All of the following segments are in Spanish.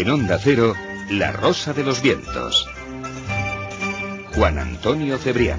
En Onda Cero, La Rosa de los Vientos. Juan Antonio Cebrián.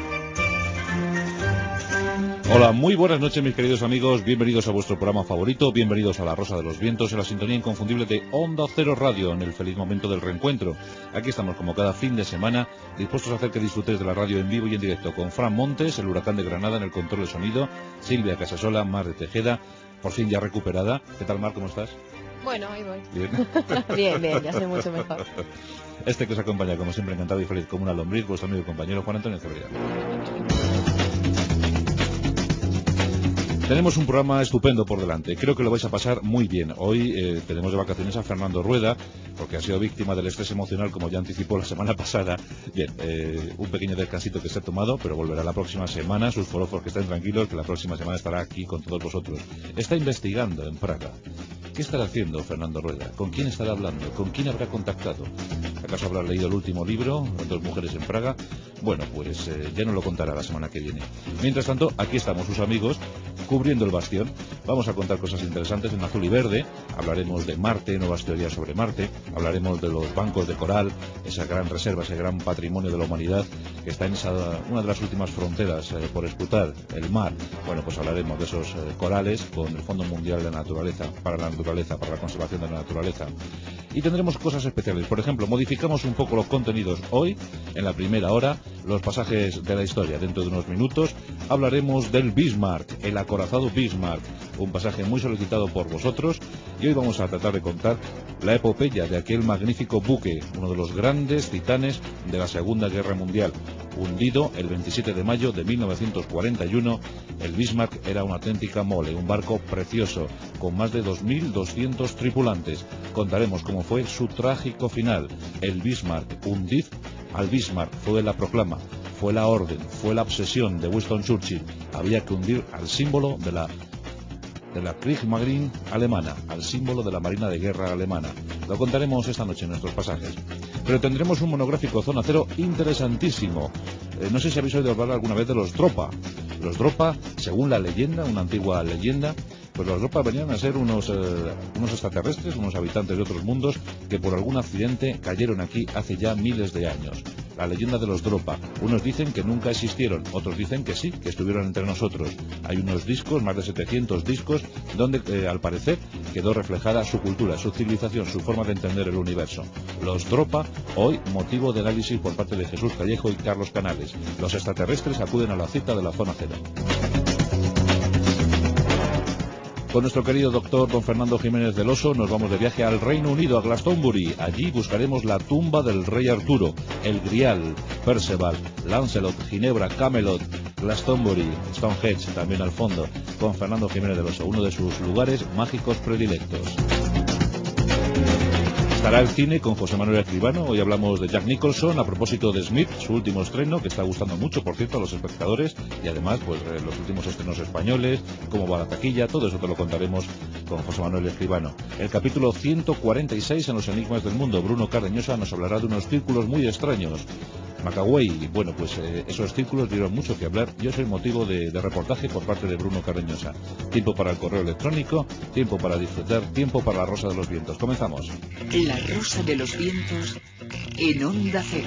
Hola, muy buenas noches mis queridos amigos, bienvenidos a vuestro programa favorito, bienvenidos a La Rosa de los Vientos, en la sintonía inconfundible de Onda Cero Radio, en el feliz momento del reencuentro. Aquí estamos como cada fin de semana, dispuestos a hacer que disfrutéis de la radio en vivo y en directo, con Fran Montes, el huracán de Granada en el control de sonido, Silvia Casasola, Mar de Tejeda, por fin ya recuperada. ¿Qué tal, Mar, cómo estás? Bueno, ahí voy. ¿Bien? bien, ya estoy mucho mejor. Este que os acompaña, como siempre, encantado y feliz como una lombriz, vuestro amigo y compañero Juan Antonio Cebrián. Tenemos un programa estupendo por delante, creo que lo vais a pasar muy bien. Hoy tenemos de vacaciones a Fernando Rueda, porque ha sido víctima del estrés emocional, como ya anticipó la semana pasada. Bien, un pequeño descansito que se ha tomado, pero volverá la próxima semana. Sus forofos que estén tranquilos, que la próxima semana estará aquí con todos vosotros. Está investigando en Praga. ¿Qué estará haciendo Fernando Rueda? ¿Con quién estará hablando? ¿Con quién habrá contactado? ¿Acaso habrá leído el último libro, Dos mujeres en Praga? Bueno, pues ya nos lo contará la semana que viene. Mientras tanto, aquí estamos sus amigos, cubriendo el bastión. Vamos a contar cosas interesantes en azul y verde. Hablaremos de Marte, nuevas teorías sobre Marte. Hablaremos de los bancos de coral, esa gran reserva, ese gran patrimonio de la humanidad que está en una de las últimas fronteras por escrutar, el mar. Bueno, pues hablaremos de esos corales con el Fondo Mundial de la Naturaleza, para la conservación de la naturaleza. Y tendremos cosas especiales. Por ejemplo, modificamos un poco los contenidos hoy, en la primera hora, los pasajes de la historia. Dentro de unos minutos hablaremos del Bismarck, el acorazado Bismarck, un pasaje muy solicitado por vosotros, y hoy vamos a tratar de contar la epopeya de aquel magnífico buque, uno de los grandes titanes de la Segunda Guerra Mundial. Hundido el 27 de mayo de 1941, el Bismarck era una auténtica mole, un barco precioso, con más de 2.200 tripulantes. Contaremos cómo fue su trágico final. El Bismarck, hundid al Bismarck, fue la proclama, fue la orden, fue la obsesión de Winston Churchill. Había que hundir al símbolo de la Kriegsmarine alemana, al símbolo de la Marina de Guerra alemana. Lo contaremos esta noche en nuestros pasajes. Pero tendremos un monográfico Zona Cero interesantísimo. No sé si habéis oído hablar alguna vez de los Dropa. Los Dropa, según la leyenda, una antigua leyenda, pues los Dropa venían a ser unos extraterrestres, unos habitantes de otros mundos que por algún accidente cayeron aquí hace ya miles de años. La leyenda de los Dropa. Unos dicen que nunca existieron, otros dicen que sí, que estuvieron entre nosotros. Hay unos discos, más de 700 discos, donde al parecer quedó reflejada su cultura, su civilización, su forma de entender el universo. Los Dropa, hoy motivo de análisis por parte de Jesús Callejo y Carlos Canales. Los extraterrestres acuden a la cita de la Zona Cero. Con nuestro querido doctor don Fernando Jiménez del Oso nos vamos de viaje al Reino Unido, a Glastonbury. Allí buscaremos la tumba del rey Arturo, el Grial, Perceval, Lancelot, Ginebra, Camelot, Glastonbury, Stonehenge también al fondo, con Fernando Jiménez del Oso, uno de sus lugares mágicos predilectos. Estará el cine con José Manuel Escribano. Hoy hablamos de Jack Nicholson a propósito de Smith, su último estreno, que está gustando mucho, por cierto, a los espectadores, y además pues los últimos estrenos españoles, cómo va la taquilla, todo eso te lo contaremos con José Manuel Escribano. El capítulo 146 en los enigmas del mundo. Bruno Cardeñosa nos hablará de unos círculos muy extraños. Macaway, bueno, pues esos círculos dieron mucho que hablar y eso es motivo de reportaje por parte de Bruno Cardeñosa. Tiempo para el correo electrónico, tiempo para disfrutar, tiempo para la Rosa de los Vientos. Comenzamos. La Rosa de los Vientos en Onda Cero.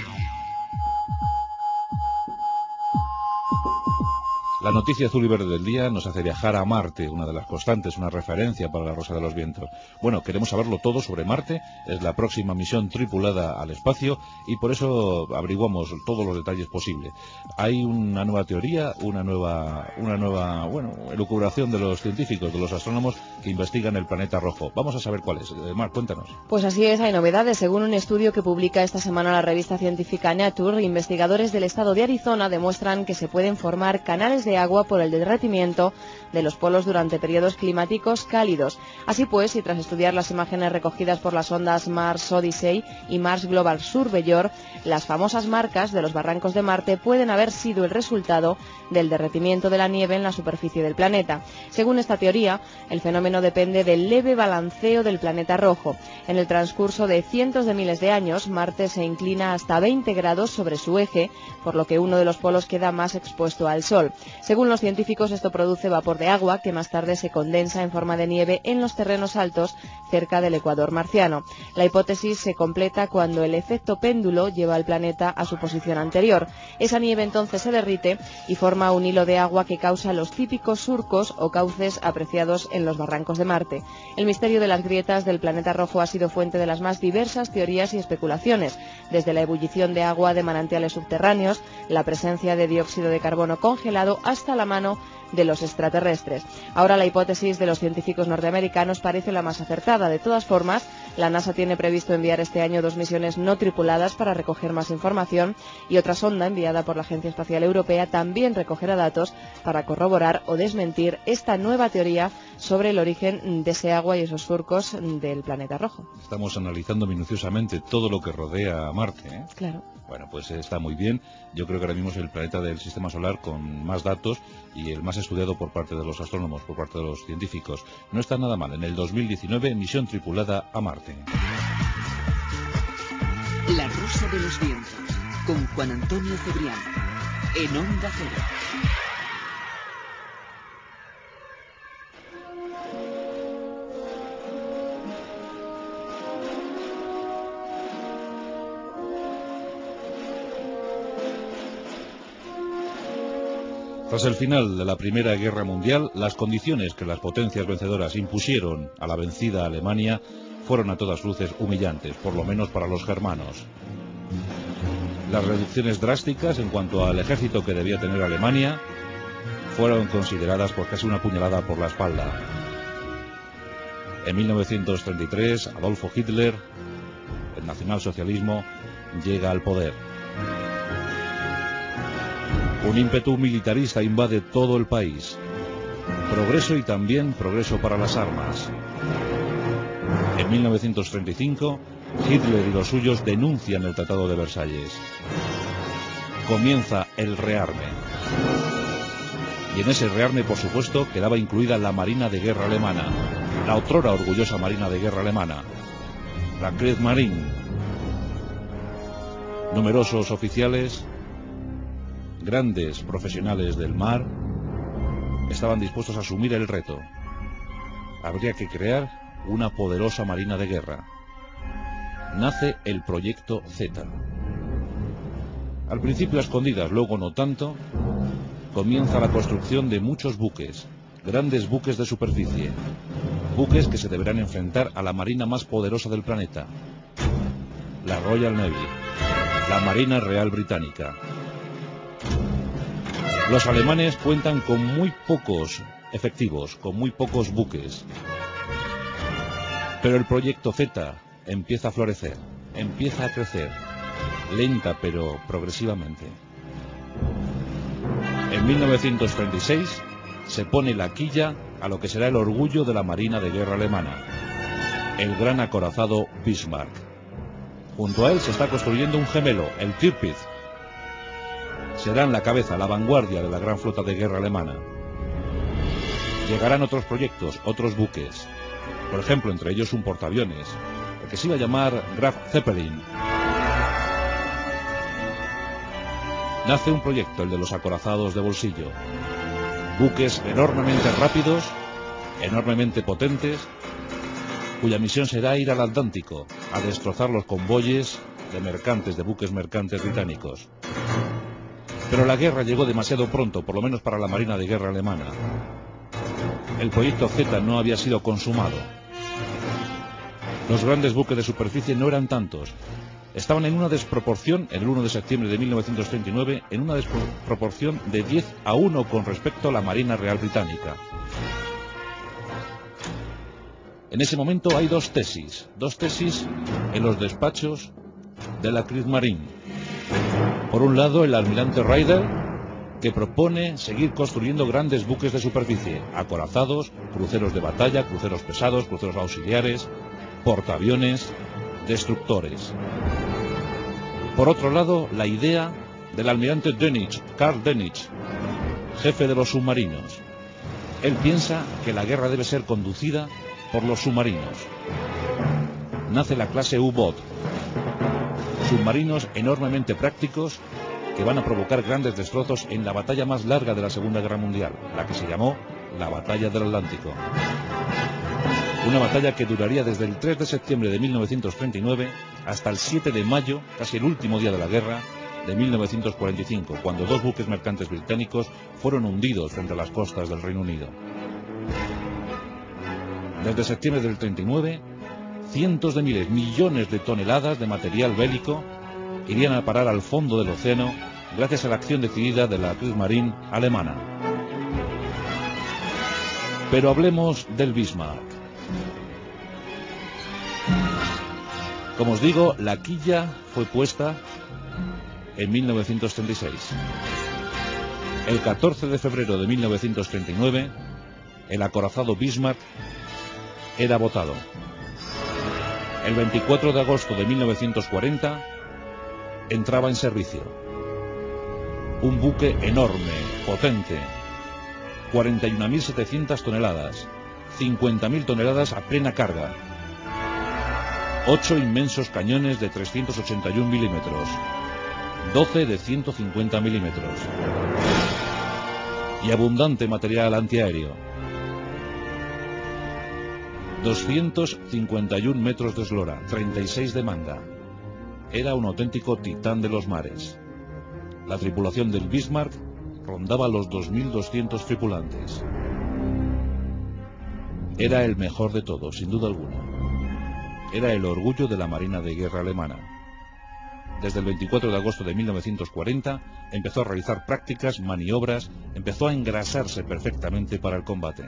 La noticia azul y verde del día nos hace viajar a Marte, una de las constantes, una referencia para la Rosa de los Vientos. Bueno, queremos saberlo todo sobre Marte, es la próxima misión tripulada al espacio y por eso averiguamos todos los detalles posibles. Hay una nueva teoría, una nueva elucubración de los científicos, de los astrónomos que investigan el planeta rojo. Vamos a saber cuál es. Mar, cuéntanos. Pues así es, hay novedades. Según un estudio que publica esta semana la revista científica Nature, investigadores del estado de Arizona demuestran que se pueden formar canales de agua por el derretimiento de los polos durante periodos climáticos cálidos. Así pues, y tras estudiar las imágenes recogidas por las sondas Mars Odyssey y Mars Global Surveyor, las famosas marcas de los barrancos de Marte pueden haber sido el resultado del derretimiento de la nieve en la superficie del planeta. Según esta teoría, el fenómeno depende del leve balanceo del planeta rojo. En el transcurso de cientos de miles de años, Marte se inclina hasta 20 grados sobre su eje, por lo que uno de los polos queda más expuesto al Sol. Según los científicos, esto produce vapor de agua que más tarde se condensa en forma de nieve en los terrenos altos cerca del ecuador marciano. La hipótesis se completa cuando el efecto péndulo lleva al planeta a su posición anterior. Esa nieve entonces se derrite y forma un hilo de agua que causa los típicos surcos o cauces apreciados en los barrancos de Marte. El misterio de las grietas del planeta rojo ha sido fuente de las más diversas teorías y especulaciones, desde la ebullición de agua de manantiales subterráneos, la presencia de dióxido de carbono congelado, hasta la mano de los extraterrestres. Ahora la hipótesis de los científicos norteamericanos parece la más acertada. De todas formas, la NASA tiene previsto enviar este año 2 misiones no tripuladas para recoger más información, y otra sonda enviada por la Agencia Espacial Europea también recogerá datos para corroborar o desmentir esta nueva teoría sobre el origen de ese agua y esos surcos del planeta rojo. Estamos analizando minuciosamente todo lo que rodea a Marte, ¿eh? Claro. Bueno, pues está muy bien. Yo creo que ahora mismo es el planeta del Sistema Solar con más datos y el más estudiado por parte de los astrónomos, por parte de los científicos. No está nada mal. En el 2019, misión tripulada a Marte. La Rosa de los Vientos, con Juan Antonio Cebrián, en Onda Cero. Tras el final de la Primera Guerra Mundial, las condiciones que las potencias vencedoras impusieron a la vencida Alemania fueron a todas luces humillantes, por lo menos para los germanos. Las reducciones drásticas en cuanto al ejército que debía tener Alemania fueron consideradas por casi una puñalada por la espalda. En 1933, Adolfo Hitler, el nacionalsocialismo, llega al poder. Un ímpetu militarista invade todo el país. Progreso y también progreso para las armas. En 1935, Hitler y los suyos denuncian el Tratado de Versalles. Comienza el rearme. Y en ese rearme, por supuesto, quedaba incluida la Marina de Guerra alemana, la otrora orgullosa Marina de Guerra alemana, la Kriegsmarine. Numerosos oficiales, grandes profesionales del mar, estaban dispuestos a asumir el reto. Habría que crear una poderosa marina de guerra. Nace el Proyecto Z. Al principio a escondidas, luego no tanto, comienza la construcción de muchos buques, grandes buques de superficie, buques que se deberán enfrentar a la marina más poderosa del planeta, la Royal Navy, la Marina Real Británica. Los alemanes cuentan con muy pocos efectivos, con muy pocos buques. Pero el Proyecto Z empieza a florecer, empieza a crecer, lenta pero progresivamente. En 1936 se pone la quilla a lo que será el orgullo de la Marina de Guerra alemana, el gran acorazado Bismarck. Junto a él se está construyendo un gemelo, el Tirpitz. Serán la cabeza, la vanguardia de la gran flota de guerra alemana. Llegarán otros proyectos, otros buques. Por ejemplo, entre ellos un portaaviones, el que se iba a llamar Graf Zeppelin. Nace un proyecto, el de los acorazados de bolsillo. Buques enormemente rápidos, enormemente potentes, cuya misión será ir al Atlántico a destrozar los convoyes de mercantes, de buques mercantes británicos. Pero la guerra llegó demasiado pronto, por lo menos para la Marina de Guerra alemana. El Proyecto Z no había sido consumado. Los grandes buques de superficie no eran tantos. Estaban en una desproporción, el 1 de septiembre de 1939, en una desproporción de 10-1 con respecto a la Marina Real Británica. En ese momento hay dos tesis en los despachos de la Kriegsmarine. Por un lado, el almirante Raeder, que propone seguir construyendo grandes buques de superficie, acorazados, cruceros de batalla, cruceros pesados, cruceros auxiliares, portaaviones, destructores. Por otro lado, la idea del almirante Dönitz, Karl Dönitz, jefe de los submarinos. Él piensa que la guerra debe ser conducida por los submarinos. Nace la clase U-Boot, submarinos enormemente prácticos que van a provocar grandes destrozos en la batalla más larga de la Segunda Guerra Mundial, la que se llamó la Batalla del Atlántico. Una batalla que duraría desde el 3 de septiembre de 1939 hasta el 7 de mayo, casi el último día de la guerra, de 1945, cuando 2 buques mercantes británicos fueron hundidos frente a las costas del Reino Unido. Desde septiembre del 39, cientos de miles, millones de toneladas de material bélico irían a parar al fondo del océano gracias a la acción decidida de la Kriegsmarine alemana. Pero hablemos del Bismarck. Como os digo, la quilla fue puesta en 1936. El 14 de febrero de 1939, el acorazado Bismarck era botado. El 24 de agosto de 1940 entraba en servicio. Un buque enorme, potente, 41.700 toneladas, 50.000 toneladas a plena carga, 8 inmensos cañones de 381 milímetros, 12 de 150 milímetros y abundante material antiaéreo. 251 metros de eslora, 36 de manga. Era un auténtico titán de los mares. La tripulación del Bismarck rondaba los 2.200 tripulantes. Era el mejor de todos, sin duda alguna. Era el orgullo de la Marina de Guerra alemana. Desde el 24 de agosto de 1940 empezó a realizar prácticas, maniobras, empezó a engrasarse perfectamente para el combate.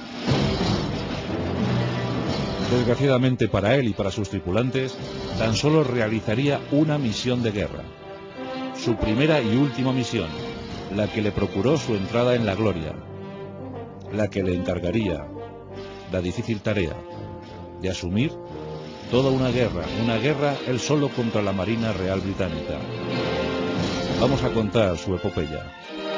Desgraciadamente para él y para sus tripulantes, tan solo realizaría una misión de guerra. Su primera y última misión, la que le procuró su entrada en la gloria, la que le encargaría la difícil tarea de asumir toda una guerra él solo contra la Marina Real Británica. Vamos a contar su epopeya.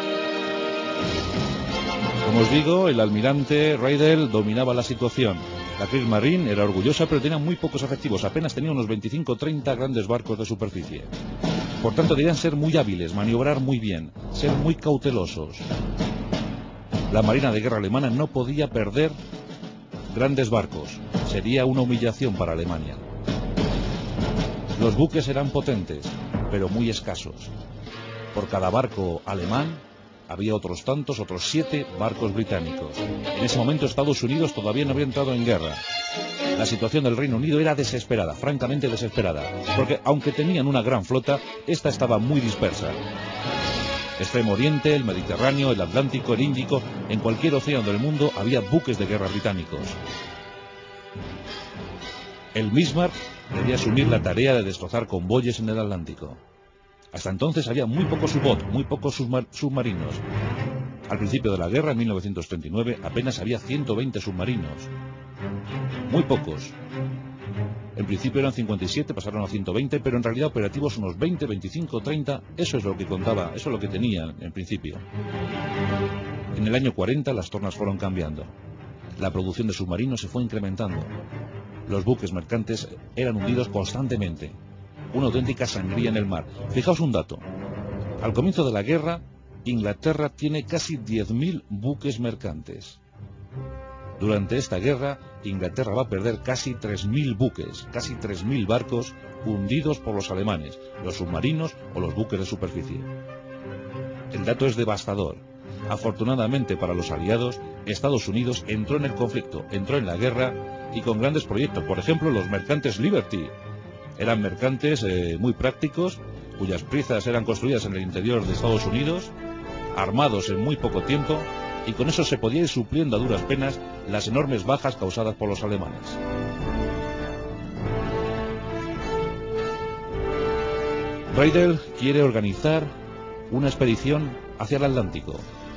Como os digo, el almirante Riedel dominaba la situación. La Kriegsmarine era orgullosa, pero tenía muy pocos efectivos, apenas tenía unos 25 o 30 grandes barcos de superficie. Por tanto, debían ser muy hábiles, maniobrar muy bien, ser muy cautelosos. La Marina de Guerra alemana no podía perder grandes barcos, sería una humillación para Alemania. Los buques eran potentes, pero muy escasos. Por cada barco alemán había otros 7 barcos británicos. En ese momento Estados Unidos todavía no había entrado en guerra. La situación del Reino Unido era desesperada, francamente desesperada, porque aunque tenían una gran flota, esta estaba muy dispersa. Extremo Oriente, el Mediterráneo, el Atlántico, el Índico, en cualquier océano del mundo había buques de guerra británicos. El Bismarck debía asumir la tarea de destrozar convoyes en el Atlántico. Hasta entonces había muy pocos U-Boot, muy pocos submarinos. Al principio de la guerra, en 1939, apenas había 120 submarinos. Muy pocos. En principio eran 57, pasaron a 120, pero en realidad operativos unos 20, 25, 30, eso es lo que contaba, eso es lo que tenían en principio. En el año 40 las tornas fueron cambiando. La producción de submarinos se fue incrementando. Los buques mercantes eran hundidos constantemente. Una auténtica sangría en el mar. Fijaos un dato. Al comienzo de la guerra, Inglaterra tiene casi 10.000 buques mercantes. Durante esta guerra, Inglaterra va a perder casi 3.000 buques, casi 3.000 barcos hundidos por los alemanes, los submarinos o los buques de superficie. El dato es devastador. Afortunadamente para los aliados, Estados Unidos entró en el conflicto, entró en la guerra y con grandes proyectos. Por ejemplo, los mercantes Liberty. Eran mercantes muy prácticos, cuyas piezas eran construidas en el interior de Estados Unidos, armados en muy poco tiempo, y con eso se podía ir supliendo a duras penas las enormes bajas causadas por los alemanes. Riedel quiere organizar una expedición hacia el Atlántico.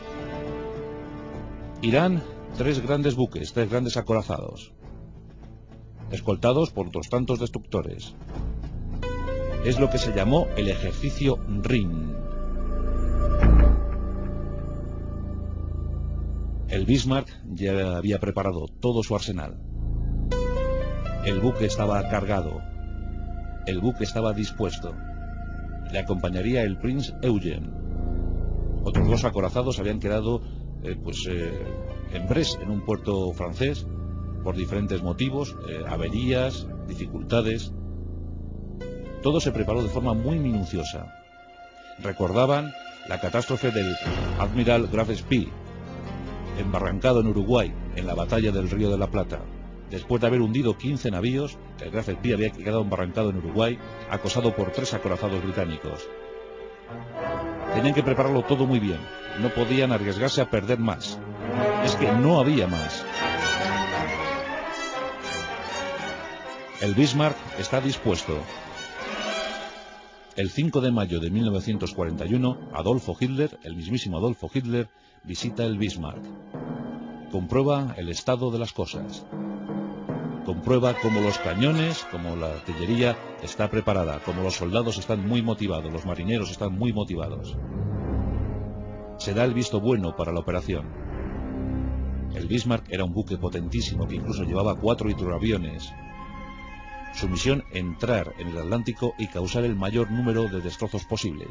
Irán 3 grandes buques, 3 grandes acorazados, escoltados por otros tantos destructores. Es lo que se llamó el ejercicio Rin. El Bismarck ya había preparado todo su arsenal. El buque estaba cargado. El buque estaba dispuesto. Le acompañaría el Prince Eugen. Otros 2 acorazados habían quedado en Brest, en un puerto francés, por diferentes motivos, averías, dificultades. Todo se preparó de forma muy minuciosa. Recordaban la catástrofe del Admiral Graf Spee, embarrancado en Uruguay, en la batalla del Río de la Plata. Después de haber hundido 15 navíos, el Graf Spee había quedado embarrancado en Uruguay, acosado por 3 acorazados británicos. Tenían que prepararlo todo muy bien. No podían arriesgarse a perder más. Es que no había más. El Bismarck está dispuesto. El 5 de mayo de 1941, Adolfo Hitler, el mismísimo Adolfo Hitler, visita el Bismarck. Comprueba el estado de las cosas. Comprueba cómo los cañones, cómo la artillería está preparada, cómo los soldados están muy motivados, los marineros están muy motivados. Se da el visto bueno para la operación. El Bismarck era un buque potentísimo que incluso llevaba 4 hidroaviones. Su misión, entrar en el Atlántico y causar el mayor número de destrozos posible.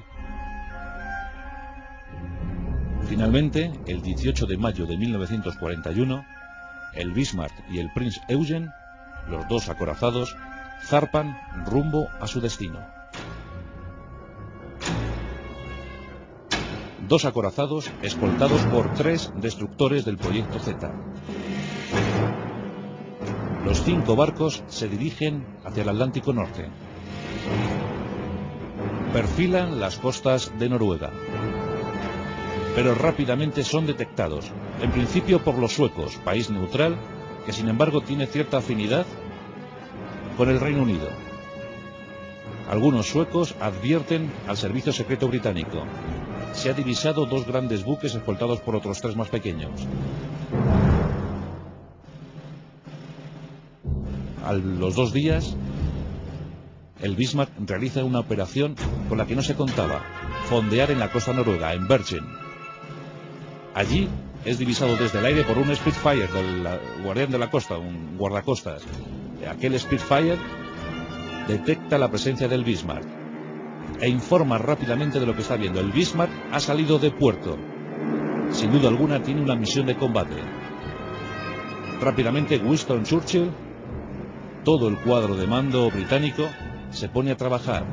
Finalmente, el 18 de mayo de 1941, el Bismarck y el Prince Eugen, los 2 acorazados, zarpan rumbo a su destino. 2 acorazados escoltados por 3 destructores del Proyecto Z. Los 5 barcos se dirigen hacia el Atlántico Norte. Perfilan las costas de Noruega, pero rápidamente son detectados, en principio por los suecos, país neutral, que sin embargo tiene cierta afinidad con el Reino Unido. Algunos suecos advierten al servicio secreto británico. Se ha divisado 2 grandes buques escoltados por otros 3 más pequeños. A los 2 días, el Bismarck realiza una operación con la que no se contaba: fondear en la costa noruega, en Bergen. Allí es divisado desde el aire por un Spitfire del guardián de la costa, un guardacostas. Aquel Spitfire detecta la presencia del Bismarck e informa rápidamente de lo que está viendo. El Bismarck ha salido de puerto. Sin duda alguna tiene una misión de combate. Rápidamente Winston Churchill, todo el cuadro de mando británico, se pone a trabajar.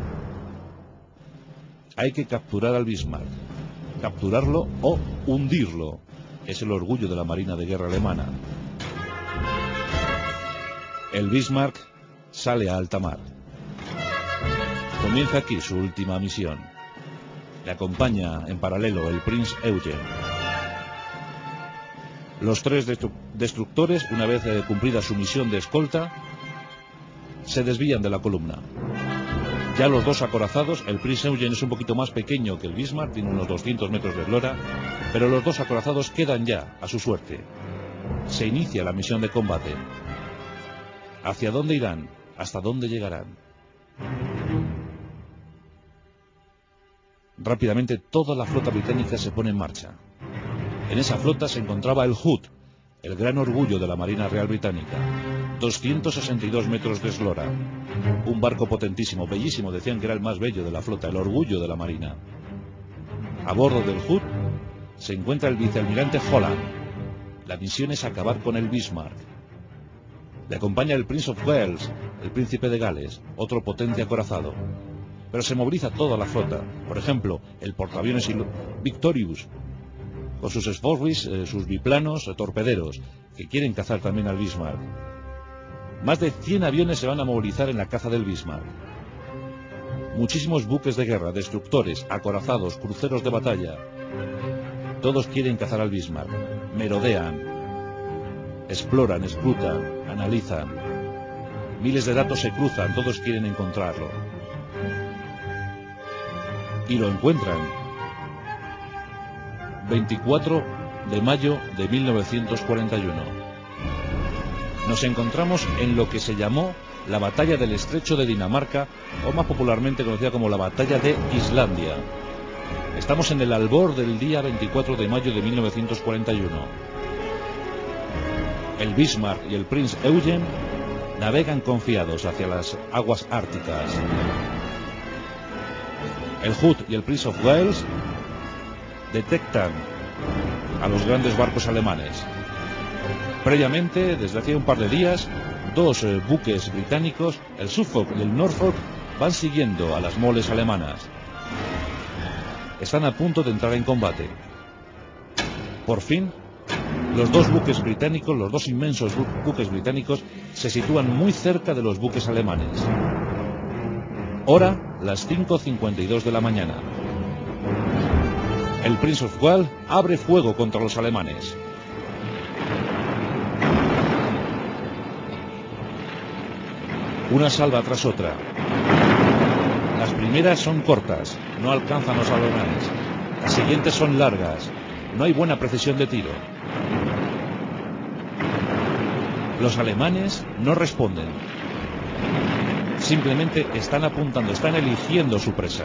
Hay que capturar al Bismarck. Capturarlo o hundirlo. Es el orgullo de la Marina de Guerra alemana. El Bismarck sale a alta mar. Comienza aquí su última misión. Le acompaña en paralelo el Prince Eugen. Los 3 destructores, una vez cumplida su misión de escolta, se desvían de la columna. Ya los 2 acorazados, el Prince Eugen es un poquito más pequeño que el Bismarck, tiene unos 200 metros de eslora, pero los 2 acorazados quedan ya a su suerte. Se inicia la misión de combate. ¿Hacia dónde irán? ¿Hasta dónde llegarán? Rápidamente toda la flota británica se pone en marcha. En esa flota se encontraba el Hood, el gran orgullo de la Marina Real Británica. 262 metros de eslora. Un barco potentísimo, bellísimo, decían que era el más bello de la flota, el orgullo de la Marina. A bordo del Hood se encuentra el vicealmirante Holland. La misión es acabar con el Bismarck. Le acompaña el Prince of Wales, el príncipe de Gales, otro potente acorazado. Pero se moviliza toda la flota. Por ejemplo, el portaaviones Victorious, con sus Sforwis, sus biplanos, torpederos, que quieren cazar también al Bismarck. Más de 100 aviones se van a movilizar en la caza del Bismarck. Muchísimos buques de guerra, destructores, acorazados, cruceros de batalla. Todos quieren cazar al Bismarck. Merodean, exploran, escrutan, analizan. Miles de datos se cruzan, todos quieren encontrarlo. Y lo encuentran. 24 de mayo de 1941. Nos encontramos en lo que se llamó la Batalla del Estrecho de Dinamarca, o más popularmente conocida como la Batalla de Islandia. Estamos en el albor del día 24 de mayo de 1941. El Bismarck y el Prince Eugen navegan confiados hacia las aguas árticas. El Hood y el Prince of Wales detectan a los grandes barcos alemanes. Previamente, desde hace un par de días, dos buques británicos, el Suffolk y el Norfolk, van siguiendo a las moles alemanas. Están a punto de entrar en combate. Por fin, los dos buques británicos, los dos inmensos buques británicos, se sitúan muy cerca de los buques alemanes. Hora, las 5:52 de la mañana. El Prince of Wales abre fuego contra los alemanes. Una salva tras otra. Las primeras son cortas, no alcanzan los alemanes. Las siguientes son largas, no hay buena precisión de tiro. Los alemanes no responden. Simplemente están apuntando, están eligiendo su presa.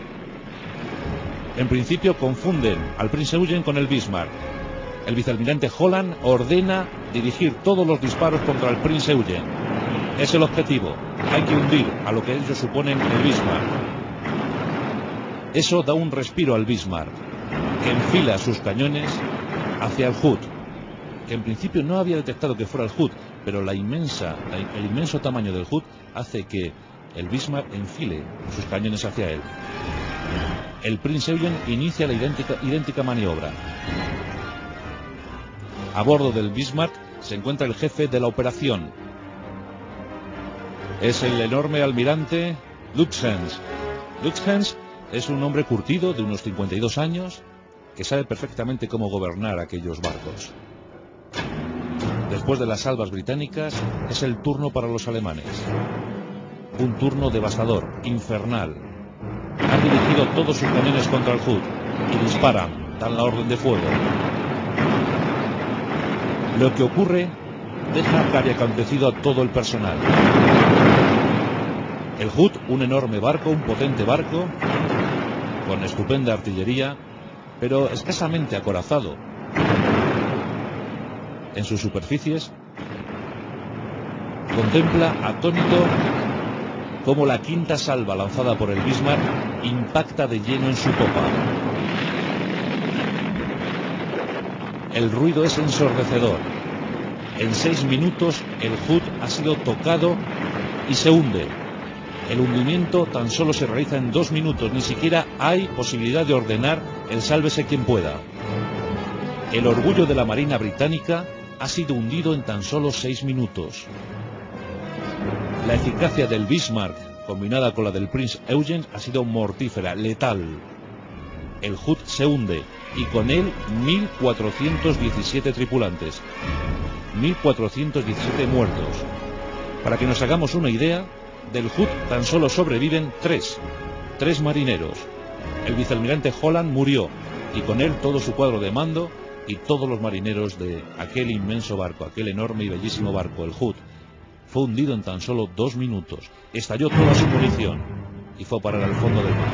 En principio confunden al Prince Eugen con el Bismarck. El vicealmirante Holland ordena dirigir todos los disparos contra el Prince Eugen. Es el objetivo. Hay que hundir a lo que ellos suponen el Bismarck. Eso da un respiro al Bismarck, que enfila sus cañones hacia el Hood, que en principio no había detectado que fuera el Hood, pero el inmenso tamaño del Hood hace que el Bismarck enfile sus cañones hacia él. El Prince Eugen inicia la idéntica maniobra. A bordo del Bismarck se encuentra el jefe de la operación. Es el enorme almirante Lutyens. Lutyens es un hombre curtido de unos 52 años que sabe perfectamente cómo gobernar aquellos barcos. Después de las salvas británicas, es el turno para los alemanes. Un turno devastador, infernal. Han dirigido todos sus cañones contra el Hood y disparan, dan la orden de fuego. Lo que ocurre deja cabreacontecido a todo el personal. El Hood, un enorme barco, un potente barco, con estupenda artillería, pero escasamente acorazado en sus superficies, contempla atónito cómo la quinta salva lanzada por el Bismarck impacta de lleno en su popa. El ruido es ensordecedor. En 6 minutos el Hood ha sido tocado y se hunde. El hundimiento tan solo se realiza en 2 minutos, ni siquiera hay posibilidad de ordenar el sálvese quien pueda. El orgullo de la Marina británica ha sido hundido en tan solo 6 minutos. La eficacia del Bismarck, combinada con la del Prince Eugen, ha sido mortífera, letal. El Hood se hunde, y con él 1.417 tripulantes. 1.417 muertos. Para que nos hagamos una idea, del Hood tan solo sobreviven 3 marineros. El vicealmirante Holland murió, y con él todo su cuadro de mando y todos los marineros de aquel inmenso barco, aquel enorme y bellísimo barco, el Hood. Fue hundido en tan solo 2 minutos. Estalló toda su munición y fue a parar al fondo del mar.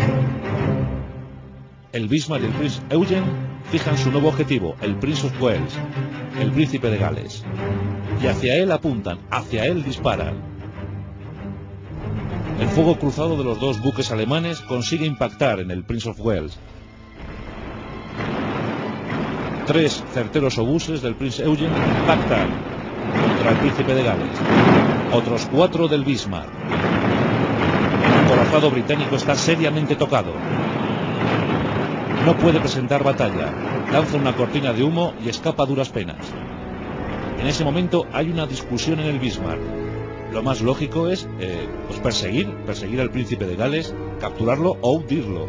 El Bismarck y el Prince Eugen fijan su nuevo objetivo, el Prince of Wales, el príncipe de Gales. Y hacia él apuntan, hacia él disparan. El fuego cruzado de los dos buques alemanes consigue impactar en el Prince of Wales. 3 certeros obuses del Prince Eugen impactan contra el príncipe de Gales. Otros 4 del Bismarck. El acorazado británico está seriamente tocado. No puede presentar batalla. Lanza una cortina de humo y escapa a duras penas. En ese momento hay una discusión en el Bismarck. Lo más lógico es perseguir al príncipe de Gales, capturarlo o hundirlo.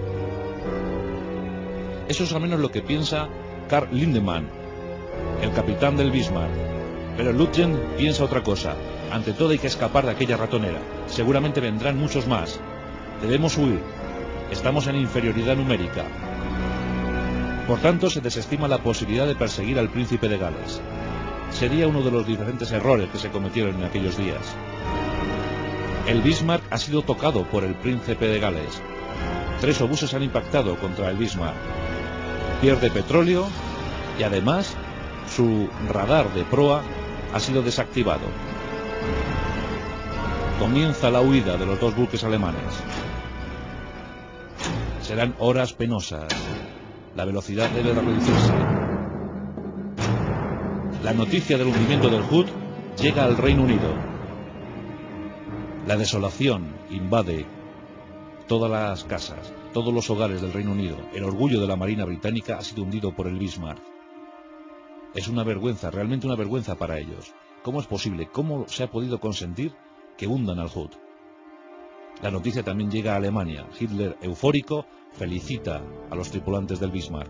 Eso es al menos lo que piensa Karl Lindemann, el capitán del Bismarck. Pero Lutyens piensa otra cosa. Ante todo hay que escapar de aquella ratonera. Seguramente vendrán muchos más. Debemos huir. Estamos en inferioridad numérica. Por tanto, se desestima la posibilidad de perseguir al príncipe de Gales. Sería uno de los diferentes errores que se cometieron en aquellos días. El Bismarck ha sido tocado por el príncipe de Gales. 3 obuses han impactado contra el Bismarck. Pierde petróleo y además su radar de proa ha sido desactivado. Comienza la huida de los 2 buques alemanes. Serán horas penosas. La velocidad debe de reducirse. La noticia del hundimiento del Hood llega al Reino Unido. La desolación invade todas las casas, todos los hogares del Reino Unido. El orgullo de la Marina Británica ha sido hundido por el Bismarck. Es una vergüenza, realmente una vergüenza para ellos. ¿Cómo es posible? ¿Cómo se ha podido consentir que hundan al Hood? La noticia también llega a Alemania. Hitler, eufórico, felicita a los tripulantes del Bismarck.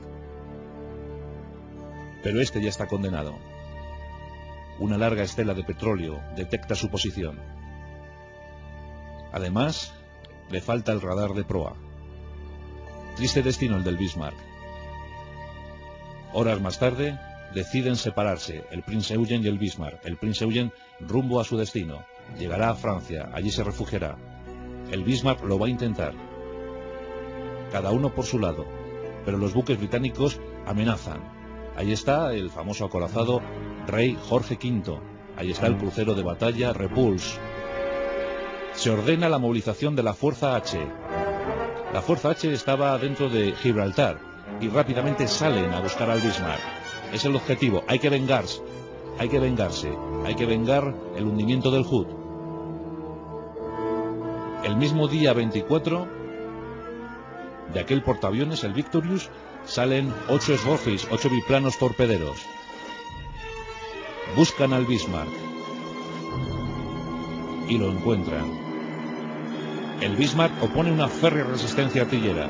Pero este ya está condenado. Una larga estela de petróleo detecta su posición. Además, le falta el radar de proa. Triste destino el del Bismarck. Horas más tarde, deciden separarse el Prince Eugen y el Bismarck. El Prince Eugen rumbo a su destino. Llegará a Francia, allí se refugiará. El Bismarck lo va a intentar. Cada uno por su lado. Pero los buques británicos amenazan. Ahí está el famoso acorazado Rey Jorge V. Ahí está el crucero de batalla Repulse. Se ordena la movilización de la Fuerza H. La Fuerza H estaba dentro de Gibraltar y rápidamente salen a buscar al Bismarck. Es el objetivo, hay que vengarse, hay que vengar el hundimiento del Hood. El mismo día 24 de aquel portaaviones, el Victorious, salen 8 Scorpions, 8 biplanos torpederos. Buscan al Bismarck y lo encuentran. El Bismarck opone una férrea resistencia artillera.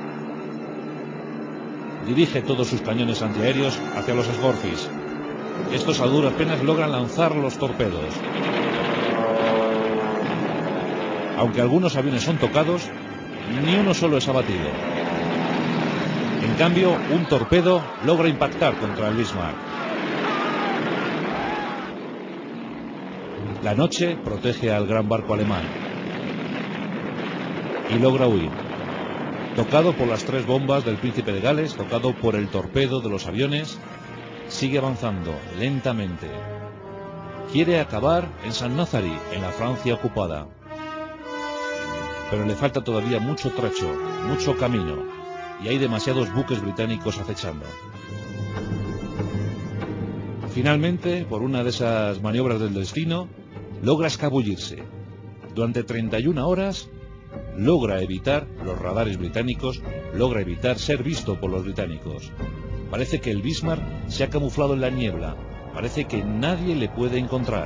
Dirige todos sus cañones antiaéreos hacia los Scorpions. Estos a duras penas logran lanzar los torpedos. Aunque algunos aviones son tocados, ni uno solo es abatido. En cambio, un torpedo logra impactar contra el Bismarck. La noche protege al gran barco alemán y logra huir. Tocado por las 3 bombas del Príncipe de Gales, tocado por el torpedo de los aviones, sigue avanzando lentamente. Quiere acabar en Saint-Nazary, en la Francia ocupada. Pero le falta todavía mucho trecho, mucho camino, y hay demasiados buques británicos acechando. Finalmente, por una de esas maniobras del destino, logra escabullirse. Durante 31 horas, logra evitar los radares británicos, logra evitar ser visto por los británicos. Parece que el Bismarck se ha camuflado en la niebla, parece que nadie le puede encontrar.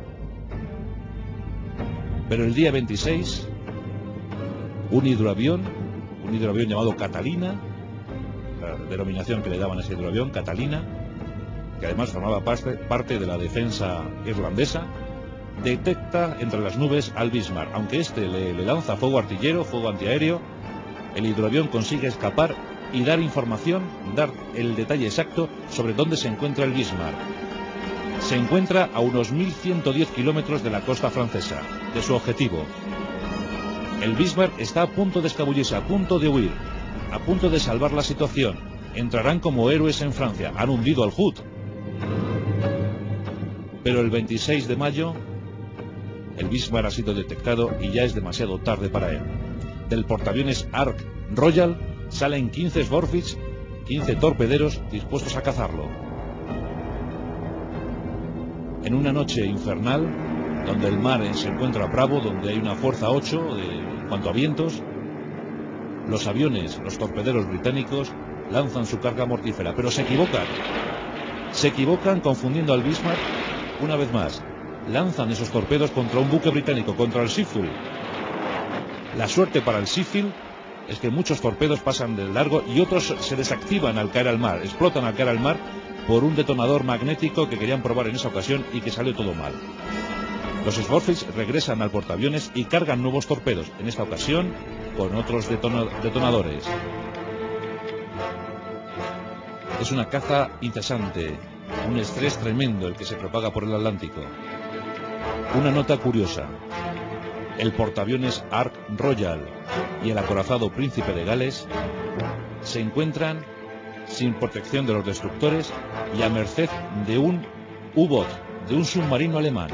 Pero el día 26, un hidroavión llamado Catalina, la denominación que le daban a ese hidroavión, Catalina, que además formaba parte de la defensa irlandesa, detecta entre las nubes al Bismarck. Aunque este le lanza fuego artillero, fuego antiaéreo, el hidroavión consigue escapar y dar información, dar el detalle exacto sobre dónde se encuentra el Bismarck. Se encuentra a unos 1110 kilómetros de la costa francesa, de su objetivo. El Bismarck está a punto de escabullirse, a punto de huir, a punto de salvar la situación. Entrarán como héroes en Francia, han hundido al Hood. Pero el 26 de mayo, el Bismarck ha sido detectado y ya es demasiado tarde para él. Del portaaviones Ark Royal salen 15 Scorpions, 15 torpederos dispuestos a cazarlo. En una noche infernal, donde el mar se encuentra bravo, donde hay una fuerza 8 en cuanto a vientos, los aviones, los torpederos británicos lanzan su carga mortífera, pero se equivocan confundiendo al Bismarck una vez más. Lanzan esos torpedos contra un buque británico, contra el Sheffield. La suerte para el Sheffield es que muchos torpedos pasan de largo y otros se desactivan al caer al mar, explotan al caer al mar por un detonador magnético que querían probar en esa ocasión y que salió todo mal. Los Scorpions regresan al portaaviones y cargan nuevos torpedos, en esta ocasión con otros detonadores. Es una caza incesante, un estrés tremendo el que se propaga por el Atlántico. Una nota curiosa: el portaaviones Ark Royal y el acorazado Príncipe de Gales se encuentran sin protección de los destructores y a merced de un U-Boot, de un submarino alemán.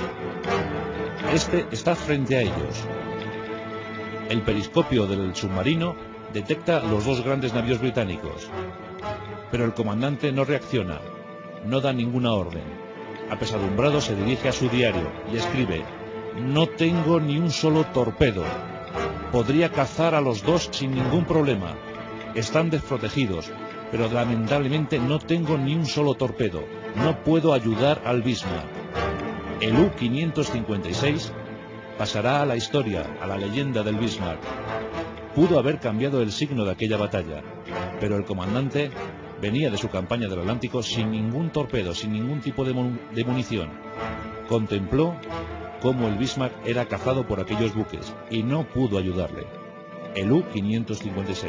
Este está frente a ellos. El periscopio del submarino Detecta los dos grandes navíos británicos, pero el comandante no reacciona, no da ninguna orden. Apesadumbrado se dirige a su diario y escribe: no tengo ni un solo torpedo. Podría cazar a los dos sin ningún problema. Están desprotegidos, pero lamentablemente no tengo ni un solo torpedo. No puedo ayudar al Bismarck. El U-556 pasará a la historia, a la leyenda del Bismarck. Pudo haber cambiado el signo de aquella batalla, pero el comandante venía de su campaña del Atlántico sin ningún torpedo, sin ningún tipo de munición. Contempló cómo el Bismarck era cazado por aquellos buques y no pudo ayudarle. El U-556.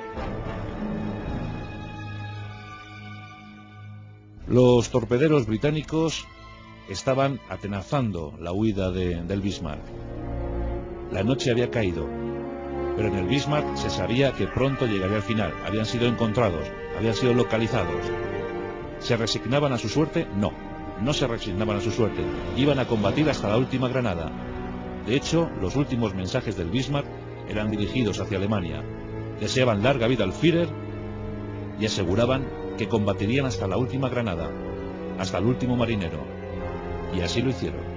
Los torpederos británicos estaban atenazando la huida del Bismarck. La noche había caído, pero en el Bismarck se sabía que pronto llegaría al final. Habían sido encontrados, habían sido localizados. ¿Se resignaban a su suerte? No, no se resignaban a su suerte. Iban a combatir hasta la última granada. De hecho, los últimos mensajes del Bismarck eran dirigidos hacia Alemania. Deseaban larga vida al Führer y aseguraban que combatirían hasta la última granada, hasta el último marinero. Y así lo hicieron.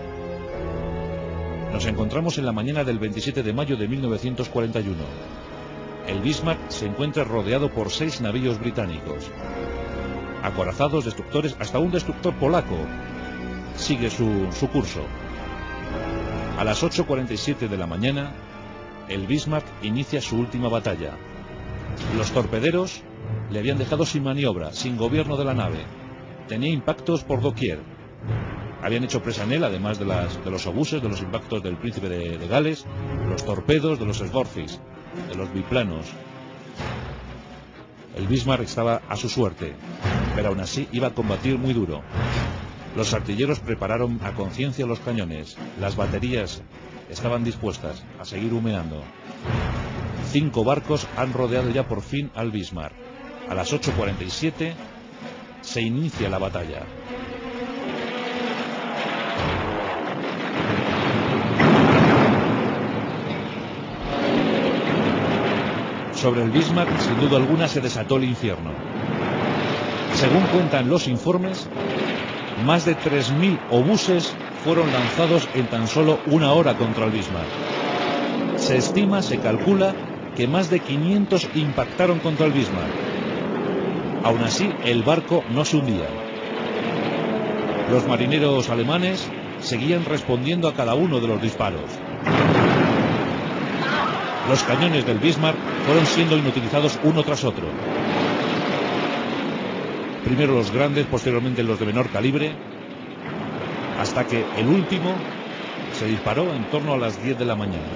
Nos encontramos en la mañana del 27 de mayo de 1941. El Bismarck se encuentra rodeado por 6 navíos británicos. Acorazados, destructores, hasta un destructor polaco sigue su curso. A las 8:47 de la mañana, el Bismarck inicia su última batalla. Los torpederos le habían dejado sin maniobra, sin gobierno de la nave. Tenía impactos por doquier. Habían hecho presa en él, además de los obuses, de los impactos del Príncipe de Gales, los torpedos, de los Svorfis, de los biplanos. El Bismarck estaba a su suerte, pero aún así iba a combatir muy duro. Los artilleros prepararon a conciencia los cañones. Las baterías estaban dispuestas a seguir humeando. 5 barcos han rodeado ya por fin al Bismarck. A las 8:47 se inicia la batalla. Sobre el Bismarck, sin duda alguna, se desató el infierno. Según cuentan los informes, más de 3.000 obuses fueron lanzados en tan solo una hora contra el Bismarck. Se estima, se calcula, que más de 500 impactaron contra el Bismarck. Aún así, el barco no se hundía. Los marineros alemanes seguían respondiendo a cada uno de los disparos. Los cañones del Bismarck fueron siendo inutilizados uno tras otro. Primero los grandes, posteriormente los de menor calibre, hasta que el último se disparó en torno a las 10 de la mañana.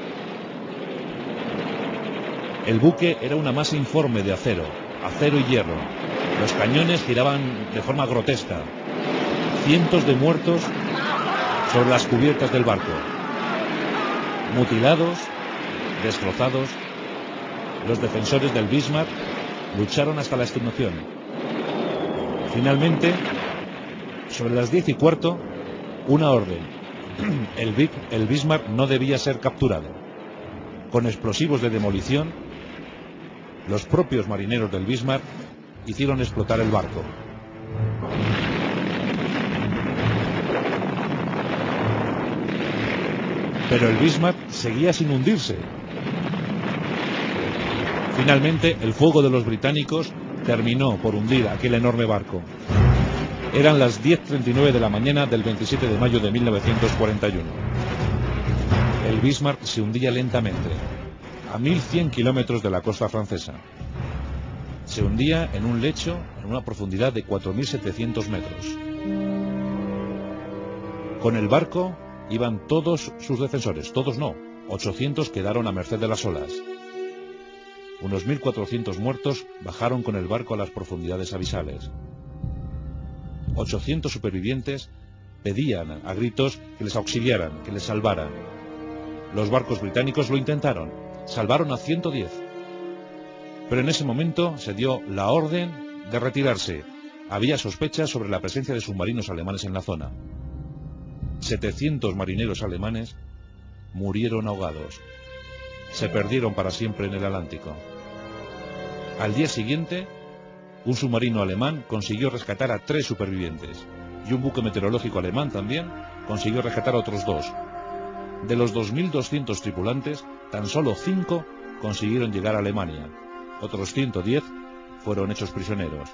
El buque era una masa informe de acero y hierro. Los cañones giraban de forma grotesca. Cientos de muertos sobre las cubiertas del barco. Mutilados, destrozados, los defensores del Bismarck lucharon hasta la extenuación. Finalmente, sobre las 10:15, una orden. El Bismarck no debía ser capturado. Con explosivos de demolición, los propios marineros del Bismarck hicieron explotar el barco. Pero el Bismarck seguía sin hundirse. Finalmente, el fuego de los británicos terminó por hundir aquel enorme barco. Eran las 10:39 de la mañana del 27 de mayo de 1941. El Bismarck se hundía lentamente, a 1.100 kilómetros de la costa francesa. Se hundía en un lecho en una profundidad de 4.700 metros. Con el barco iban todos sus defensores, todos no, 800 quedaron a merced de las olas. Unos 1.400 muertos bajaron con el barco a las profundidades abisales. 800 supervivientes pedían a gritos que les auxiliaran, que les salvaran. Los barcos británicos lo intentaron, salvaron a 110. Pero en ese momento se dio la orden de retirarse. Había sospechas sobre la presencia de submarinos alemanes en la zona. 700 marineros alemanes murieron ahogados. se perdieron para siempre en el Atlántico. Al día siguiente, un submarino alemán consiguió rescatar a 3 supervivientes, y un buque meteorológico alemán también consiguió rescatar a otros 2. De los 2.200 tripulantes, tan solo 5 consiguieron llegar a Alemania. Otros 110 fueron hechos prisioneros.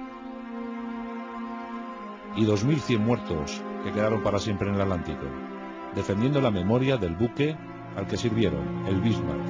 Y 2.100 muertos que quedaron para siempre en el Atlántico, defendiendo la memoria del buque al que sirvieron, el Bismarck.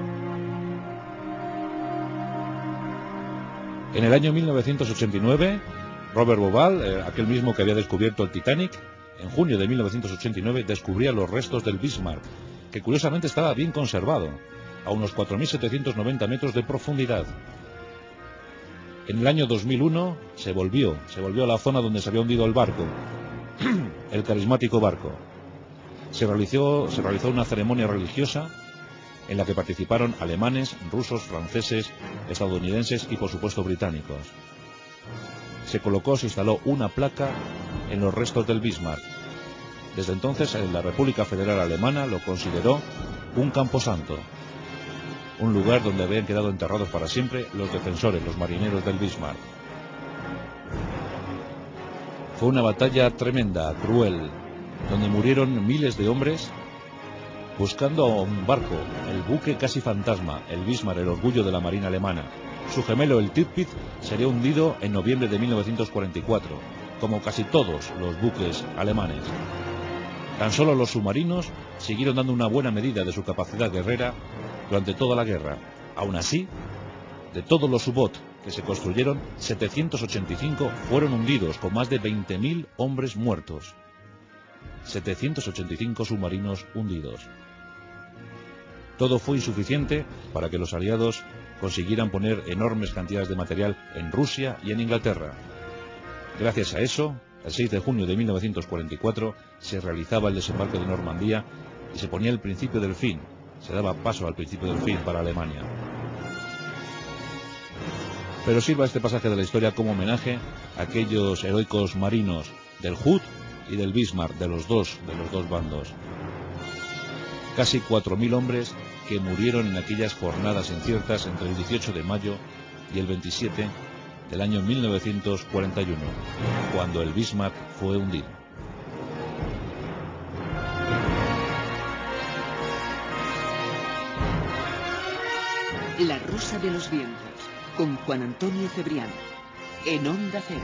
En el año 1989, Robert Bauval, aquel mismo que había descubierto el Titanic, en junio de 1989 descubría los restos del Bismarck, que curiosamente estaba bien conservado, a unos 4.790 metros de profundidad. En el año 2001 se volvió a la zona donde se había hundido el barco, el carismático barco. Se realizó una ceremonia religiosa en la que participaron alemanes, rusos, franceses, estadounidenses y por supuesto británicos. Se instaló una placa en los restos del Bismarck. Desde entonces la República Federal Alemana lo consideró un camposanto, un lugar donde habían quedado enterrados para siempre los defensores, los marineros del Bismarck. Fue una batalla tremenda, cruel, donde murieron miles de hombres buscando un barco, el buque casi fantasma, el Bismarck, el orgullo de la Marina alemana. Su gemelo, el Tirpitz, sería hundido en noviembre de 1944, como casi todos los buques alemanes. Tan solo los submarinos siguieron dando una buena medida de su capacidad guerrera durante toda la guerra. Aún así, de todos los U-Boot que se construyeron, 785 fueron hundidos, con más de 20.000 hombres muertos. 785 submarinos hundidos. Todo fue insuficiente para que los aliados consiguieran poner enormes cantidades de material en Rusia y en Inglaterra. Gracias a eso, el 6 de junio de 1944 se realizaba el desembarco de Normandía y se ponía el principio del fin. Se daba paso al principio del fin para Alemania. Pero sirva este pasaje de la historia como homenaje a aquellos heroicos marinos del Hood y del Bismarck, de los dos bandos. Casi 4.000 hombres que murieron en aquellas jornadas inciertas entre el 18 de mayo y el 27 del año 1941, cuando el Bismarck fue hundido. La Rosa de los Vientos, con Juan Antonio Cebrián, en Onda Cero.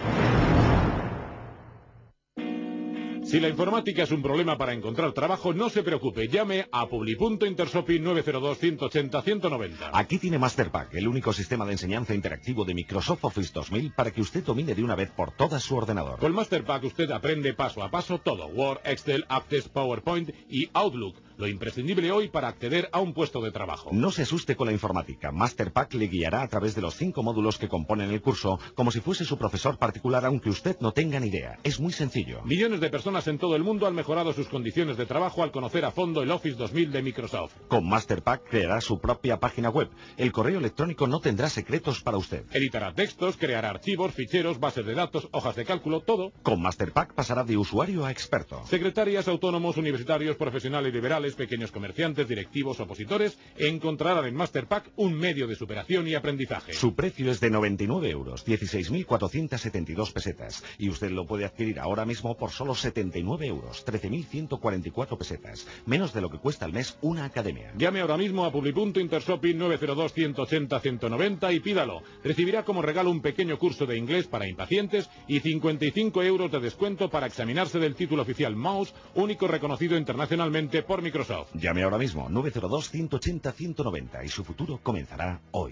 Si la informática es un problema para encontrar trabajo, no se preocupe, llame a Publi.Intersopi Intersopi 902-180-190. Aquí tiene Masterpack, el único sistema de enseñanza interactivo de Microsoft Office 2000 para que usted domine de una vez por todas su ordenador. Con Masterpack usted aprende paso a paso todo: Word, Excel, Access, PowerPoint y Outlook, lo imprescindible hoy para acceder a un puesto de trabajo. No se asuste con la informática. Masterpack le guiará a través de los 5 módulos que componen el curso, como si fuese su profesor particular, aunque usted no tenga ni idea. Es muy sencillo. Millones de personas en todo el mundo han mejorado sus condiciones de trabajo al conocer a fondo el Office 2000 de Microsoft. Con Masterpack creará su propia página web. El correo electrónico no tendrá secretos para usted. Editará textos, creará archivos, ficheros, bases de datos, hojas de cálculo, todo. Con Masterpack pasará de usuario a experto. Secretarias, autónomos, universitarios, profesionales liberales, pequeños comerciantes, directivos, opositores, encontrarán en Masterpack un medio de superación y aprendizaje. Su precio es de 99 euros, 16.472 pesetas. Y usted lo puede adquirir ahora mismo por solo 79 euros, 13.144 pesetas. Menos de lo que cuesta al mes una academia. Llame ahora mismo a Publi.Intersopi 902-180-190 y pídalo. Recibirá como regalo un pequeño curso de inglés para impacientes y 55 euros de descuento para examinarse del título oficial Mouse, único reconocido internacionalmente por Microsoft. Llame ahora mismo, 902-180-190 y su futuro comenzará hoy.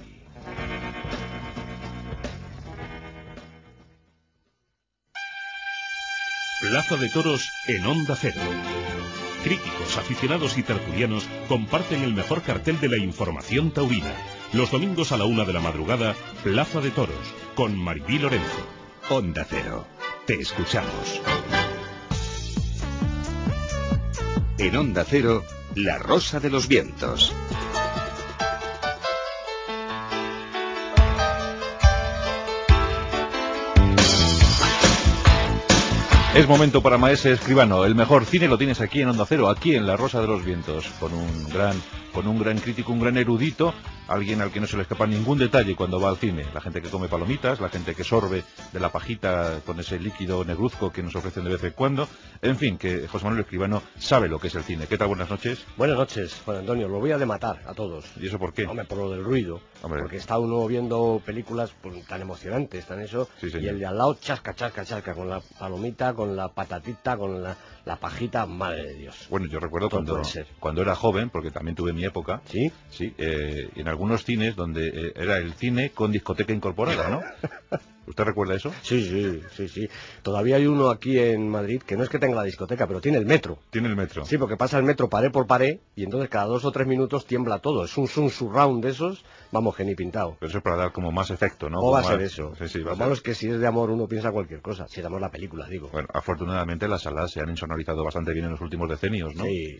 Plaza de Toros en Onda Cero. Críticos, aficionados y tertulianos comparten el mejor cartel de la información taurina. Los domingos a la 1 de la madrugada, Plaza de Toros, con Maribí Lorenzo. Onda Cero. Te escuchamos. En Onda Cero, La Rosa de los Vientos. Es momento para Maese Escribano. El mejor cine lo tienes aquí en Onda Cero, aquí en La Rosa de los Vientos, con un gran crítico, un gran erudito, alguien al que no se le escapa ningún detalle cuando va al cine. La gente que come palomitas, la gente que sorbe de la pajita con ese líquido negruzco que nos ofrecen de vez en cuando. En fin, que José Manuel Escribano sabe lo que es el cine. ¿Qué tal? Buenas noches. Buenas noches, Juan Antonio. Lo voy a matar a todos. ¿Y eso por qué? Hombre, por lo del ruido. Hombre. Porque está uno viendo películas pues, tan emocionantes, tan eso, Sí, y el de al lado chasca, con la palomita, con la patatita, con la pajita, madre de Dios. Bueno, yo recuerdo Todo puede ser. cuando era joven, porque también tuve mi época. ¿Sí? Sí, en algunos cines donde era el cine con discoteca incorporada, ¿no? ¿Usted recuerda eso? Sí. Todavía hay uno aquí en Madrid que no es que tenga la discoteca, pero tiene el metro. Tiene el metro. Sí, porque pasa el metro pared por pared y entonces cada 2 o 3 minutos tiembla todo. Es un surround de esos, vamos, que ni pintado. Pero eso es para dar como más efecto, ¿no? ¿Cómo va a Como ser más... eso? Sí, Lo va a malo ser. es que si es de amor uno piensa cualquier cosa. Si es de amor la película, digo. Bueno, afortunadamente las salas se han insonorizado bastante bien en los últimos decenios, ¿no? Sí.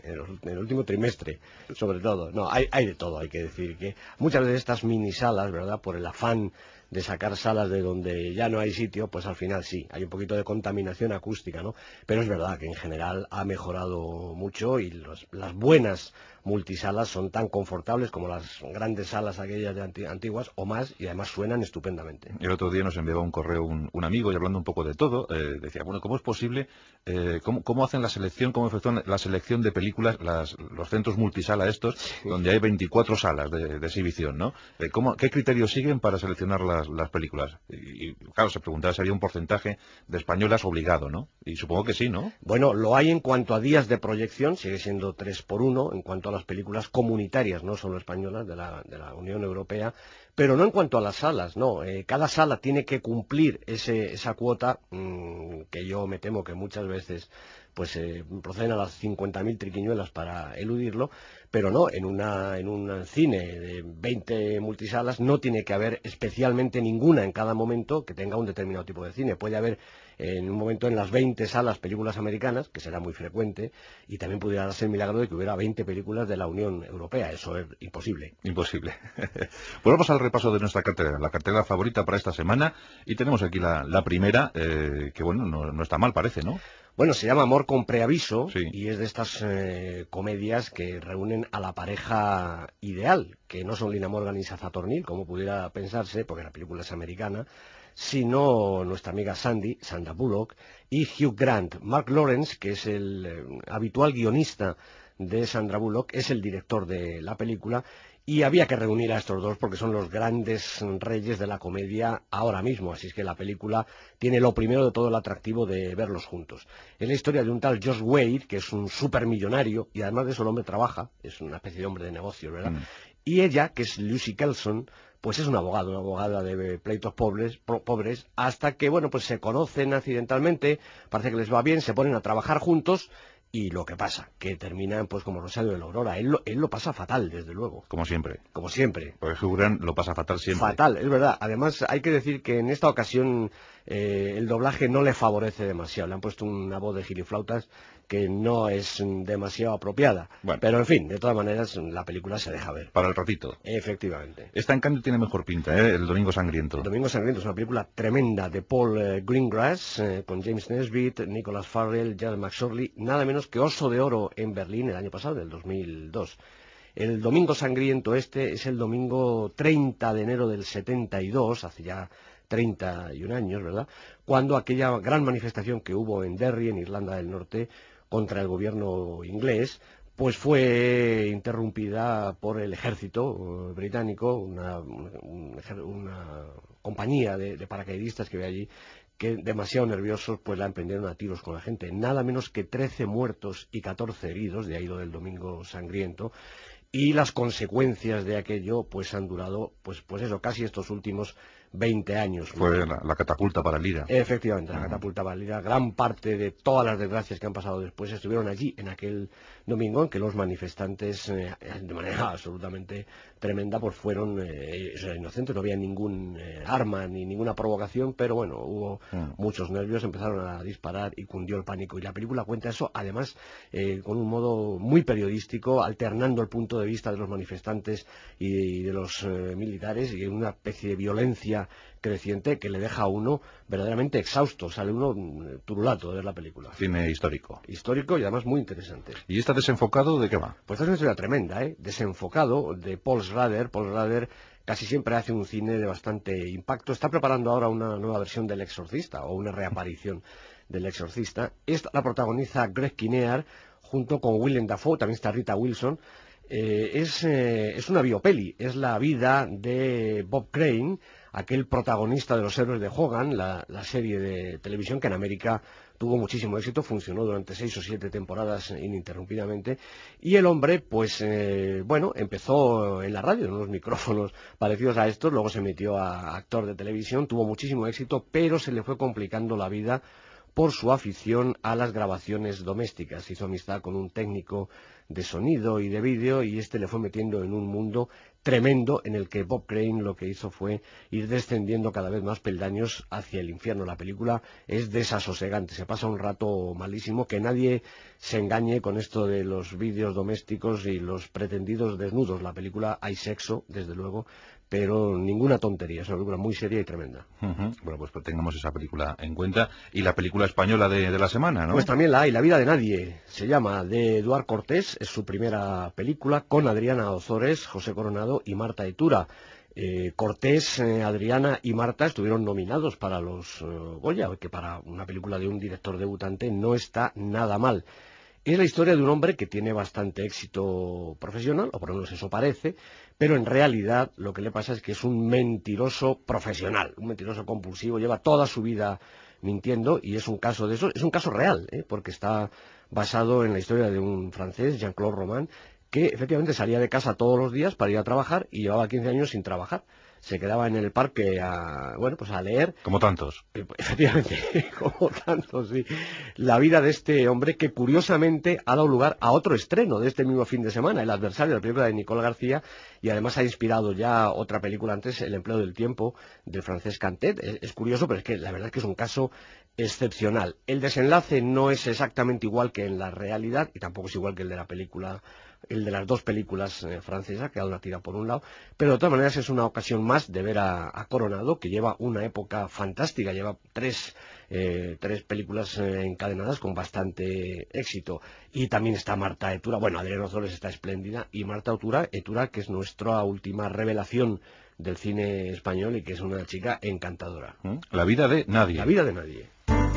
En el último trimestre, sobre todo. No, hay de todo, hay que decir que muchas de estas mini salas, ¿verdad? Por el afán de sacar salas de donde ya no hay sitio, pues al final sí, hay un poquito de contaminación acústica, ¿no? Pero es verdad que en general ha mejorado mucho y las buenas multisalas son tan confortables como las grandes salas aquellas de antiguas o más, y además suenan estupendamente. El otro día nos enviaba un correo un amigo y hablando un poco de todo, decía, bueno, ¿cómo es posible, cómo hacen la selección, cómo efectúan la selección de películas, los centros multisala estos, donde hay 24 salas de exhibición, ¿no? ¿Qué criterios siguen para seleccionar las películas? Y claro, se preguntaba si había un porcentaje de españolas obligado, ¿no? Y supongo que sí, ¿no? Bueno, lo hay en cuanto a días de proyección, sigue siendo 3x1, en cuanto a las películas comunitarias, no solo españolas, de la Unión Europea, pero no en cuanto a las salas, no. Cada sala tiene que cumplir esa cuota, que yo me temo que muchas veces pues proceden a las 50.000 triquiñuelas para eludirlo, pero no, en un cine de 20 multisalas no tiene que haber especialmente ninguna en cada momento que tenga un determinado tipo de cine. Puede haber en un momento en las 20 salas películas americanas, que será muy frecuente, y también pudiera darse el milagro de que hubiera 20 películas de la Unión Europea. Eso es imposible. Imposible. Pues vamos al repaso de nuestra cartelera, la cartelera favorita para esta semana, y tenemos aquí la primera, que bueno, no está mal, parece, ¿no? Bueno, se llama Amor con preaviso, Sí. y es de estas comedias que reúnen a la pareja ideal, que no son Lina Morgan y Saza Tornil, como pudiera pensarse, porque la película es americana, sino nuestra amiga Sandra Bullock, y Hugh Grant. Mark Lawrence, que es el habitual guionista de Sandra Bullock, es el director de la película, y había que reunir a estos dos porque son los grandes reyes de la comedia ahora mismo, así es que la película tiene lo primero de todo el atractivo de verlos juntos. Es la historia de un tal Josh Wade, que es un supermillonario, y además de eso el hombre trabaja, es una especie de hombre de negocios, ¿verdad? Y ella, que es Lucy Kelson, pues es una abogada de pleitos pobres, hasta que, bueno, pues se conocen accidentalmente, parece que les va bien, se ponen a trabajar juntos, y lo que pasa, que terminan pues como Rosario de la Aurora. Él lo pasa fatal, desde luego. Como siempre. Como siempre. Porque Hugh Grant lo pasa fatal siempre. Fatal, es verdad. Además, hay que decir que en esta ocasión el doblaje no le favorece demasiado. Le han puesto una voz de giliflautas que no es demasiado apropiada. Bueno. Pero, en fin, de todas maneras, la película se deja ver. Para el ratito. Efectivamente. Esta, en cambio, tiene mejor pinta, ¿eh? El Domingo Sangriento. El Domingo Sangriento es una película tremenda de Paul Greengrass, con James Nesbitt, Nicholas Farrell, Jared McSorley, nada menos que Oso de Oro en Berlín el año pasado, del 2002. El Domingo Sangriento este es el domingo 30 de enero del 72, hace ya 31 años, ¿verdad?, cuando aquella gran manifestación que hubo en Derry, en Irlanda del Norte, contra el gobierno inglés, pues fue interrumpida por el ejército británico, una compañía de paracaidistas que ve allí, que demasiado nerviosos pues la emprendieron a tiros con la gente. Nada menos que 13 muertos y 14 heridos, de ahí lo del Domingo Sangriento, y las consecuencias de aquello pues han durado pues eso, casi estos últimos 20 años. Fue la catapulta para el IRA. Efectivamente, la catapulta para el IRA. Gran parte de todas las desgracias que han pasado después estuvieron allí, en aquel domingo, en que los manifestantes, de manera absolutamente tremenda, pues fueron inocentes, no había ningún arma ni ninguna provocación, pero bueno, hubo muchos nervios, empezaron a disparar y cundió el pánico. Y la película cuenta eso, además, con un modo muy periodístico, alternando el punto de vista de los manifestantes y de los militares, y una especie de violencia tendencia creciente que le deja a uno verdaderamente exhausto, sale uno turulato de ver la película. Cine histórico. Histórico y además muy interesante. ¿Y está desenfocado de qué va? Pues es una historia tremenda, Desenfocado, de Paul Schrader. Paul Schrader casi siempre hace un cine de bastante impacto. Está preparando ahora una nueva versión del Exorcista, o una reaparición del Exorcista. Esta la protagoniza Greg Kinnear, junto con Willem Dafoe, también está Rita Wilson. Es una biopeli, es la vida de Bob Crane, aquel protagonista de Los héroes de Hogan, la serie de televisión que en América tuvo muchísimo éxito, funcionó durante 6 o 7 temporadas ininterrumpidamente, y el hombre, pues, empezó en la radio, en unos micrófonos parecidos a estos, luego se metió a actor de televisión, tuvo muchísimo éxito, pero se le fue complicando la vida por su afición a las grabaciones domésticas. Hizo amistad con un técnico de sonido y de vídeo y este le fue metiendo en un mundo tremendo en el que Bob Crane lo que hizo fue ir descendiendo cada vez más peldaños hacia el infierno. La película es desasosegante, se pasa un rato malísimo, que nadie se engañe con esto de los vídeos domésticos y los pretendidos desnudos. La película hay sexo, desde luego, pero ninguna tontería, es una película muy seria y tremenda. Bueno, pues tengamos esa película en cuenta. Y la película española de la semana, ¿no? Pues también la hay, La vida de nadie, se llama, de Eduard Cortés, es su primera película, con Adriana Ozores, José Coronado y Marta Etura. Cortés, Adriana y Marta estuvieron nominados para los Goya, que para una película de un director debutante no está nada mal. Es la historia de un hombre que tiene bastante éxito profesional, o por lo menos eso parece, pero en realidad lo que le pasa es que es un mentiroso profesional, un mentiroso compulsivo, lleva toda su vida mintiendo y es un caso de eso, es un caso real, porque está basado en la historia de un francés, Jean-Claude Roman, que efectivamente salía de casa todos los días para ir a trabajar y llevaba 15 años sin trabajar. Se quedaba en el parque a leer. Como tantos. Efectivamente, como tantos, sí. La vida de este hombre que curiosamente ha dado lugar a otro estreno de este mismo fin de semana, El adversario, la película de Nicole García, y además ha inspirado ya otra película antes, El empleo del tiempo, del francés Cantet. Es curioso, pero es que la verdad es que es un caso excepcional. El desenlace no es exactamente igual que en la realidad, y tampoco es igual que el de la película, el de las dos películas francesas, que da una tira por un lado, pero de todas maneras es una ocasión más de ver a Coronado, que lleva una época fantástica, lleva tres películas encadenadas con bastante éxito, y también está Marta Etura, Adriana Ozores está espléndida, y Marta Etura, que es nuestra última revelación del cine español y que es una chica encantadora. La vida de nadie. La vida de nadie.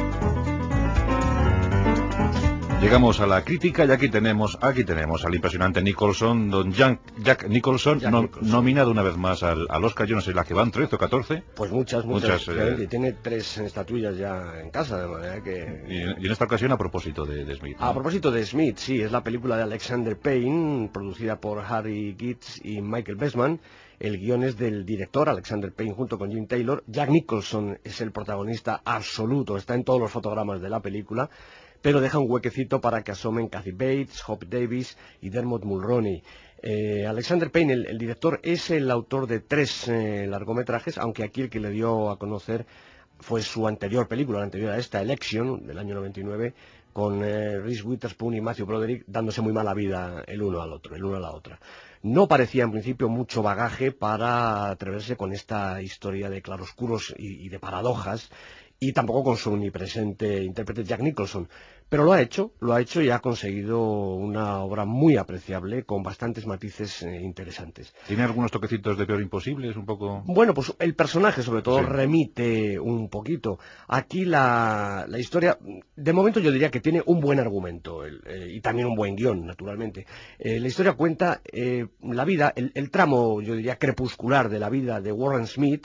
Llegamos a la crítica y aquí tenemos al impresionante Nicholson, don Jack Nicholson, nominado una vez más al Oscar. Yo no sé, ¿la que van 13 o 14? Pues muchas. Y tiene 3 estatuillas ya en casa, de manera que... Y en esta ocasión a propósito de Smith, ¿no? A propósito de Smith, sí, es la película de Alexander Payne, producida por Harry Gittes y Michael Bessman. El guion es del director Alexander Payne junto con Jim Taylor. Jack Nicholson es el protagonista absoluto, está en todos los fotogramas de la película, pero deja un huequecito para que asomen Kathy Bates, Hope Davis y Dermot Mulroney. Alexander Payne, el director, es el autor de 3 largometrajes, aunque aquí el que le dio a conocer fue su anterior película, la anterior a esta, Election, del año 99, con Reese Witherspoon y Matthew Broderick dándose muy mala vida el uno a la otra. No parecía en principio mucho bagaje para atreverse con esta historia de claroscuros y de paradojas, y tampoco con su omnipresente intérprete Jack Nicholson, pero lo ha hecho y ha conseguido una obra muy apreciable con bastantes matices interesantes. ¿Tiene algunos toquecitos de Peor Imposible? Es un poco... Bueno, pues el personaje sobre todo remite un poquito. Aquí la historia, de momento yo diría que tiene un buen argumento y también un buen guión, naturalmente. La historia cuenta la vida, el tramo, yo diría, crepuscular de la vida de Warren Smith,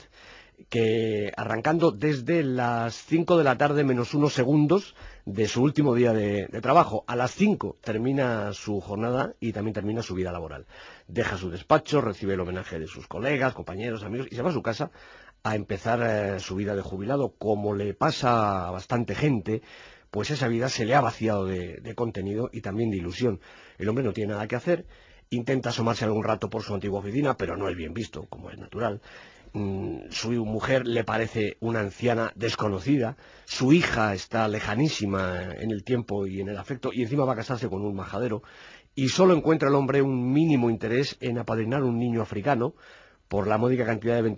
que arrancando desde las 5 de la tarde menos unos segundos de su último día de trabajo. A las 5 termina su jornada y también termina su vida laboral. Deja su despacho, recibe el homenaje de sus colegas, compañeros, amigos y se va a su casa a empezar su vida de jubilado. Como le pasa a bastante gente, pues esa vida se le ha vaciado de contenido y también de ilusión. El hombre no tiene nada que hacer, intenta asomarse algún rato por su antigua oficina, pero no es bien visto, como es natural. Su mujer le parece una anciana desconocida, su hija está lejanísima en el tiempo y en el afecto, y encima va a casarse con un majadero, y solo encuentra el hombre un mínimo interés en apadrinar un niño africano, por la módica cantidad de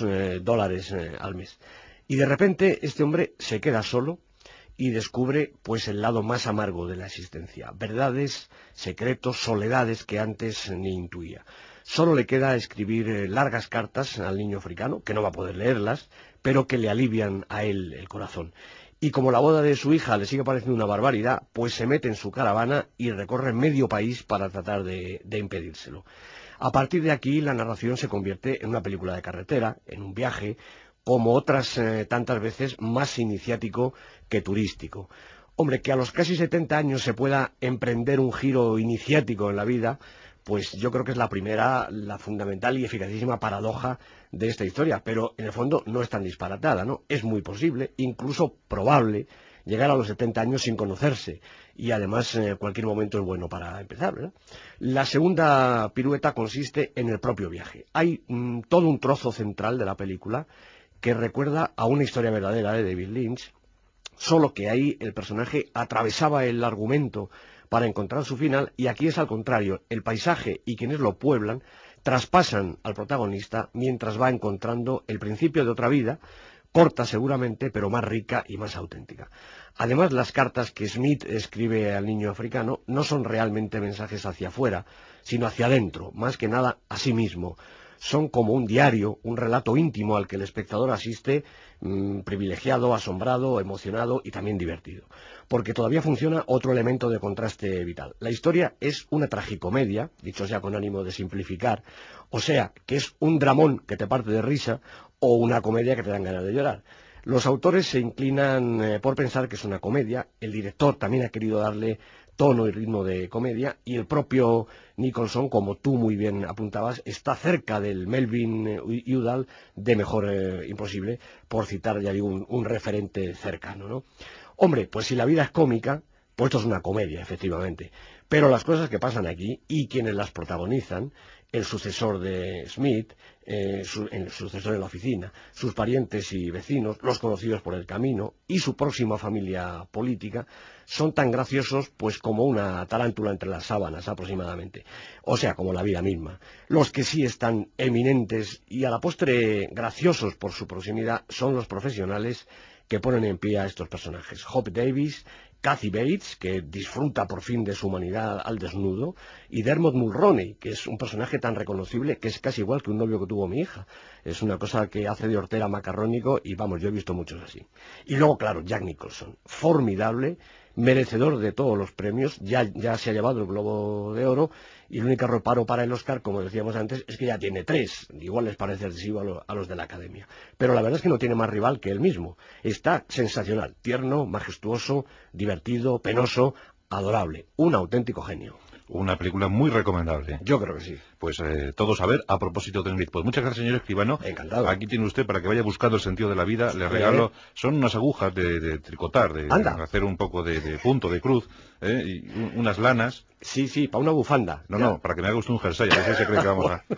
$22 al mes. Y de repente este hombre se queda solo y descubre pues el lado más amargo de la existencia, verdades, secretos, soledades que antes ni intuía. Solo le queda escribir largas cartas al niño africano, que no va a poder leerlas, pero que le alivian a él el corazón. Y como la boda de su hija le sigue pareciendo una barbaridad, pues se mete en su caravana y recorre medio país para tratar de impedírselo. A partir de aquí la narración se convierte en una película de carretera, en un viaje, como otras tantas veces más iniciático que turístico. Hombre, que a los casi 70 años se pueda emprender un giro iniciático en la vida, pues yo creo que es la primera, la fundamental y eficacísima paradoja de esta historia, pero en el fondo no es tan disparatada, ¿no? Es muy posible, incluso probable, llegar a los 70 años sin conocerse, y además cualquier momento es bueno para empezar, ¿verdad? La segunda pirueta consiste en el propio viaje. Hay todo un trozo central de la película que recuerda a una historia verdadera de David Lynch, solo que ahí el personaje atravesaba el argumento para encontrar su final, y aquí es al contrario, el paisaje y quienes lo pueblan traspasan al protagonista mientras va encontrando el principio de otra vida, corta seguramente, pero más rica y más auténtica. Además, las cartas que Smith escribe al niño africano no son realmente mensajes hacia afuera, sino hacia adentro, más que nada a sí mismo. Son como un diario, un relato íntimo al que el espectador asiste privilegiado, asombrado, emocionado y también divertido. Porque todavía funciona otro elemento de contraste vital. La historia es una tragicomedia, dicho sea con ánimo de simplificar, o sea, que es un dramón que te parte de risa o una comedia que te dan ganas de llorar. Los autores se inclinan por pensar que es una comedia, el director también ha querido darle tono y ritmo de comedia, y el propio Nicholson, como tú muy bien apuntabas, está cerca del Melvin Udall de Mejor Imposible, por citar, ya digo, un referente cercano, ¿no? Hombre, pues si la vida es cómica, pues esto es una comedia, efectivamente, pero las cosas que pasan aquí, y quienes las protagonizan, el sucesor de Smith, el sucesor de la oficina, sus parientes y vecinos, los conocidos por el camino y su próxima familia política, son tan graciosos pues como una tarántula entre las sábanas aproximadamente, o sea, como la vida misma. Los que sí están eminentes y a la postre graciosos por su proximidad son los profesionales que ponen en pie a estos personajes. Hope Davis, Kathy Bates, que disfruta por fin de su humanidad al desnudo, y Dermot Mulroney, que es un personaje tan reconocible que es casi igual que un novio que tuvo mi hija. Es una cosa que hace de hortera macarrónico y vamos, yo he visto muchos así. Y luego, claro, Jack Nicholson, formidable, merecedor de todos los premios, ya se ha llevado el Globo de Oro, y el único reparo para el Oscar, como decíamos antes, es que ya tiene 3, igual les parece excesivo a los de la Academia. Pero la verdad es que no tiene más rival que él mismo. Está sensacional, tierno, majestuoso, divertido, penoso, adorable, un auténtico genio. Una película muy recomendable. Yo creo que sí. Pues todos a ver, a propósito de Smith. Pues muchas gracias, señor escribano. Encantado. Aquí tiene usted para que vaya buscando el sentido de la vida. Le regalo, son unas agujas de tricotar, de hacer un poco de punto, de cruz, y unas lanas. Sí, para una bufanda. No, para que me haga usted un jersey, a ver si se cree que vamos a...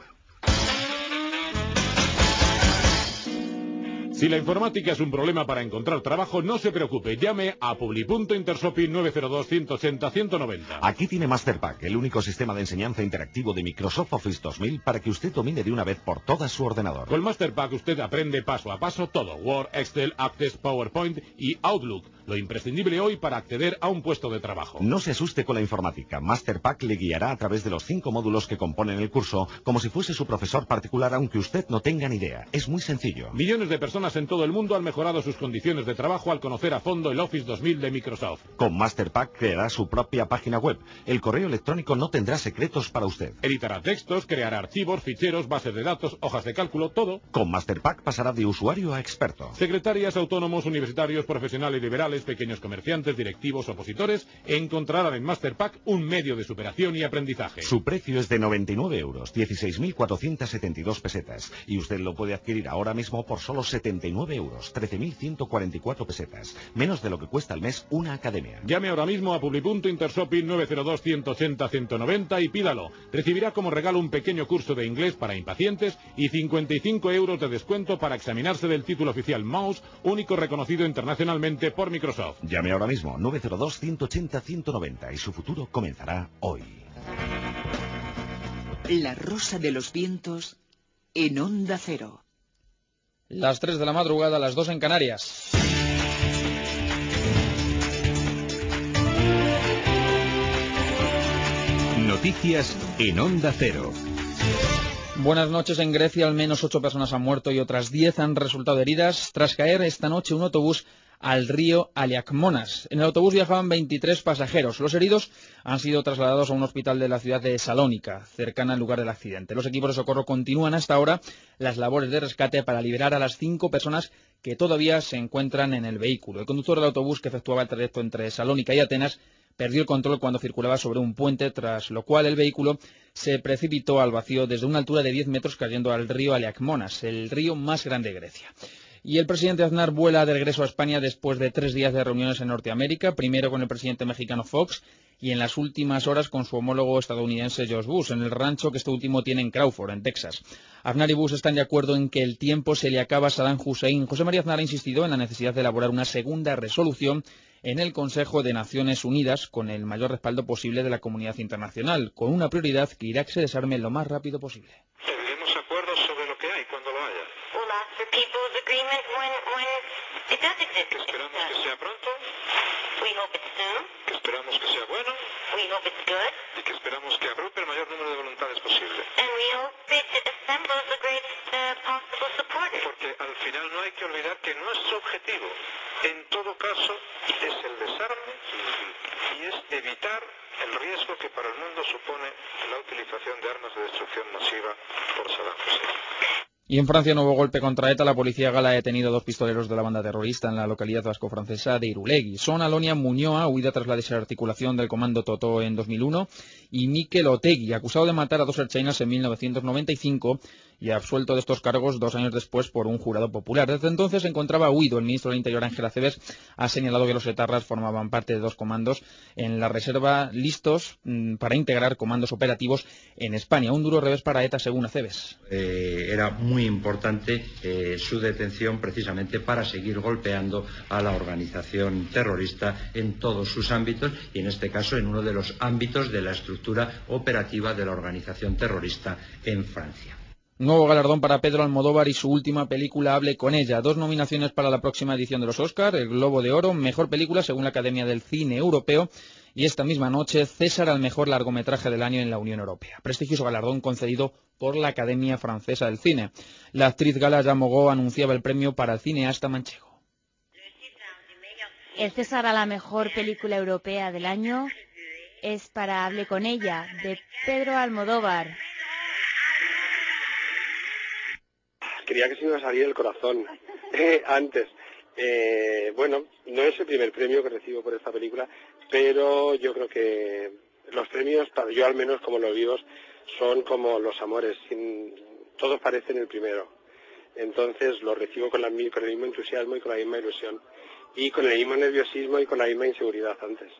Si la informática es un problema para encontrar trabajo, no se preocupe, llame a Publi.Intershopping 902-180-190. Aquí tiene MasterPack, el único sistema de enseñanza interactivo de Microsoft Office 2000 para que usted domine de una vez por todas su ordenador. Con MasterPack usted aprende paso a paso todo, Word, Excel, Access, PowerPoint y Outlook, lo imprescindible hoy para acceder a un puesto de trabajo. No se asuste con la informática, MasterPack le guiará a través de los 5 módulos que componen el curso, como si fuese su profesor particular, aunque usted no tenga ni idea. Es muy sencillo. Millones de personas en todo el mundo han mejorado sus condiciones de trabajo al conocer a fondo el Office 2000 de Microsoft. Con MasterPack creará su propia página web. El correo electrónico no tendrá secretos para usted. Editará textos, creará archivos, ficheros, bases de datos, hojas de cálculo, todo. Con MasterPack pasará de usuario a experto. Secretarias, autónomos, universitarios, profesionales liberales, pequeños comerciantes, directivos, opositores, encontrarán en MasterPack un medio de superación y aprendizaje. Su precio es de 99 euros, 16.472 pesetas. Y usted lo puede adquirir ahora mismo por solo 79 euros, 13.144 pesetas. Menos de lo que cuesta al mes una academia. Llame ahora mismo a Publi.Intershopping 902-180-190 y pídalo. Recibirá como regalo un pequeño curso de inglés para impacientes y 55 euros de descuento para examinarse del título oficial Mouse, único reconocido internacionalmente por Microsoft. Llame ahora mismo 902-180-190 y su futuro comenzará hoy. La Rosa de los Vientos en Onda Cero. Las 3 de la madrugada, las 2 en Canarias. Noticias en Onda Cero. Buenas noches. En Grecia al menos 8 personas han muerto y otras 10 han resultado heridas tras caer esta noche un autobús al río Aliakmonas. En el autobús viajaban 23 pasajeros. Los heridos han sido trasladados a un hospital de la ciudad de Salónica, cercana al lugar del accidente. Los equipos de socorro continúan hasta ahora las labores de rescate para liberar a las 5 personas que todavía se encuentran en el vehículo. El conductor del autobús, que efectuaba el trayecto entre Salónica y Atenas, perdió el control cuando circulaba sobre un puente, tras lo cual el vehículo se precipitó al vacío desde una altura de 10 metros cayendo al río Aliakmonas, el río más grande de Grecia. Y el presidente Aznar vuela de regreso a España después de 3 días de reuniones en Norteamérica, primero con el presidente mexicano Fox y en las últimas horas con su homólogo estadounidense George Bush, en el rancho que este último tiene en Crawford, en Texas. Aznar y Bush están de acuerdo en que el tiempo se le acaba a Saddam Hussein. José María Aznar ha insistido en la necesidad de elaborar una segunda resolución en el Consejo de Naciones Unidas con el mayor respaldo posible de la comunidad internacional, con una prioridad: que Irak se desarme lo más rápido posible. Tendremos acuerdos sobre lo que hay cuando lo haya. Que esperamos que sea pronto. Que esperamos que sea bueno. Y que esperamos que agrupe el mayor número de voluntades posible. Porque al final no hay que olvidar que nuestro objetivo, en todo caso, es el desarme y es evitar el riesgo que para el mundo supone la utilización de armas de destrucción masiva por Saddam Hussein. Y en Francia, nuevo golpe contra ETA. La policía gala ha detenido a 2 pistoleros de la banda terrorista en la localidad vasco-francesa de Irulegui. Son Alonia Muñoa, huida tras la desarticulación del comando Totó en 2001, y Mikel Otegui, acusado de matar a 2 ertzainas en 1995 y absuelto de estos cargos 2 años después por un jurado popular. Desde entonces se encontraba huido. El ministro del Interior, Ángel Acebes, ha señalado que los etarras formaban parte de 2 comandos en la reserva listos para integrar comandos operativos en España. Un duro revés para ETA, según Acebes. Era muy importante su detención, precisamente para seguir golpeando a la organización terrorista en todos sus ámbitos, y en este caso en uno de los ámbitos de la estructura operativa de la organización terrorista en Francia. Nuevo galardón para Pedro Almodóvar y su última película, Hable con ella. 2 nominaciones para la próxima edición de los Oscar: el Globo de Oro, mejor película según la Academia del Cine Europeo, y esta misma noche César al mejor largometraje del año en la Unión Europea. Prestigioso galardón concedido por la Academia Francesa del Cine. La actriz Gala Yamogó anunciaba el premio para el cineasta manchego. El César a la mejor película europea del año es para Hable con ella, de Pedro Almodóvar. Creía que se me iba a salir el corazón antes. Bueno, no es el primer premio que recibo por esta película, pero yo creo que los premios, yo al menos como los vivo, son como los amores, todos parecen el primero. Entonces los recibo con el mismo entusiasmo y con la misma ilusión, y con el mismo nerviosismo y con la misma inseguridad antes.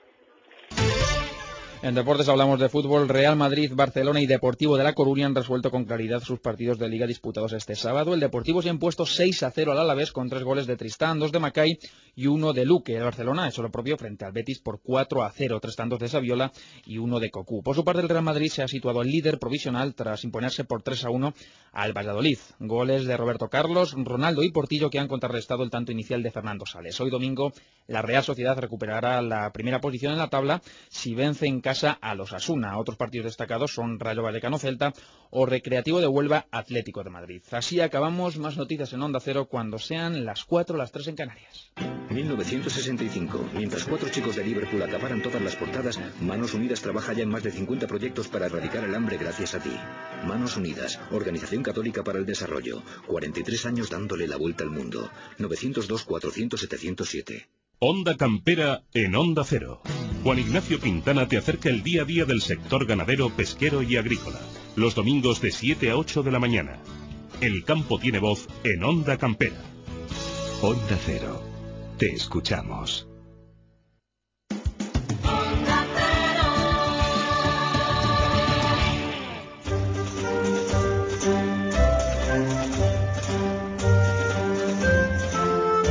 En deportes hablamos de fútbol. Real Madrid, Barcelona y Deportivo de La Coruña han resuelto con claridad sus partidos de Liga disputados este sábado. El Deportivo se ha impuesto 6-0 al Alavés con 3 goles de Tristán, 2 de Macay y 1 de Luque. El Barcelona ha hecho lo propio frente al Betis por 4-0, 3 tantos de Saviola y 1 de Cocu. Por su parte, el Real Madrid se ha situado al líder provisional tras imponerse por 3-1 al Valladolid. Goles de Roberto Carlos, Ronaldo y Portillo, que han contrarrestado el tanto inicial de Fernando Sales. Hoy domingo, la Real Sociedad recuperará la primera posición en la tabla si vence en casa a los Asuna. Otros partidos destacados son Rayo Vallecano Celta o Recreativo de Huelva Atlético de Madrid. Así acabamos. Más noticias en Onda Cero cuando sean las 4 o las 3 en Canarias. 1965. Mientras 4 chicos de Liverpool acaparan todas las portadas, Manos Unidas trabaja ya en más de 50 proyectos para erradicar el hambre gracias a ti. Manos Unidas, Organización Católica para el Desarrollo. 43 años dándole la vuelta al mundo. 902-400-707. Onda Campera en Onda Cero. Juan Ignacio Quintana te acerca el día a día del sector ganadero, pesquero y agrícola. Los domingos de 7 a 8 de la mañana. El campo tiene voz en Onda Campera. Onda Cero. Te escuchamos.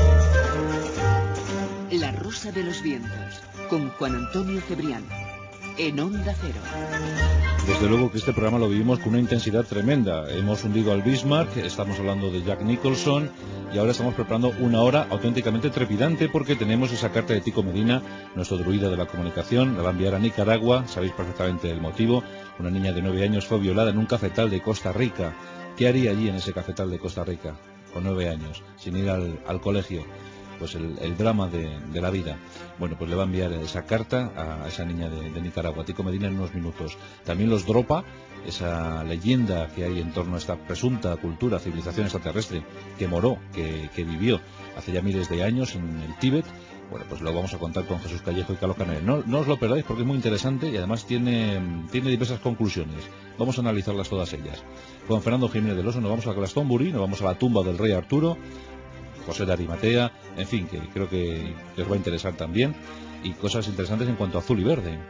La Rosa de los Vientos, con Juan Antonio Cebrián, en Onda Cero. Desde luego que este programa lo vivimos con una intensidad tremenda. Hemos hundido al Bismarck, estamos hablando de Jack Nicholson y ahora estamos preparando una hora auténticamente trepidante porque tenemos esa carta de Tico Medina, nuestro druida de la comunicación, la va a enviar a Nicaragua, sabéis perfectamente el motivo. Una niña de 9 años fue violada en un cafetal de Costa Rica. ¿Qué haría allí en ese cafetal de Costa Rica con 9 años, sin ir al colegio? Pues el drama de la vida. Bueno, pues le va a enviar esa carta a esa niña de Nicaragua, Tico Medina, en unos minutos. También los Dropa, esa leyenda que hay en torno a esta presunta cultura, civilización extraterrestre, que moró, que vivió hace ya miles de años en el Tíbet. Bueno, pues lo vamos a contar con Jesús Callejo y Carlos Canales. No os lo perdáis porque es muy interesante y además tiene diversas conclusiones. Vamos a analizarlas todas ellas. Con Fernando Jiménez del Oso nos vamos a Glastonbury, nos vamos a la tumba del rey Arturo, José de Arimatea, en fin, que creo que os va a interesar también, y cosas interesantes en cuanto a azul y verde.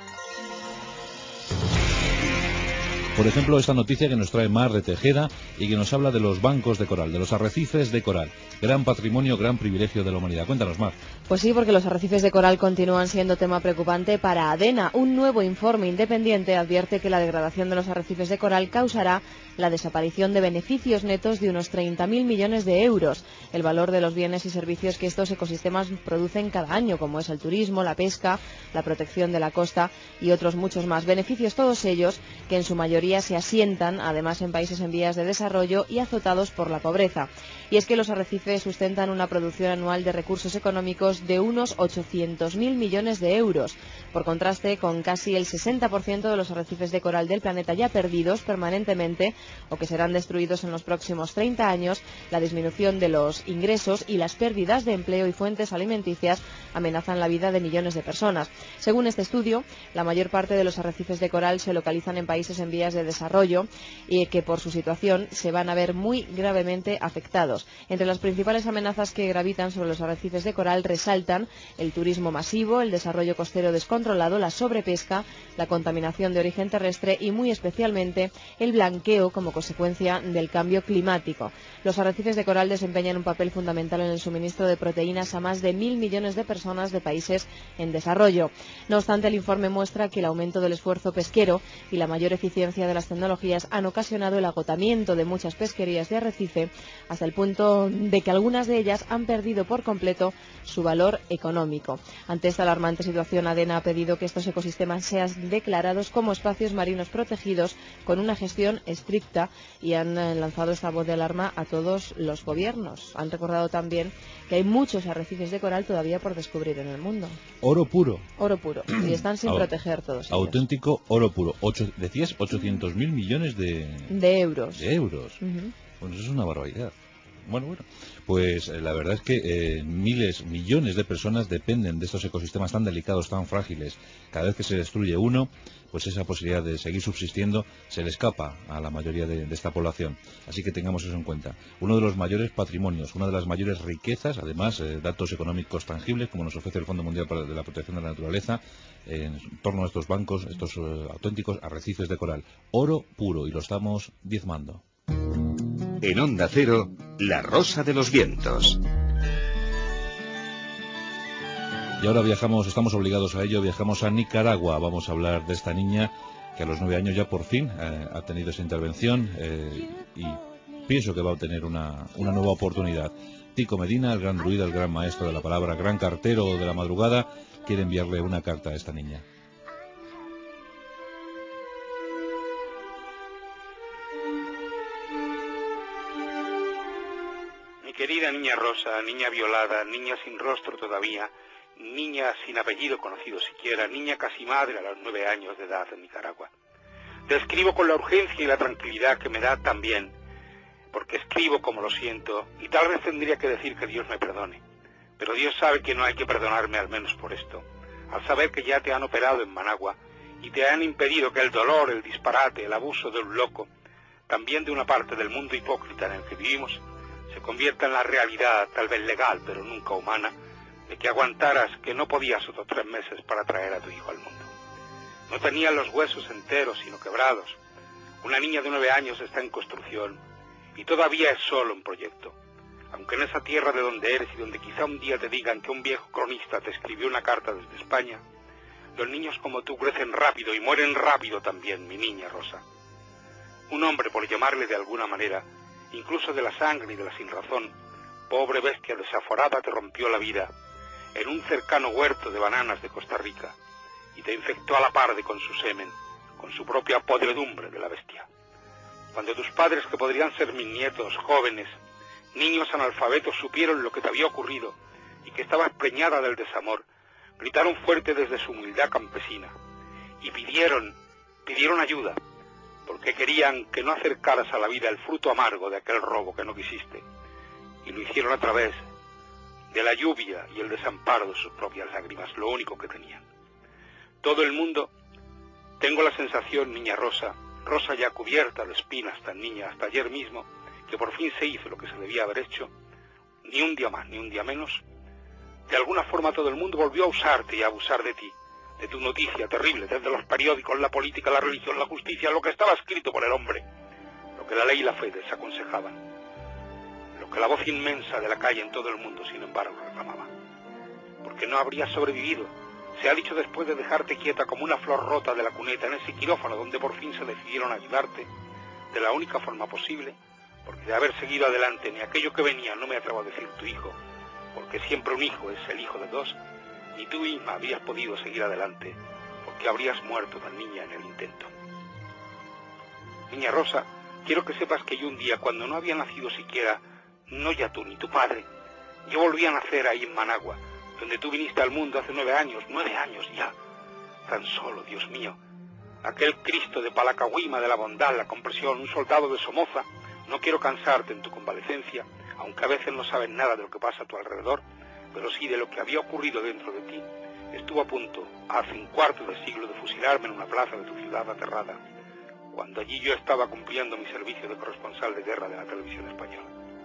Por ejemplo, esta noticia que nos trae Mar de Tejeda y que nos habla de los bancos de coral, de los arrecifes de coral. Gran patrimonio, gran privilegio de la humanidad. Cuéntanos, Mar. Pues sí, porque los arrecifes de coral continúan siendo tema preocupante para ADENA. Un nuevo informe independiente advierte que la degradación de los arrecifes de coral causará la desaparición de beneficios netos de unos 30.000 millones de euros. El valor de los bienes y servicios que estos ecosistemas producen cada año, como es el turismo, la pesca, la protección de la costa y otros muchos más. Beneficios todos ellos que en su mayoría se asientan, además, en países en vías de desarrollo y azotados por la pobreza. Y es que los arrecifes sustentan una producción anual de recursos económicos de unos 800.000 millones de euros. Por contraste, con casi el 60% de los arrecifes de coral del planeta ya perdidos permanentemente o que serán destruidos en los próximos 30 años, la disminución de los ingresos y las pérdidas de empleo y fuentes alimenticias amenazan la vida de millones de personas. Según este estudio, la mayor parte de los arrecifes de coral se localizan en países en vías de desarrollo y que por su situación se van a ver muy gravemente afectados. Entre las principales amenazas que gravitan sobre los arrecifes de coral resaltan el turismo masivo, el desarrollo costero descontrolado, la sobrepesca, la contaminación de origen terrestre y muy especialmente el blanqueo como consecuencia del cambio climático. Los arrecifes de coral desempeñan un papel fundamental en el suministro de proteínas a más de 1.000 millones de personas de países en desarrollo. No obstante, el informe muestra que el aumento del esfuerzo pesquero y la mayor eficiencia de las tecnologías han ocasionado el agotamiento de muchas pesquerías de arrecife hasta el punto de que algunas de ellas han perdido por completo su valor económico. Ante esta alarmante situación, ADENA ha pedido que estos ecosistemas sean declarados como espacios marinos protegidos con una gestión estricta y han lanzado esta voz de alarma a todos los gobiernos. Han recordado también que hay muchos arrecifes de coral todavía por descubrir en el mundo. Oro puro. Oro puro. Y están sin proteger todos ellos. Auténtico oro puro. Decías 800.000 millones de euros. De euros. Bueno, eso es una barbaridad. Bueno, pues la verdad es que millones de personas dependen de estos ecosistemas tan delicados, tan frágiles. Cada vez que se destruye uno, pues esa posibilidad de seguir subsistiendo se le escapa a la mayoría de esta población. Así que tengamos eso en cuenta. Uno de los mayores patrimonios, una de las mayores riquezas, además, datos económicos tangibles, como nos ofrece el Fondo Mundial de la Protección de la Naturaleza, en torno a estos bancos, estos auténticos arrecifes de coral. Oro puro, y lo estamos diezmando. En Onda Cero, La Rosa de los Vientos. Y ahora estamos obligados a ello, viajamos a Nicaragua. Vamos a hablar de esta niña que a los 9 años ya por fin ha tenido esa intervención y pienso que va a obtener una nueva oportunidad. Tico Medina, el gran druida, el gran maestro de la palabra, gran cartero de la madrugada, quiere enviarle una carta a esta niña. Querida niña Rosa, niña violada, niña sin rostro todavía, niña sin apellido conocido siquiera, niña casi madre a los 9 años de edad en Nicaragua. Te escribo con la urgencia y la tranquilidad que me da también, porque escribo como lo siento, y tal vez tendría que decir que Dios me perdone. Pero Dios sabe que no hay que perdonarme al menos por esto. Al saber que ya te han operado en Managua y te han impedido que el dolor, el disparate, el abuso de un loco, también de una parte del mundo hipócrita en el que vivimos, se convierta en la realidad, tal vez legal, pero nunca humana, de que aguantaras que no podías otros 3 meses para traer a tu hijo al mundo. No tenías los huesos enteros, sino quebrados. Una niña de 9 años está en construcción y todavía es solo un proyecto. Aunque en esa tierra de donde eres y donde quizá un día te digan que un viejo cronista te escribió una carta desde España, Los niños como tú crecen rápido y mueren rápido también, mi niña Rosa. Un hombre, por llamarle de alguna manera, incluso de la sangre y de la sinrazón, pobre bestia desaforada, te rompió la vida en un cercano huerto de bananas de Costa Rica y te infectó a la par de con su semen, con su propia podredumbre de la bestia. Cuando tus padres, que podrían ser mis nietos, jóvenes, niños analfabetos, supieron lo que te había ocurrido y que estabas preñada del desamor, gritaron fuerte desde su humildad campesina y pidieron ayuda, porque querían que no acercaras a la vida el fruto amargo de aquel robo que no quisiste, y lo hicieron a través de la lluvia y el desamparo de sus propias lágrimas, lo único que tenían. Todo el mundo, tengo la sensación, niña Rosa ya cubierta de espinas, tan niña, hasta ayer mismo, que por fin se hizo lo que se debía haber hecho, ni un día más, ni un día menos, de alguna forma todo el mundo volvió a usarte y a abusar de ti, de tu noticia terrible, desde los periódicos, la política, la religión, la justicia, lo que estaba escrito por el hombre, lo que la ley y la fe desaconsejaban, lo que la voz inmensa de la calle en todo el mundo, sin embargo, reclamaba. Porque no habrías sobrevivido. Se ha dicho después de dejarte quieta como una flor rota de la cuneta en ese quirófano donde por fin se decidieron a ayudarte de la única forma posible, porque de haber seguido adelante ni aquello que venía, no me atrevo a decir tu hijo, porque siempre un hijo es el hijo de dos, ni tú misma habrías podido seguir adelante, porque habrías muerto tan niña en el intento. Niña Rosa, quiero que sepas que yo un día, cuando no había nacido siquiera, no ya tú ni tu padre, yo volví a nacer ahí en Managua, donde tú viniste al mundo hace 9 años ya, tan solo, Dios mío, aquel Cristo de Palacahuima, de la bondad, la compresión, un soldado de Somoza. No quiero cansarte en tu convalecencia, aunque a veces no sabes nada de lo que pasa a tu alrededor, pero sí de lo que había ocurrido dentro de ti. Estuvo a punto, hace un cuarto de siglo, de fusilarme en una plaza de tu ciudad aterrada, cuando allí yo estaba cumpliendo mi servicio de corresponsal de guerra de la televisión española.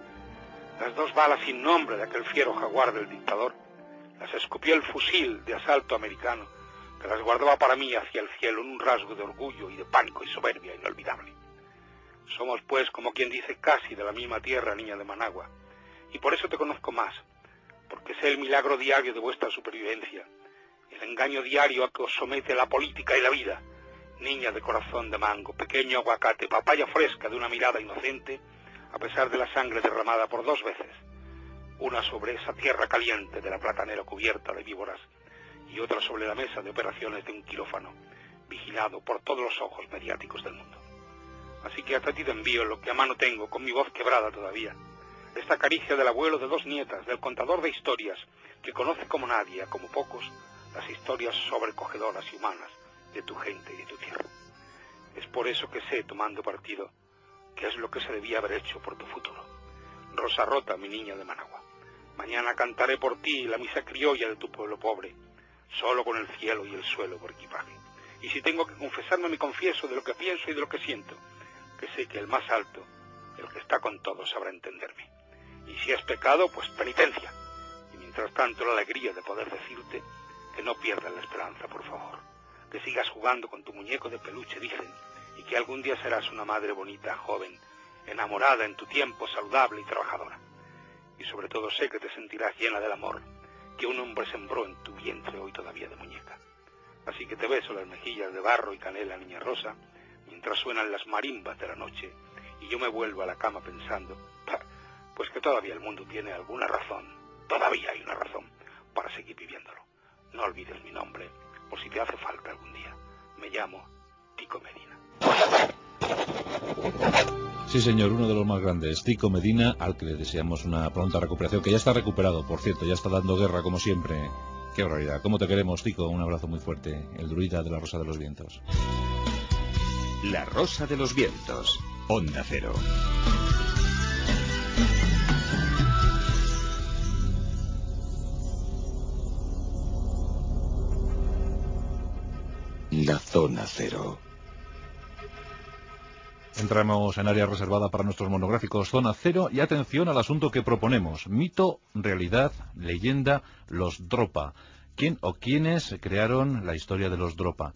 Las 2 balas sin nombre de aquel fiero jaguar del dictador las escupió el fusil de asalto americano, que las guardaba para mí hacia el cielo en un rasgo de orgullo y de pánico y soberbia inolvidable. Somos, pues, como quien dice, casi de la misma tierra, niña de Managua, y por eso te conozco más, porque sé el milagro diario de vuestra supervivencia, el engaño diario a que os somete la política y la vida, niña de corazón de mango, pequeño aguacate, papaya fresca de una mirada inocente, a pesar de la sangre derramada por 2 veces, una sobre esa tierra caliente de la platanera cubierta de víboras y otra sobre la mesa de operaciones de un quirófano, vigilado por todos los ojos mediáticos del mundo. Así que hasta ti te envío lo que a mano tengo, con mi voz quebrada todavía, esta caricia del abuelo de 2 nietas, del contador de historias, que conoce como nadie, como pocos, las historias sobrecogedoras y humanas de tu gente y de tu tierra. Es por eso que sé, tomando partido, que es lo que se debía haber hecho por tu futuro. Rosa Rota, mi niña de Managua, mañana cantaré por ti la misa criolla de tu pueblo pobre, solo con el cielo y el suelo por equipaje. Y si tengo que confesarme, me confieso de lo que pienso y de lo que siento, que sé que el más alto, el que está con todos, sabrá entenderme. Y si es pecado, pues penitencia. Y mientras tanto la alegría de poder decirte que no pierdas la esperanza, por favor. Que sigas jugando con tu muñeco de peluche, dicen, y que algún día serás una madre bonita, joven, enamorada en tu tiempo, saludable y trabajadora. Y sobre todo sé que te sentirás llena del amor que un hombre sembró en tu vientre hoy todavía de muñeca. Así que te beso las mejillas de barro y canela, niña Rosa, mientras suenan las marimbas de la noche y yo me vuelvo a la cama pensando, pues que todavía el mundo tiene alguna razón, todavía hay una razón para seguir viviéndolo. No olvides mi nombre, por si te hace falta algún día. Me llamo Tico Medina. Sí, señor, uno de los más grandes, Tico Medina, al que le deseamos una pronta recuperación, que ya está recuperado, por cierto, ya está dando guerra como siempre. Qué barbaridad. ¿Cómo te queremos, Tico? Un abrazo muy fuerte. El druida de la Rosa de los Vientos. La Rosa de los Vientos. Onda Cero. La Zona Cero. Entramos en área reservada para nuestros monográficos Zona Cero y atención al asunto que proponemos. Mito, realidad, leyenda, los Dropa. ¿Quién o quiénes crearon la historia de los Dropa?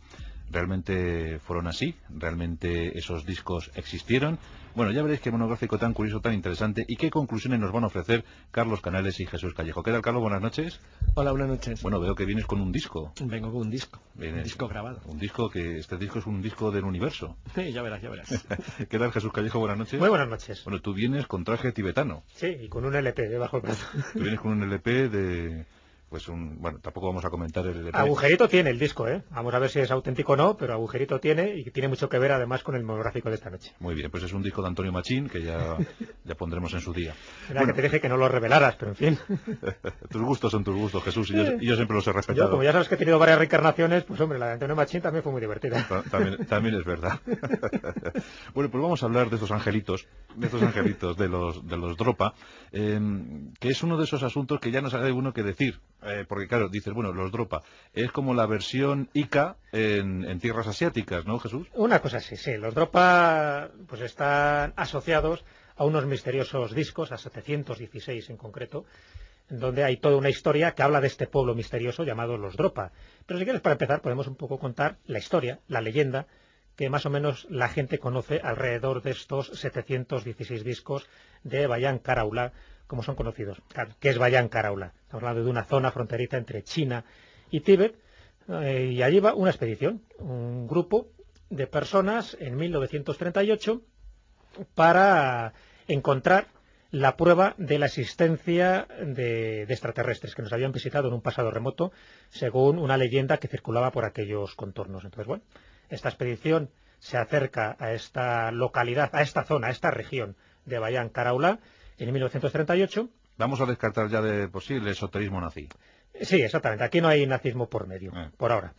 ¿Realmente fueron así? ¿Realmente esos discos existieron? Bueno, ya veréis qué monográfico tan curioso, tan interesante, y qué conclusiones nos van a ofrecer Carlos Canales y Jesús Callejo. ¿Qué tal, Carlos? Buenas noches. Hola, buenas noches. Bueno, veo que vienes con un disco. Vengo con un disco. Un disco grabado. Un disco este disco es un disco del universo. Sí, ya verás, ya verás. ¿Qué tal, Jesús Callejo? Buenas noches. Muy buenas noches. Bueno, tú vienes con traje tibetano. Sí, y con un LP debajo del brazo. Tú vienes con un LP de... bueno, tampoco vamos a comentar el LP. Agujerito tiene el disco, ¿eh? Vamos a ver si es auténtico o no, pero agujerito tiene y tiene mucho que ver además con el monográfico de esta noche. Muy bien, pues es un disco de Antonio Machín que ya pondremos en su día. Era que te dije que no lo revelaras, pero en fin. Tus gustos son tus gustos, Jesús, y yo siempre los he respetado. Yo, como ya sabes que he tenido varias reencarnaciones, pues hombre, la de Antonio Machín también fue muy divertida. También es verdad. Bueno, pues vamos a hablar de estos angelitos, de los Dropa, que es uno de esos asuntos que ya no sabe uno qué decir. Porque claro, dices, bueno, los Dropa es como la versión Ica en tierras asiáticas, ¿no, Jesús? Una cosa así, sí. Los Dropa pues están asociados a unos misteriosos discos, a 716 en concreto, donde hay toda una historia que habla de este pueblo misterioso llamado los Dropa. Pero si quieres, para empezar, podemos un poco contar la historia, la leyenda, que más o menos la gente conoce alrededor de estos 716 discos de Bayan Karaula, como son conocidos. Claro, ¿qué es Bayan Karaula? Estamos hablando de una zona fronteriza entre China y Tíbet, y allí va una expedición, un grupo de personas en 1938 para encontrar la prueba de la existencia de extraterrestres que nos habían visitado en un pasado remoto, según una leyenda que circulaba por aquellos contornos. Entonces, bueno, esta expedición se acerca a esta localidad, a esta zona, a esta región de Bayan Karaula, en 1938. Vamos a descartar ya de por sí el esoterismo nazi. Sí, exactamente. Aquí no hay nazismo por medio, por ahora.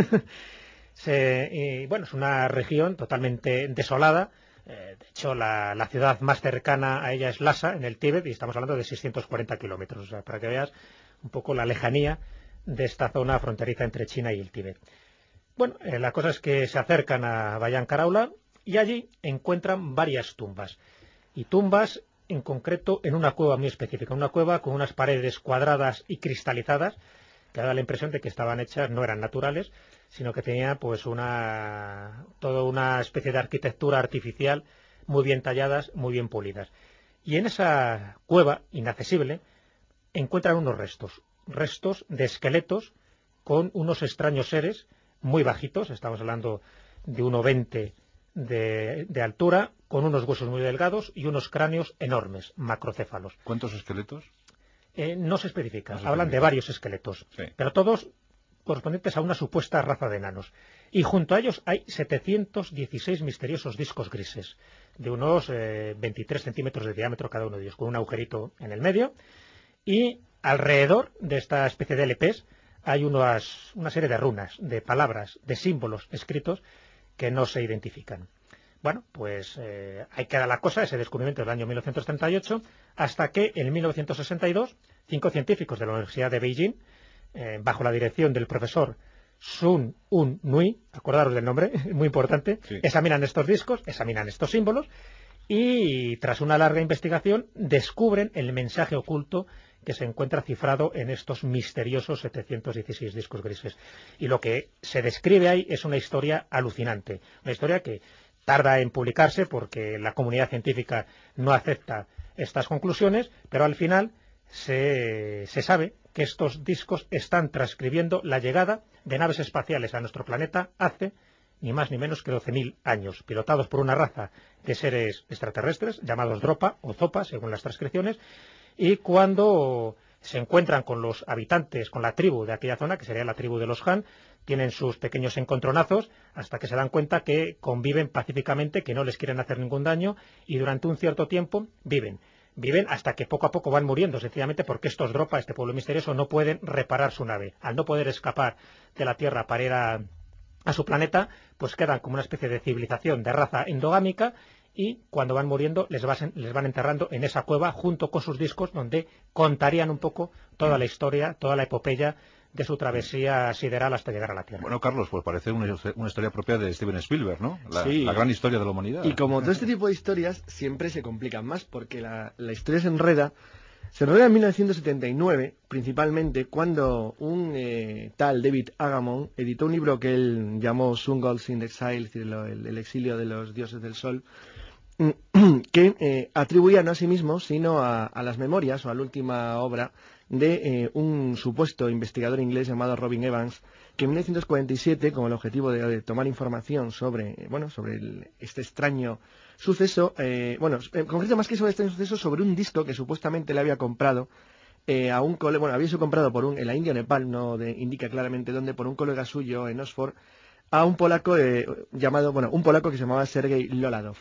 Bueno, es una región totalmente desolada. De hecho, la ciudad más cercana a ella es Lhasa, en el Tíbet, y estamos hablando de 640 kilómetros. O sea, para que veas un poco la lejanía de esta zona fronteriza entre China y el Tíbet. Bueno, la cosa es que se acercan a Bayan Karaula y allí encuentran varias tumbas. Y tumbas en concreto en una cueva muy específica, una cueva con unas paredes cuadradas y cristalizadas, que da la impresión de que estaban hechas, no eran naturales, sino que tenían pues toda una especie de arquitectura artificial, muy bien talladas, muy bien pulidas. Y en esa cueva inaccesible encuentran unos restos de esqueletos con unos extraños seres muy bajitos, estamos hablando de 1,20 de altura, con unos huesos muy delgados y unos cráneos enormes, macrocéfalos. ¿Cuántos esqueletos? No se especifica, hablan de varios esqueletos, sí, pero todos correspondientes a una supuesta raza de enanos. Y junto a ellos hay 716 misteriosos discos grises, de unos 23 centímetros de diámetro cada uno de ellos, con un agujerito en el medio, y alrededor de esta especie de LPs hay una serie de runas, de palabras, de símbolos escritos que no se identifican. Bueno, pues ahí queda la cosa, ese descubrimiento del año 1938, hasta que en 1962, 5 científicos de la Universidad de Beijing, bajo la dirección del profesor Sun Un Nui, acordaros del nombre, muy importante, sí, examinan estos discos, examinan estos símbolos, y tras una larga investigación descubren el mensaje oculto que se encuentra cifrado en estos misteriosos 716 discos grises. Y lo que se describe ahí es una historia alucinante, una historia que tarda en publicarse porque la comunidad científica no acepta estas conclusiones, pero al final se sabe que estos discos están transcribiendo la llegada de naves espaciales a nuestro planeta hace ni más ni menos que 12.000 años, pilotados por una raza de seres extraterrestres llamados Dropa o Zopa, según las transcripciones, y cuando se encuentran con los habitantes, con la tribu de aquella zona, que sería la tribu de los Han, tienen sus pequeños encontronazos hasta que se dan cuenta que conviven pacíficamente, que no les quieren hacer ningún daño, y durante un cierto tiempo viven hasta que poco a poco van muriendo, sencillamente porque estos Dropa, este pueblo misterioso, no pueden reparar su nave. Al no poder escapar de la Tierra para ir a su planeta, pues quedan como una especie de civilización de raza endogámica, y cuando van muriendo les van enterrando en esa cueva junto con sus discos, donde contarían un poco toda la historia, toda la epopeya de su travesía sideral hasta llegar a la Tierra. Bueno, Carlos, pues parece una historia propia de Steven Spielberg, ¿no? Sí. La gran historia de la humanidad. Y como todo este tipo de historias siempre se complican más, porque la historia se enreda Se rodea en 1979, principalmente, cuando un tal David Agamon editó un libro que él llamó Sun Gods in the Exile, es decir, el exilio de los dioses del sol, que atribuía no a sí mismo, sino a las memorias o a la última obra de un supuesto investigador inglés llamado Robin Evans, que en 1947, con el objetivo de tomar información sobre este extraño suceso, en concreto más que sobre este suceso, sobre un disco que supuestamente le había comprado a un colega, había sido comprado en la India o Nepal, indica claramente dónde, por un colega suyo en Oxford, a un polaco un polaco que se llamaba Sergei Loladov.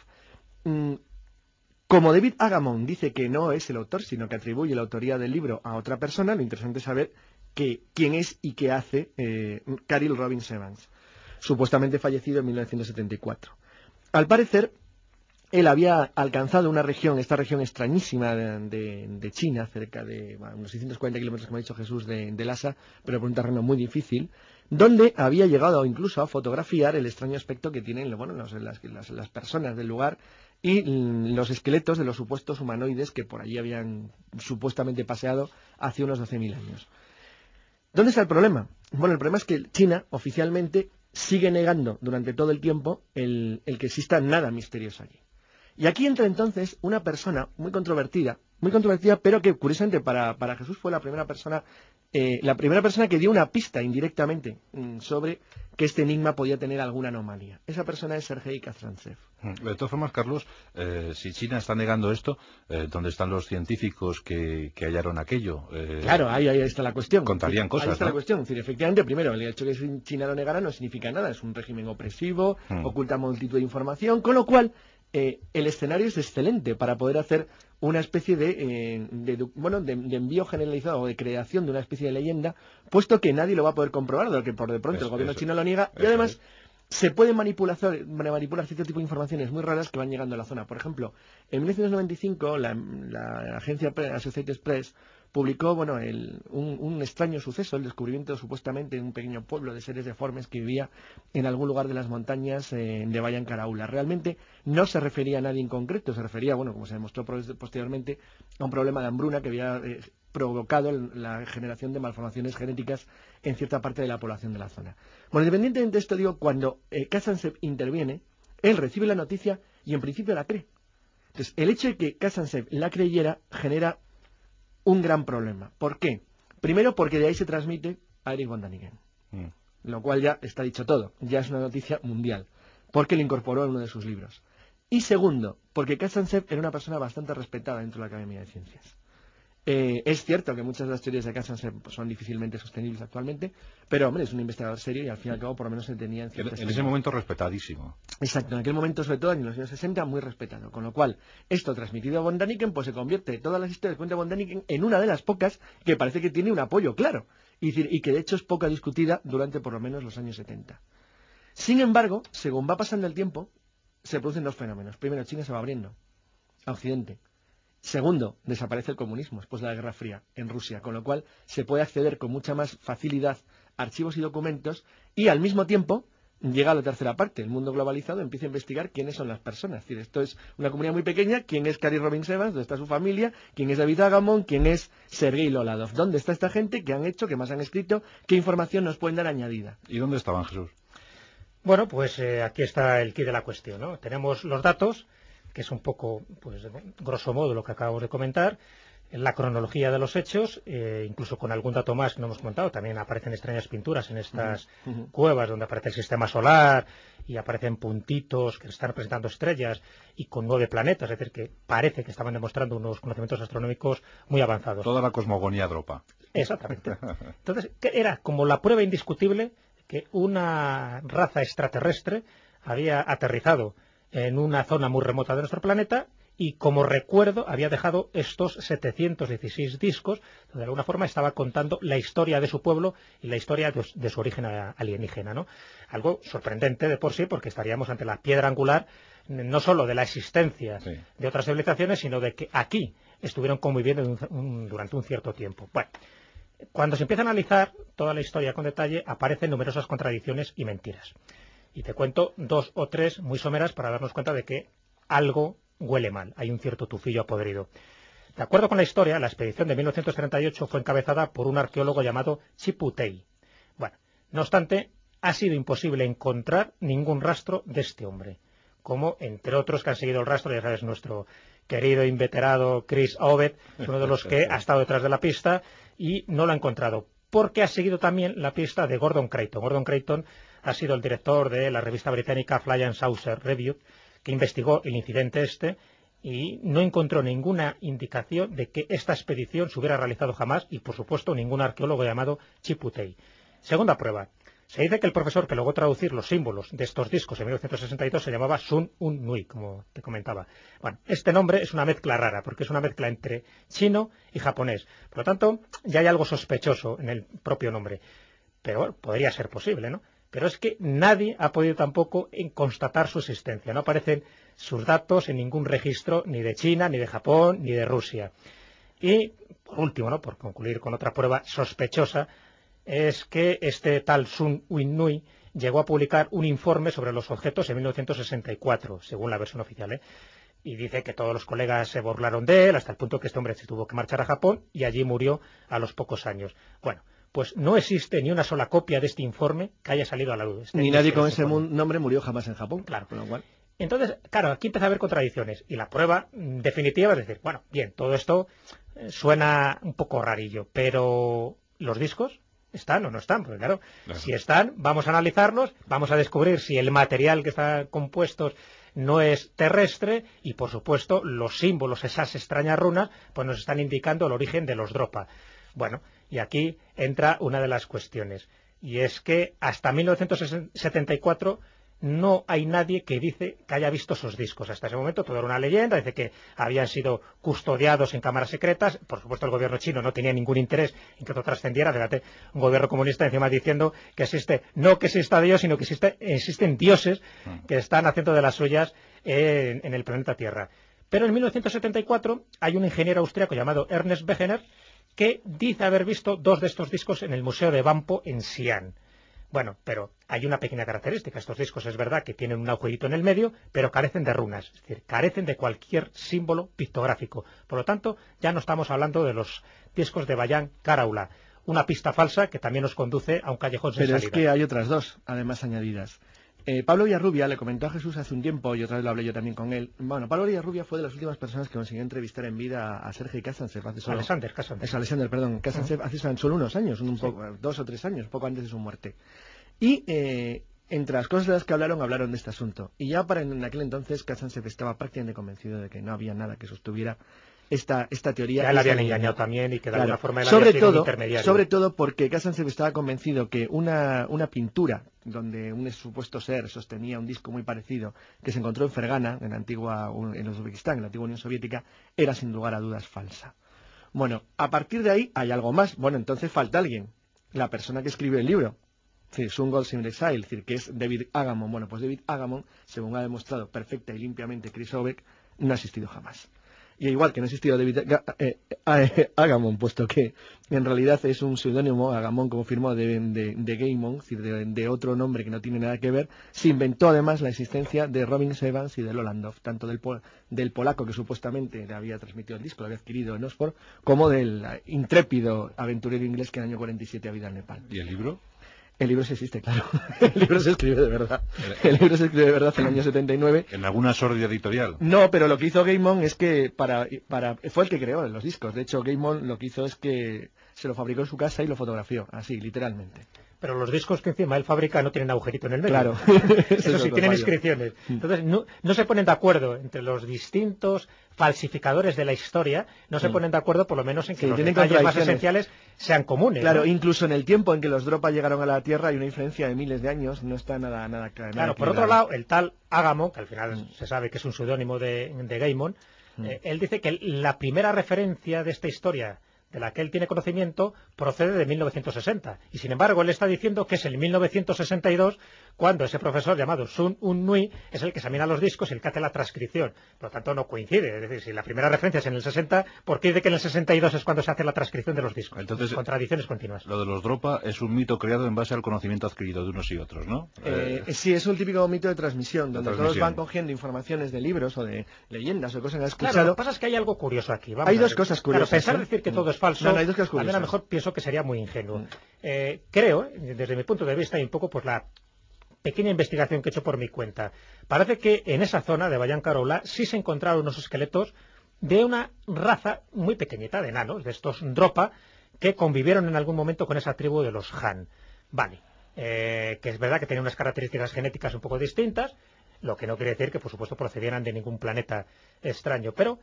Como David Agamon dice que no es el autor, sino que atribuye la autoría del libro a otra persona, lo interesante es saber quién es y qué hace Cyril Robin Evans, supuestamente fallecido en 1974. Al parecer, él había alcanzado esta región extrañísima de China, cerca de unos 640 kilómetros, como ha dicho Jesús, de Lhasa, pero por un terreno muy difícil, donde había llegado incluso a fotografiar el extraño aspecto que tienen las personas del lugar y los esqueletos de los supuestos humanoides que por allí habían supuestamente paseado hace unos 12.000 años. ¿Dónde está el problema? Bueno, el problema es que China oficialmente sigue negando durante todo el tiempo el que exista nada misterioso allí. Y aquí entra entonces una persona muy controvertida, pero que curiosamente para Jesús fue la primera persona que dio una pista indirectamente sobre que este enigma podía tener alguna anomalía. Esa persona es Sergei Kazantsev. De todas formas, Carlos, si China está negando esto, ¿dónde están los científicos que hallaron aquello? Claro, ahí está la cuestión. Contarían cosas, ahí está la cuestión. Es decir, efectivamente, primero, el hecho de que China lo negara no significa nada. Es un régimen opresivo, oculta multitud de información, con lo cual el escenario es excelente para poder hacer una especie de envío generalizado o de creación de una especie de leyenda, puesto que nadie lo va a poder comprobar, de lo que por de pronto el gobierno chino lo niega, y además se pueden manipular cierto tipo de informaciones muy raras que van llegando a la zona. Por ejemplo, en 1995 la agencia Associated Press publicó un extraño suceso, el descubrimiento supuestamente de un pequeño pueblo de seres deformes que vivía en algún lugar de las montañas de Bayan Karaula. Realmente no se refería a nadie en concreto, se refería, como se demostró posteriormente, a un problema de hambruna que había provocado la generación de malformaciones genéticas en cierta parte de la población de la zona. Bueno, independientemente de esto, cuando Kazantsev interviene, él recibe la noticia y en principio la cree. Entonces, el hecho de que Kazantsev la creyera genera un gran problema. ¿Por qué? Primero, porque de ahí se transmite a Erich von Däniken, lo cual ya está dicho todo, ya es una noticia mundial, porque lo incorporó en uno de sus libros. Y segundo, porque Kazantsev era una persona bastante respetada dentro de la Academia de Ciencias. Es cierto que muchas de las teorías de Kazantsev son difícilmente sostenibles actualmente, pero hombre, es un investigador serio y al fin y al cabo por lo menos se tenía en cierto en ese momento respetadísimo. Exacto, en aquel momento, sobre todo en los años 60, muy respetado, con lo cual esto transmitido a von Däniken pues se convierte todas las historias que cuenta von Däniken en una de las pocas que parece que tiene un apoyo claro y que de hecho es poco discutida durante por lo menos los años 70. Sin embargo, según va pasando el tiempo, se producen dos fenómenos. Primero, China se va abriendo a Occidente. Segundo, desaparece el comunismo después de la Guerra Fría en Rusia, con lo cual se puede acceder con mucha más facilidad a archivos y documentos y al mismo tiempo llega a la tercera parte. El mundo globalizado empieza a investigar quiénes son las personas. Es decir, esto es una comunidad muy pequeña. ¿Quién es Cyril Robin Evans? ¿Dónde está su familia? ¿Quién es David Agamon? ¿Quién es Sergei Loladov? ¿Dónde está esta gente? ¿Qué han hecho? ¿Qué más han escrito? ¿Qué información nos pueden dar añadida? ¿Y dónde estaban, Jesús? Bueno, pues aquí está el quid de la cuestión, ¿no? Tenemos los datos, que es un poco, pues, grosso modo lo que acabamos de comentar, la cronología de los hechos, incluso con algún dato más que no hemos comentado, también aparecen extrañas pinturas en estas cuevas donde aparece el sistema solar y aparecen puntitos que están representando estrellas y con 9 planetas, es decir, que parece que estaban demostrando unos conocimientos astronómicos muy avanzados. Toda la cosmogonía dropa. Exactamente. Entonces, era como la prueba indiscutible que una raza extraterrestre había aterrizado en una zona muy remota de nuestro planeta y, como recuerdo, había dejado estos 716 discos, donde de alguna forma estaba contando la historia de su pueblo y la historia de su origen alienígena, ¿no? Algo sorprendente de por sí, porque estaríamos ante la piedra angular no solo de la existencia de otras civilizaciones, sino de que aquí estuvieron conviviendo durante un cierto tiempo. Bueno, cuando se empieza a analizar toda la historia con detalle, aparecen numerosas contradicciones y mentiras. Y te cuento 2 o 3 muy someras para darnos cuenta de que algo huele mal, hay un cierto tufillo podrido. De acuerdo con la historia, la expedición de 1938 fue encabezada por un arqueólogo llamado Chiputei. Bueno, no obstante, ha sido imposible encontrar ningún rastro de este hombre, como entre otros que han seguido el rastro, ya sabes, nuestro querido inveterado Chris Ovett, es uno de los que ha estado detrás de la pista y no lo ha encontrado, porque ha seguido también la pista de Gordon Creighton. Gordon Creighton ha sido el director de la revista británica Fly and Saucer Review, que investigó el incidente y no encontró ninguna indicación de que esta expedición se hubiera realizado jamás y, por supuesto, ningún arqueólogo llamado Chiputei. Segunda prueba. Se dice que el profesor que logró traducir los símbolos de estos discos en 1962 se llamaba Sun Un Nui, como te comentaba. Bueno, este nombre es una mezcla rara, porque es una mezcla entre chino y japonés. Por lo tanto, ya hay algo sospechoso en el propio nombre. Pero bueno, podría ser posible, ¿no? Pero es que nadie ha podido tampoco constatar su existencia. No aparecen sus datos en ningún registro ni de China, ni de Japón, ni de Rusia. Y, por último, ¿no?, por concluir con otra prueba sospechosa, es que este tal Sun Un Nui llegó a publicar un informe sobre los objetos en 1964, según la versión oficial, y dice que todos los colegas se burlaron de él, hasta el punto que este hombre se tuvo que marchar a Japón y allí murió a los pocos años. Bueno, pues no existe ni una sola copia de este informe que haya salido a la luz. Ni nadie con ese nombre murió jamás en Japón. Claro. Con lo cual... Entonces, claro, aquí empieza a haber contradicciones. Y la prueba definitiva es decir, bueno, bien, todo esto suena un poco rarillo, pero ¿los discos están o no están? Porque claro, si están, vamos a analizarlos, vamos a descubrir si el material que está compuesto no es terrestre y, por supuesto, los símbolos, esas extrañas runas, pues nos están indicando el origen de los Dropa. Bueno, y aquí entra una de las cuestiones, y es que hasta 1974 no hay nadie que dice que haya visto esos discos. Hasta ese momento todo era una leyenda, dice que habían sido custodiados en cámaras secretas. Por supuesto, el gobierno chino no tenía ningún interés en que esto trascendiera. Fíjate, un gobierno comunista encima diciendo que existe, no que exista Dios, sino que existen dioses que están haciendo de las suyas en el planeta Tierra. Pero en 1974 hay un ingeniero austriaco llamado Ernest Wegener que dice haber visto 2 de estos discos en el Museo de Banpo en Xi'an. Bueno, pero hay una pequeña característica. Estos discos es verdad que tienen un agujerito en el medio, pero carecen de runas, es decir, carecen de cualquier símbolo pictográfico. Por lo tanto, ya no estamos hablando de los discos de Bayan Karaula, una pista falsa que también nos conduce a un callejón sin salida. Pero es que hay otras 2, además añadidas. Pablo Villarrubia le comentó a Jesús hace un tiempo, y otra vez lo hablé yo también con él. Bueno, Pablo Villarrubia fue de las últimas personas que consiguió entrevistar en vida a Sergei Kazantsev hace solo... Kazantsev hace solo unos años, 2 o 3 años, poco antes de su muerte. Y entre las cosas de las que hablaron de este asunto. Y ya en aquel entonces Kazantsev estaba prácticamente convencido de que no había nada que sostuviera esta teoría. Ya la habían engañado también y que de alguna forma él había sido un intermediario. Sobre todo porque Kazantsev estaba convencido que una pintura donde un supuesto ser sostenía un disco muy parecido que se encontró en Fergana, en Uzbekistán, en la antigua Unión Soviética, era sin lugar a dudas falsa. Bueno, a partir de ahí hay algo más. Bueno, entonces falta alguien, la persona que escribió el libro. Sí, Sun Goes in Exile, es decir, que es David Agamon. Bueno, pues David Agamon, según ha demostrado perfecta y limpiamente Chris Ovett, no ha existido jamás. Y igual que no ha existido David Agamon, puesto que en realidad es un seudónimo, Agamon, como firmó, de Gaimon, es decir, de otro nombre que no tiene nada que ver, se inventó además la existencia de Robin Evans y de Lolandov, tanto del polaco que supuestamente le había transmitido el disco, lo había adquirido en Oxford, como del intrépido aventurero inglés que en el año 47 había ido al Nepal. ¿Y el libro? El libro sí existe, claro. El libro se escribe de verdad. El libro se escribe de verdad en el año 79. ¿En alguna sórdida editorial? No, pero lo que hizo Gaimon es que fue el que creó los discos. De hecho, Gaimon lo que hizo es que se lo fabricó en su casa y lo fotografió, así, literalmente. Pero los discos que encima él fabrica no tienen agujerito en el medio. Claro. Eso sí, tienen inscripciones. Entonces, no se ponen de acuerdo entre los distintos falsificadores de la historia, no se ponen de acuerdo por lo menos en que los detalles más esenciales sean comunes. Claro, ¿no? Incluso en el tiempo en que los Dropa llegaron a la Tierra hay una diferencia de miles de años, no está nada claro. Claro, por otro lado, el tal Agamon, que al final se sabe que es un seudónimo de Gaimon, él dice que la primera referencia de esta historia de la que él tiene conocimiento procede de 1960. Y sin embargo, él está diciendo que es en 1962 cuando ese profesor llamado Sun Un Nui es el que examina los discos y el que hace la transcripción. Por lo tanto, no coincide. Es decir, si la primera referencia es en el 60, ¿por qué dice que en el 62 es cuando se hace la transcripción de los discos? Entonces, contradicciones continuas. Lo de los dropa es un mito creado en base al conocimiento adquirido de unos y otros, ¿no? Sí, es un típico mito de transmisión, donde todos van cogiendo informaciones de libros o de leyendas o cosas que han escuchado. Claro, lo que pasa es que hay algo curioso aquí. Hay dos cosas curiosas. Claro, pensar decir que todo es falso, hay dos cosas curiosas. a lo mejor pienso que sería muy ingenuo. Creo, desde mi punto de vista, y un poco pues la pequeña investigación que he hecho por mi cuenta, parece que en esa zona de Bayan Caroula sí se encontraron unos esqueletos de una raza muy pequeñita de enanos, de estos dropa, que convivieron en algún momento con esa tribu de los Han. Vale, que es verdad que tenían unas características genéticas un poco distintas, lo que no quiere decir que, por supuesto, procedieran de ningún planeta extraño, pero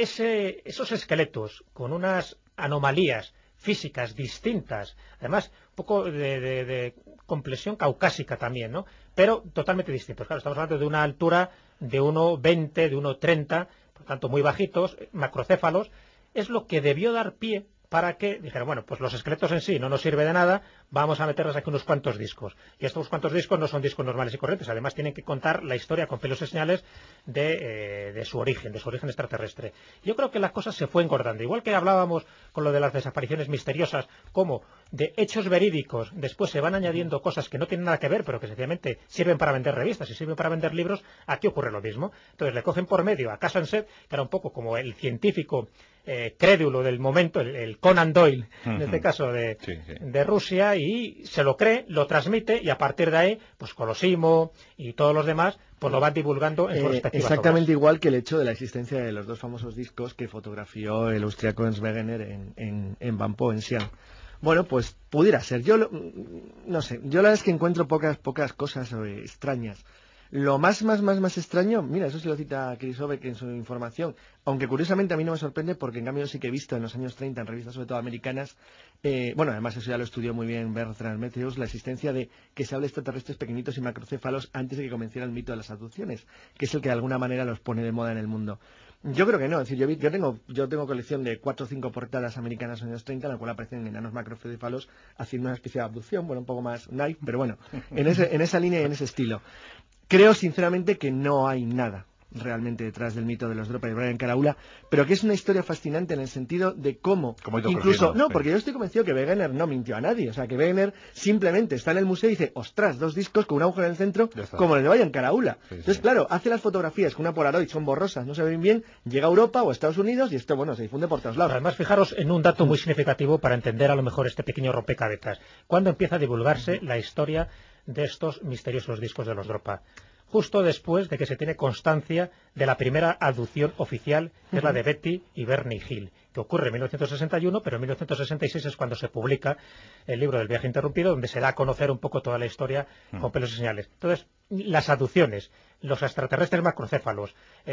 esos esqueletos con unas anomalías físicas distintas, además un poco de complexión caucásica también, ¿no? Pero totalmente distintos. Claro, estamos hablando de una altura de 1,20, de 1,30, por tanto muy bajitos, macrocéfalos, es lo que debió dar pie para que dijeran, bueno, pues los esqueletos en sí no nos sirve de nada, vamos a meterles aquí unos cuantos discos. Y estos cuantos discos no son discos normales y corrientes, además tienen que contar la historia con pelos y señales de su origen extraterrestre. Yo creo que la cosa se fue engordando, igual que hablábamos con lo de las desapariciones misteriosas, como de hechos verídicos, después se van añadiendo cosas que no tienen nada que ver, pero que sencillamente sirven para vender revistas y sirven para vender libros, aquí ocurre lo mismo. Entonces le cogen por medio a Casansett, que era un poco como el científico crédulo del momento, el Conan Doyle, en este caso de Rusia, y se lo cree, lo transmite, y a partir de ahí, pues Colosimo y todos los demás, pues lo van divulgando en sus respectivas exactamente obras. Igual que el hecho de la existencia de los dos famosos discos que fotografió el austriaco Ernst Wegener en Banpo, en Xi'an. Bueno, pues pudiera ser. No sé, yo la verdad es que encuentro pocas cosas extrañas. Lo más extraño, mira, eso se lo cita Chris Obeck en su información, aunque curiosamente a mí no me sorprende porque en cambio sí que he visto en los años 30 en revistas sobre todo americanas, además eso ya lo estudió muy bien Bertrand Matthews, la existencia de que se hable de extraterrestres pequeñitos y macrocéfalos antes de que comenciera el mito de las abducciones, que es el que de alguna manera los pone de moda en el mundo. Yo creo que no, es decir, yo tengo colección de 4 o 5 portadas americanas en los años 30 en la cual aparecen enanos macrocéfalos haciendo una especie de abducción, bueno, un poco más naive, pero bueno, en esa línea y en ese estilo. Creo sinceramente que no hay nada realmente detrás del mito de los dropa de Bayan Caroula, pero que es una historia fascinante en el sentido de cómo incluso, porque yo estoy convencido que Wegener no mintió a nadie, o sea que Wegener simplemente está en el museo y dice, ostras, 2 discos con un agujero en el centro como el de Bayan Caroula. Entonces claro, hace las fotografías con una Polaroid, son borrosas, no se ven bien, llega a Europa o a Estados Unidos y esto, bueno, se difunde por todos lados. Además, fijaros en un dato muy significativo para entender a lo mejor este pequeño rompecabezas. ¿Cuándo empieza a divulgarse la historia de estos misteriosos discos de los dropa? Justo después de que se tiene constancia de la primera abducción oficial, que es la de Betty y Bernie Hill, que ocurre en 1961, pero en 1966 es cuando se publica el libro del viaje interrumpido, donde se da a conocer un poco toda la historia con pelos y señales. Entonces, las abducciones, los extraterrestres macrocéfalos,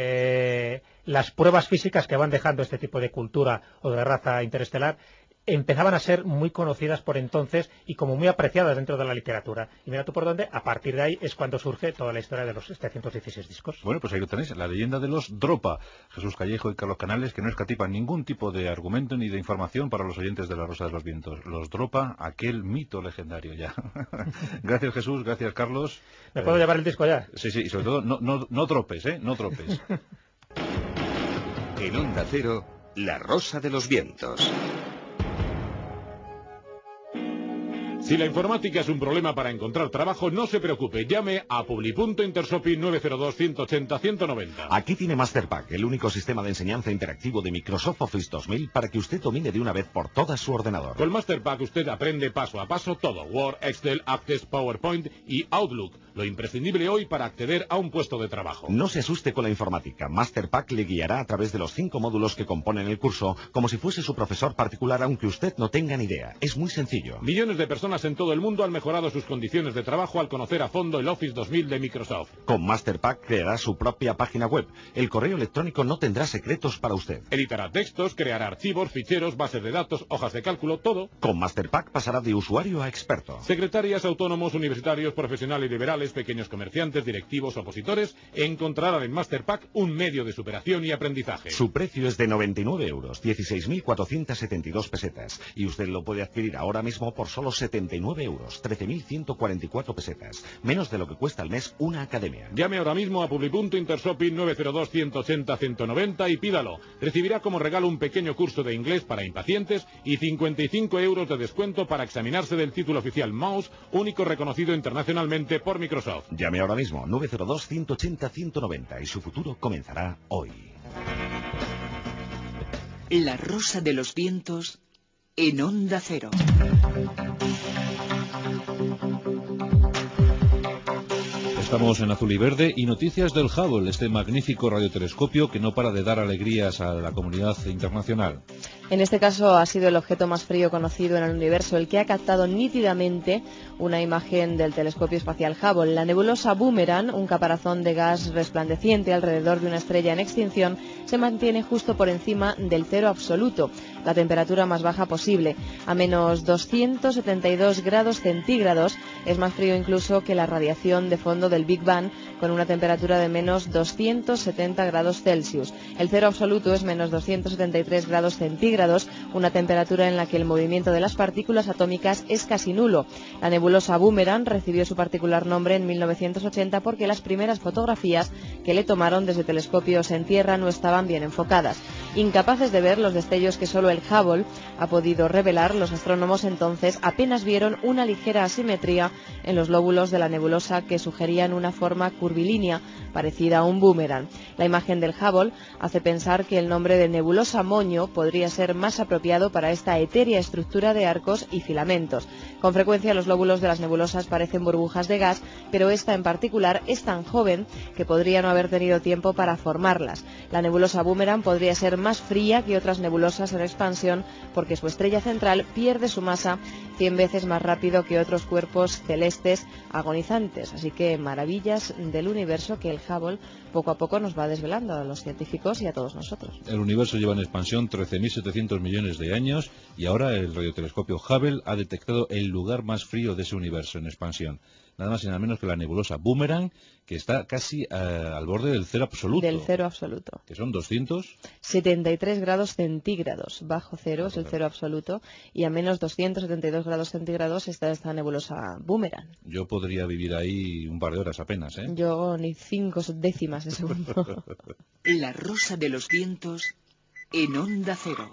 las pruebas físicas que van dejando este tipo de cultura o de raza interestelar, empezaban a ser muy conocidas por entonces y como muy apreciadas dentro de la literatura. Y mira tú por dónde, a partir de ahí es cuando surge toda la historia de los 716 discos. Bueno, pues ahí lo tenéis, la leyenda de los dropa. Jesús Callejo y Carlos Canales, que no escatipan ningún tipo de argumento ni de información para los oyentes de La Rosa de los Vientos. Los dropa, aquel mito legendario ya. Gracias Jesús, gracias Carlos. ¿Me puedo llevar el disco ya? Sí, y sobre todo no tropes, no tropes. En Onda Cero, La Rosa de los Vientos. Si la informática es un problema para encontrar trabajo, no se preocupe, llame a Publipunto Intersopi 902-180-190. Aquí tiene Masterpack, el único sistema de enseñanza interactivo de Microsoft Office 2000 para que usted domine de una vez por todas su ordenador. Con Masterpack usted aprende paso a paso todo, Word, Excel, Access, PowerPoint y Outlook, lo imprescindible hoy para acceder a un puesto de trabajo. No se asuste con la informática, Masterpack le guiará a través de los 5 módulos que componen el curso, como si fuese su profesor particular, aunque usted no tenga ni idea. Es muy sencillo. Millones de personas personas en todo el mundo han mejorado sus condiciones de trabajo al conocer a fondo el Office 2000 de Microsoft. Con Masterpack creará su propia página web. El correo electrónico no tendrá secretos para usted. Editará textos, creará archivos, ficheros, bases de datos, hojas de cálculo, todo. Con Masterpack pasará de usuario a experto. Secretarias, autónomos, universitarios, profesionales liberales, pequeños comerciantes, directivos, opositores, encontrarán en Masterpack un medio de superación y aprendizaje. Su precio es de 99 euros, 16.472 pesetas. Y usted lo puede adquirir ahora mismo por solo 79 euros, 13.144 pesetas. Menos de lo que cuesta al mes una academia. Llame ahora mismo a Publi.Intershopping 902-180-190 y pídalo. Recibirá como regalo un pequeño curso de inglés para impacientes y 55 euros de descuento para examinarse del título oficial Mouse, único reconocido internacionalmente por Microsoft. Llame ahora mismo 902-180-190 y su futuro comenzará hoy. La Rosa de los Vientos en Onda Cero. Estamos en Azul y Verde y noticias del Hubble, este magnífico radiotelescopio que no para de dar alegrías a la comunidad internacional. En este caso ha sido el objeto más frío conocido en el universo, el que ha captado nítidamente una imagen del telescopio espacial Hubble. La nebulosa Boomerang, un caparazón de gas resplandeciente alrededor de una estrella en extinción, se mantiene justo por encima del cero absoluto, la temperatura más baja posible. A menos 272 grados centígrados es más frío incluso que la radiación de fondo del Big Bang, con una temperatura de menos 270 grados Celsius. El cero absoluto es menos 273 grados centígrados, una temperatura en la que el movimiento de las partículas atómicas es casi nulo. La nebulosa Boomerang recibió su particular nombre en 1980 porque las primeras fotografías que le tomaron desde telescopios en tierra no estaban bien enfocadas. Incapaces de ver los destellos que solo el Hubble ha podido revelar, los astrónomos entonces apenas vieron una ligera asimetría en los lóbulos de la nebulosa que sugerían una forma curvilínea parecida a un boomerang. La imagen del Hubble hace pensar que el nombre de nebulosa moño podría ser más apropiado para esta etérea estructura de arcos y filamentos. Con frecuencia los lóbulos de las nebulosas parecen burbujas de gas, pero esta en particular es tan joven que podría no haber tenido tiempo para formarlas. La nebulosa Boomerang podría ser más fría que otras nebulosas en expansión porque su estrella central pierde su masa 100 veces más rápido que otros cuerpos celestes agonizantes. Así que maravillas del universo que el Hubble poco a poco nos va desvelando a los científicos y a todos nosotros. El universo lleva en expansión 13.700 millones de años y ahora el radiotelescopio Hubble ha detectado el lugar más frío de ese universo en expansión. Nada más y nada menos que la nebulosa Boomerang, que está casi al borde del cero absoluto. Del cero absoluto. Que son 273 grados centígrados. Bajo cero es el cero absoluto y a menos 272 grados centígrados está esta nebulosa Boomerang. Yo podría vivir ahí un par de horas apenas, ¿eh? Yo ni 5 décimas de segundo. La Rosa de los Vientos en Onda Cero.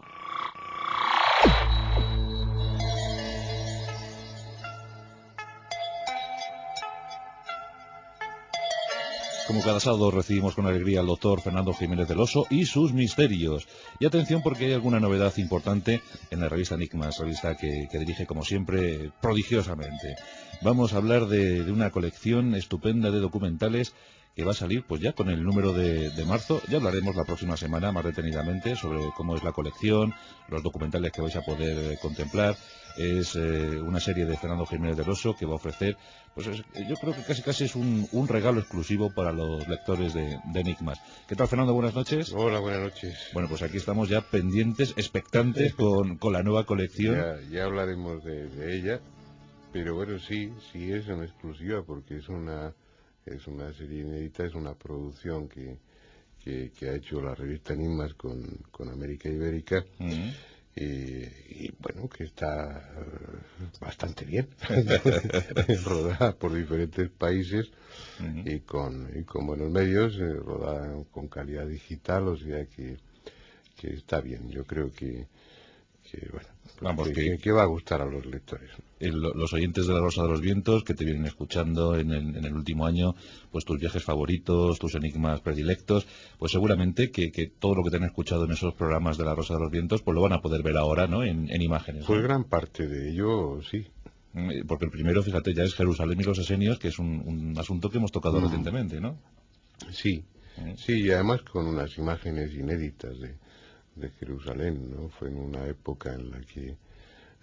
Como cada sábado recibimos con alegría al doctor Fernando Jiménez del Oso y sus misterios. Y atención porque hay alguna novedad importante en la revista Enigmas, revista que dirige como siempre prodigiosamente. Vamos a hablar de una colección estupenda de documentales que va a salir pues ya con el número de marzo. Ya hablaremos la próxima semana más detenidamente sobre cómo es la colección, los documentales que vais a poder contemplar. Es una serie de Fernando Jiménez del Oso que va a ofrecer, pues yo creo que casi es un regalo exclusivo para los lectores de Enigmas. ¿Qué tal, Fernando? Buenas noches. Hola, buenas noches. Bueno, pues aquí estamos ya pendientes, expectantes con la nueva colección. Ya hablaremos de ella, pero bueno, sí es una exclusiva porque es una serie inédita, es una producción que ha hecho la revista Enigmas con América Ibérica. Y bueno, que está bastante bien rodada por diferentes países y con buenos medios, rodada con calidad digital, o sea que está bien. Yo creo que bueno, vamos, que va a gustar a los lectores. Los oyentes de La Rosa de los Vientos que te vienen escuchando en el último año, pues tus viajes favoritos, tus enigmas predilectos, pues seguramente que todo lo que te han escuchado en esos programas de La Rosa de los Vientos, pues lo van a poder ver ahora, ¿no? En imágenes. Pues ¿no? Gran parte de ello, sí. Porque el primero, fíjate, ya es Jerusalén y los Esenios, que es un asunto que hemos tocado recientemente, ¿no? Sí, y además con unas imágenes inéditas de Jerusalén, ¿no? Fue en una época en la que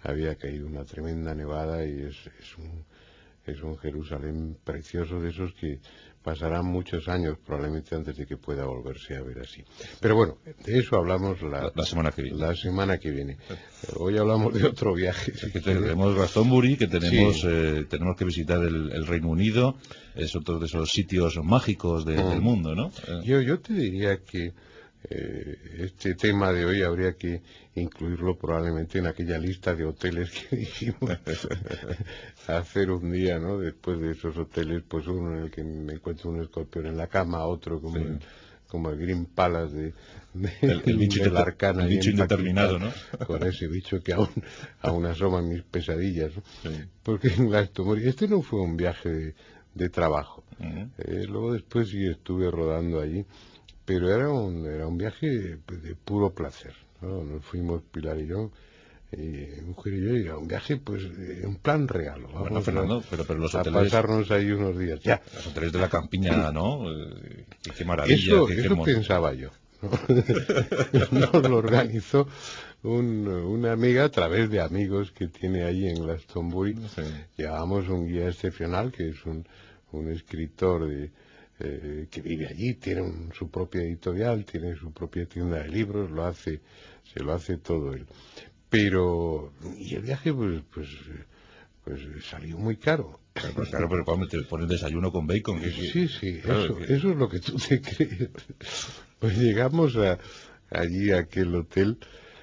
había caído una tremenda nevada y es un Jerusalén precioso, de esos que pasarán muchos años probablemente antes de que pueda volverse a ver así. Pero bueno, de eso hablamos la semana que viene. Hoy hablamos de otro viaje. Es que tenemos Glastonbury, que tenemos que visitar el Reino Unido. Es otro de esos sitios mágicos del mundo, ¿no? Yo te diría que este tema de hoy habría que incluirlo probablemente en aquella lista de hoteles que dijimos hacer un día, ¿no? Después de esos hoteles, pues uno en el que me encuentro un escorpión en la cama, otro como el Green Palace el bicho de la Arcana, el bicho indeterminado, ¿no? Con ese bicho que aún asoma en mis pesadillas, ¿no? Porque en Glastonbury este no fue un viaje de trabajo. Luego después sí estuve rodando allí, pero era un viaje de puro placer, ¿no? Nos fuimos Pilar y yo, mi mujer y yo, y a un viaje pues en plan regalo. Bueno, Fernando, pero los hoteles, a pasarnos ahí unos días. Ya. Los hoteles de la campiña, ¿no? Qué maravilla. Eso pensaba yo, ¿no? Nos lo organizó una amiga a través de amigos que tiene ahí en Glastonbury. Llevábamos un guía excepcional que es un escritor que vive allí, tiene su propia editorial, tiene su propia tienda de libros, se lo hace todo él. Pero, y el viaje pues salió muy caro. Claro, pero ¿cómo te pones desayuno con bacon? Sí, claro, eso es lo que tú te crees. Pues llegamos allí a aquel hotel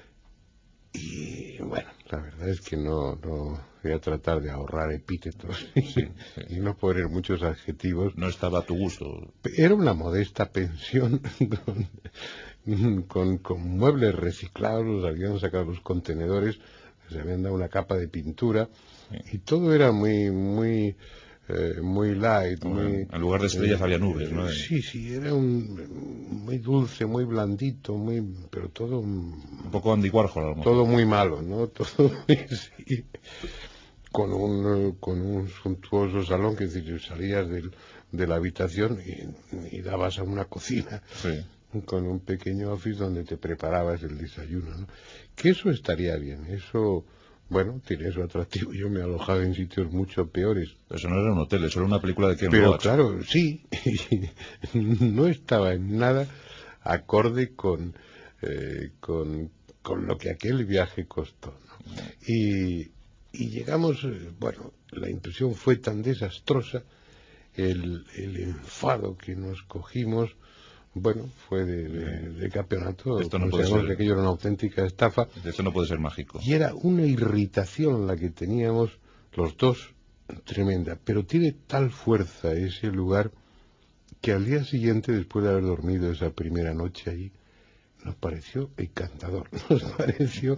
y bueno, la verdad es que no voy a tratar de ahorrar epítetos y no poner muchos adjetivos. No estaba a tu gusto. Era una modesta pensión con muebles reciclados, los habían sacado los contenedores, les habían dado una capa de pintura y todo era muy light. En lugar de estrellas había nubes, ¿no? Sí, era muy dulce, muy blandito, pero todo un poco Andy Warhol, a lo mejor. Todo muy malo, ¿no? Todo sí, con un suntuoso salón, que es decir, salías de la habitación y dabas a una cocina. Con un pequeño office donde te preparabas el desayuno, ¿no? Que eso estaría bien, eso, bueno, tiene su atractivo. Yo me he alojado en sitios mucho peores. Eso no era un hotel, eso era una película de Ken Pero Loach. Claro, sí, no estaba en nada acorde con lo que aquel viaje costó, ¿no? Y llegamos, bueno, la impresión fue tan desastrosa, el enfado que nos cogimos, bueno, fue de campeonato. Esto no puede ser, que aquello era una auténtica estafa. Esto no puede ser mágico. Y era una irritación la que teníamos los dos, tremenda. Pero tiene tal fuerza ese lugar que al día siguiente, después de haber dormido esa primera noche allí, nos pareció encantador. Nos pareció...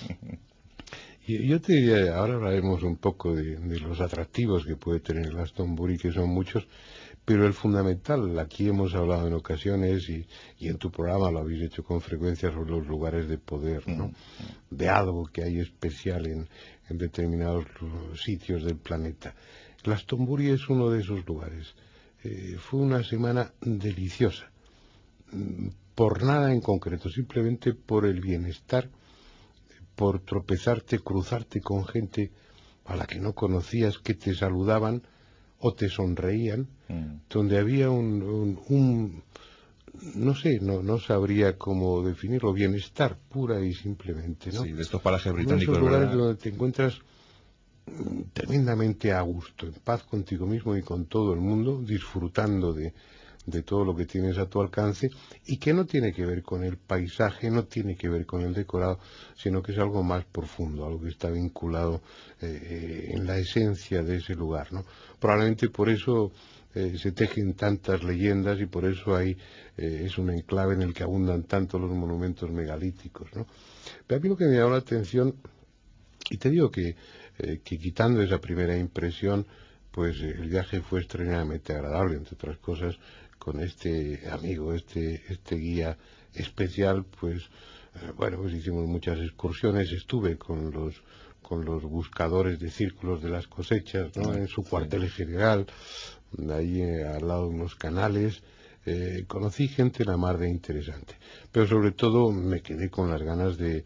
Y yo te diría, ahora hablaremos un poco de los atractivos que puede tener Glastonbury, que son muchos, pero el fundamental, aquí hemos hablado en ocasiones y en tu programa lo habéis hecho con frecuencia, sobre los lugares de poder, ¿no? De algo que hay especial en determinados sitios del planeta. Glastonbury es uno de esos lugares. Fue una semana deliciosa, por nada en concreto, simplemente por el bienestar, por tropezarte, cruzarte con gente a la que no conocías, que te saludaban o te sonreían, donde había no sé, no sabría cómo definirlo, bienestar pura y simplemente, ¿no? Sí, de estos parajes británicos, esos lugares donde te encuentras tremendamente a gusto, en paz contigo mismo y con todo el mundo, disfrutando de todo lo que tienes a tu alcance, y que no tiene que ver con el paisaje, no tiene que ver con el decorado, sino que es algo más profundo, algo que está vinculado en la esencia de ese lugar, ¿no? Probablemente por eso se tejen tantas leyendas y por eso es un enclave en el que abundan tanto los monumentos megalíticos, ¿no? Pero a mí lo que me llamó la atención, y te digo que quitando esa primera impresión, pues el viaje fue extraordinariamente agradable, entre otras cosas, con este amigo, este guía especial, pues bueno, pues hicimos muchas excursiones, estuve con los buscadores de círculos de las cosechas, ¿no? En su cuartel general, ahí al lado de unos canales, conocí gente la mar de interesante, pero sobre todo me quedé con las ganas de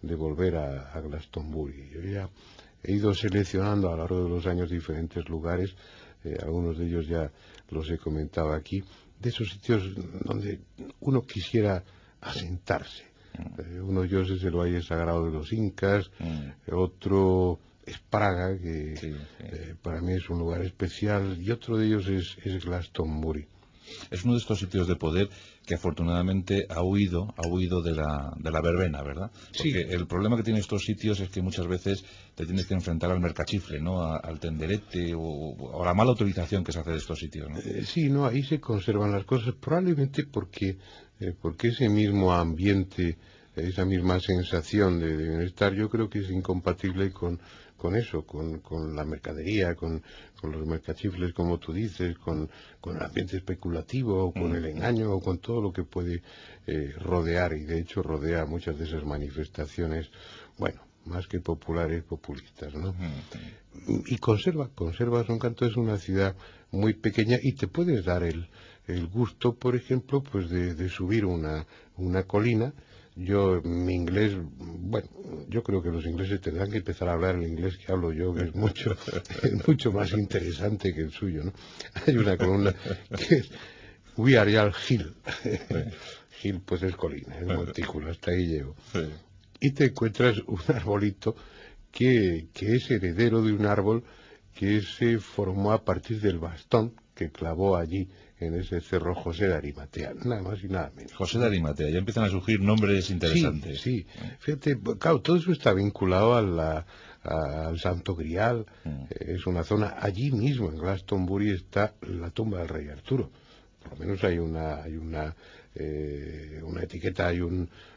volver a Glastonbury. Yo ya he ido seleccionando a lo largo de los años diferentes lugares, algunos de ellos ya los he comentado aquí, de esos sitios donde uno quisiera asentarse. Uno de ellos es el Valle Sagrado de los Incas, otro es Praga, que para mí es un lugar especial, y otro de ellos es Glastonbury. Es uno de estos sitios de poder que afortunadamente ha huido de la verbena, ¿verdad? Porque el problema que tienen estos sitios es que muchas veces te tienes que enfrentar al mercachifle, ¿no? Al tenderete o a la mala utilización que se hace de estos sitios, ¿no? Sí, no, ahí se conservan las cosas, probablemente porque ese mismo ambiente, esa misma sensación de bienestar, yo creo que es incompatible con eso, con la mercadería, con los mercachifles, como tú dices, con el ambiente especulativo, con el engaño, o con todo lo que puede rodear, y de hecho rodea muchas de esas manifestaciones, bueno, más que populares, populistas, ¿no? Y conserva su encanto. Es una ciudad muy pequeña y te puedes dar el gusto, por ejemplo, pues de subir una colina. Mi inglés, bueno, yo creo que los ingleses tendrán que empezar a hablar el inglés que hablo yo, que es mucho más interesante que el suyo, ¿no? Hay una columna que es We Are All Hill. Hill pues es colina, es montículo, hasta ahí llego. Y te encuentras un arbolito que es heredero de un árbol que se formó a partir del bastón que clavó allí en ese cerro José de Arimatea, nada más y nada menos. José de Arimatea, ya empiezan a surgir nombres interesantes. Sí. Fíjate, claro, todo eso está vinculado al Santo Grial. Es una zona, allí mismo en Glastonbury está la tumba del rey Arturo. Por lo menos hay una etiqueta, hay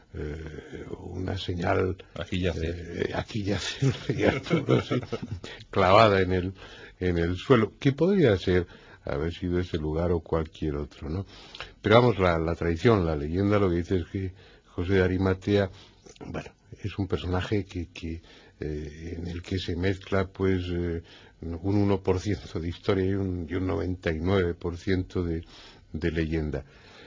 una señal. Aquí yace. Aquí yace el rey Arturo, sí, clavada en el suelo, que podría haber sido ese lugar o cualquier otro, ¿no? Pero vamos, la tradición, la leyenda, lo que dice es que José de Arimatea, bueno, es un personaje en el que se mezcla pues un 1% de historia y un 99% de leyenda.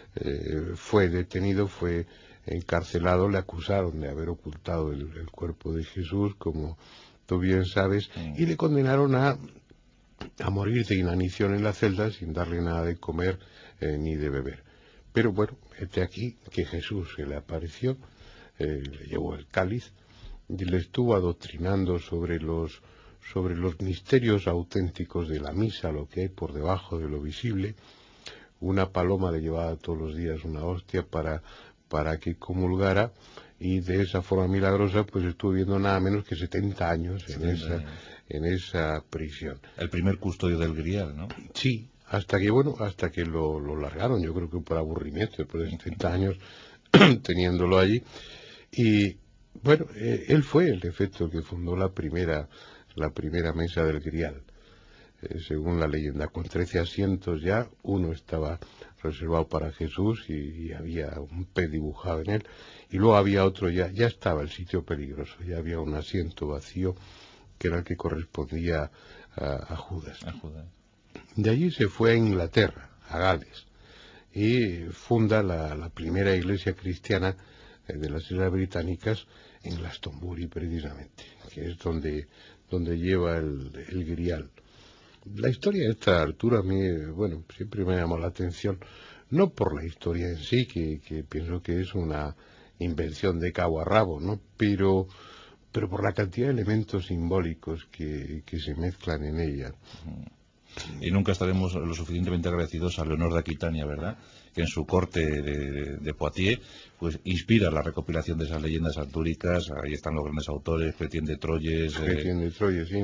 Fue detenido, fue encarcelado, le acusaron de haber ocultado el cuerpo de Jesús, como tú bien sabes, y le condenaron a morir de inanición en la celda sin darle nada de comer ni de beber. Pero bueno, aquí que Jesús se le apareció, le llevó el cáliz y le estuvo adoctrinando sobre los misterios auténticos de la misa, lo que hay por debajo de lo visible. Una paloma le llevaba todos los días una hostia para que comulgara, y de esa forma milagrosa pues estuvo viviendo nada menos que 70 años en esa prisión. El primer custodio del Grial, ¿no? Sí, hasta que lo largaron, yo creo que por aburrimiento, después de 70 años teniéndolo allí. Y bueno, él fue el efecto que fundó la primera mesa del Grial. Según la leyenda, con 13 asientos ya, uno estaba reservado para Jesús y había un pez dibujado en él, y luego había otro, ya estaba el sitio peligroso, ya había un asiento vacío que era el que correspondía a Judas. De allí se fue a Inglaterra, a Gales, y funda la primera iglesia cristiana de las Islas Británicas en Glastonbury, precisamente, que es donde lleva el Grial. La historia de esta Arturo a mí, bueno, siempre me ha llamado la atención, no por la historia en sí, que pienso que es una invención de cabo a rabo, ¿no? Pero por la cantidad de elementos simbólicos que se mezclan en ella. Y nunca estaremos lo suficientemente agradecidos a Leonor de Aquitania, ¿verdad?, que en su corte de Poitiers pues inspira la recopilación de esas leyendas artúricas. Ahí están los grandes autores, Chrétien de Troyes, sí, en el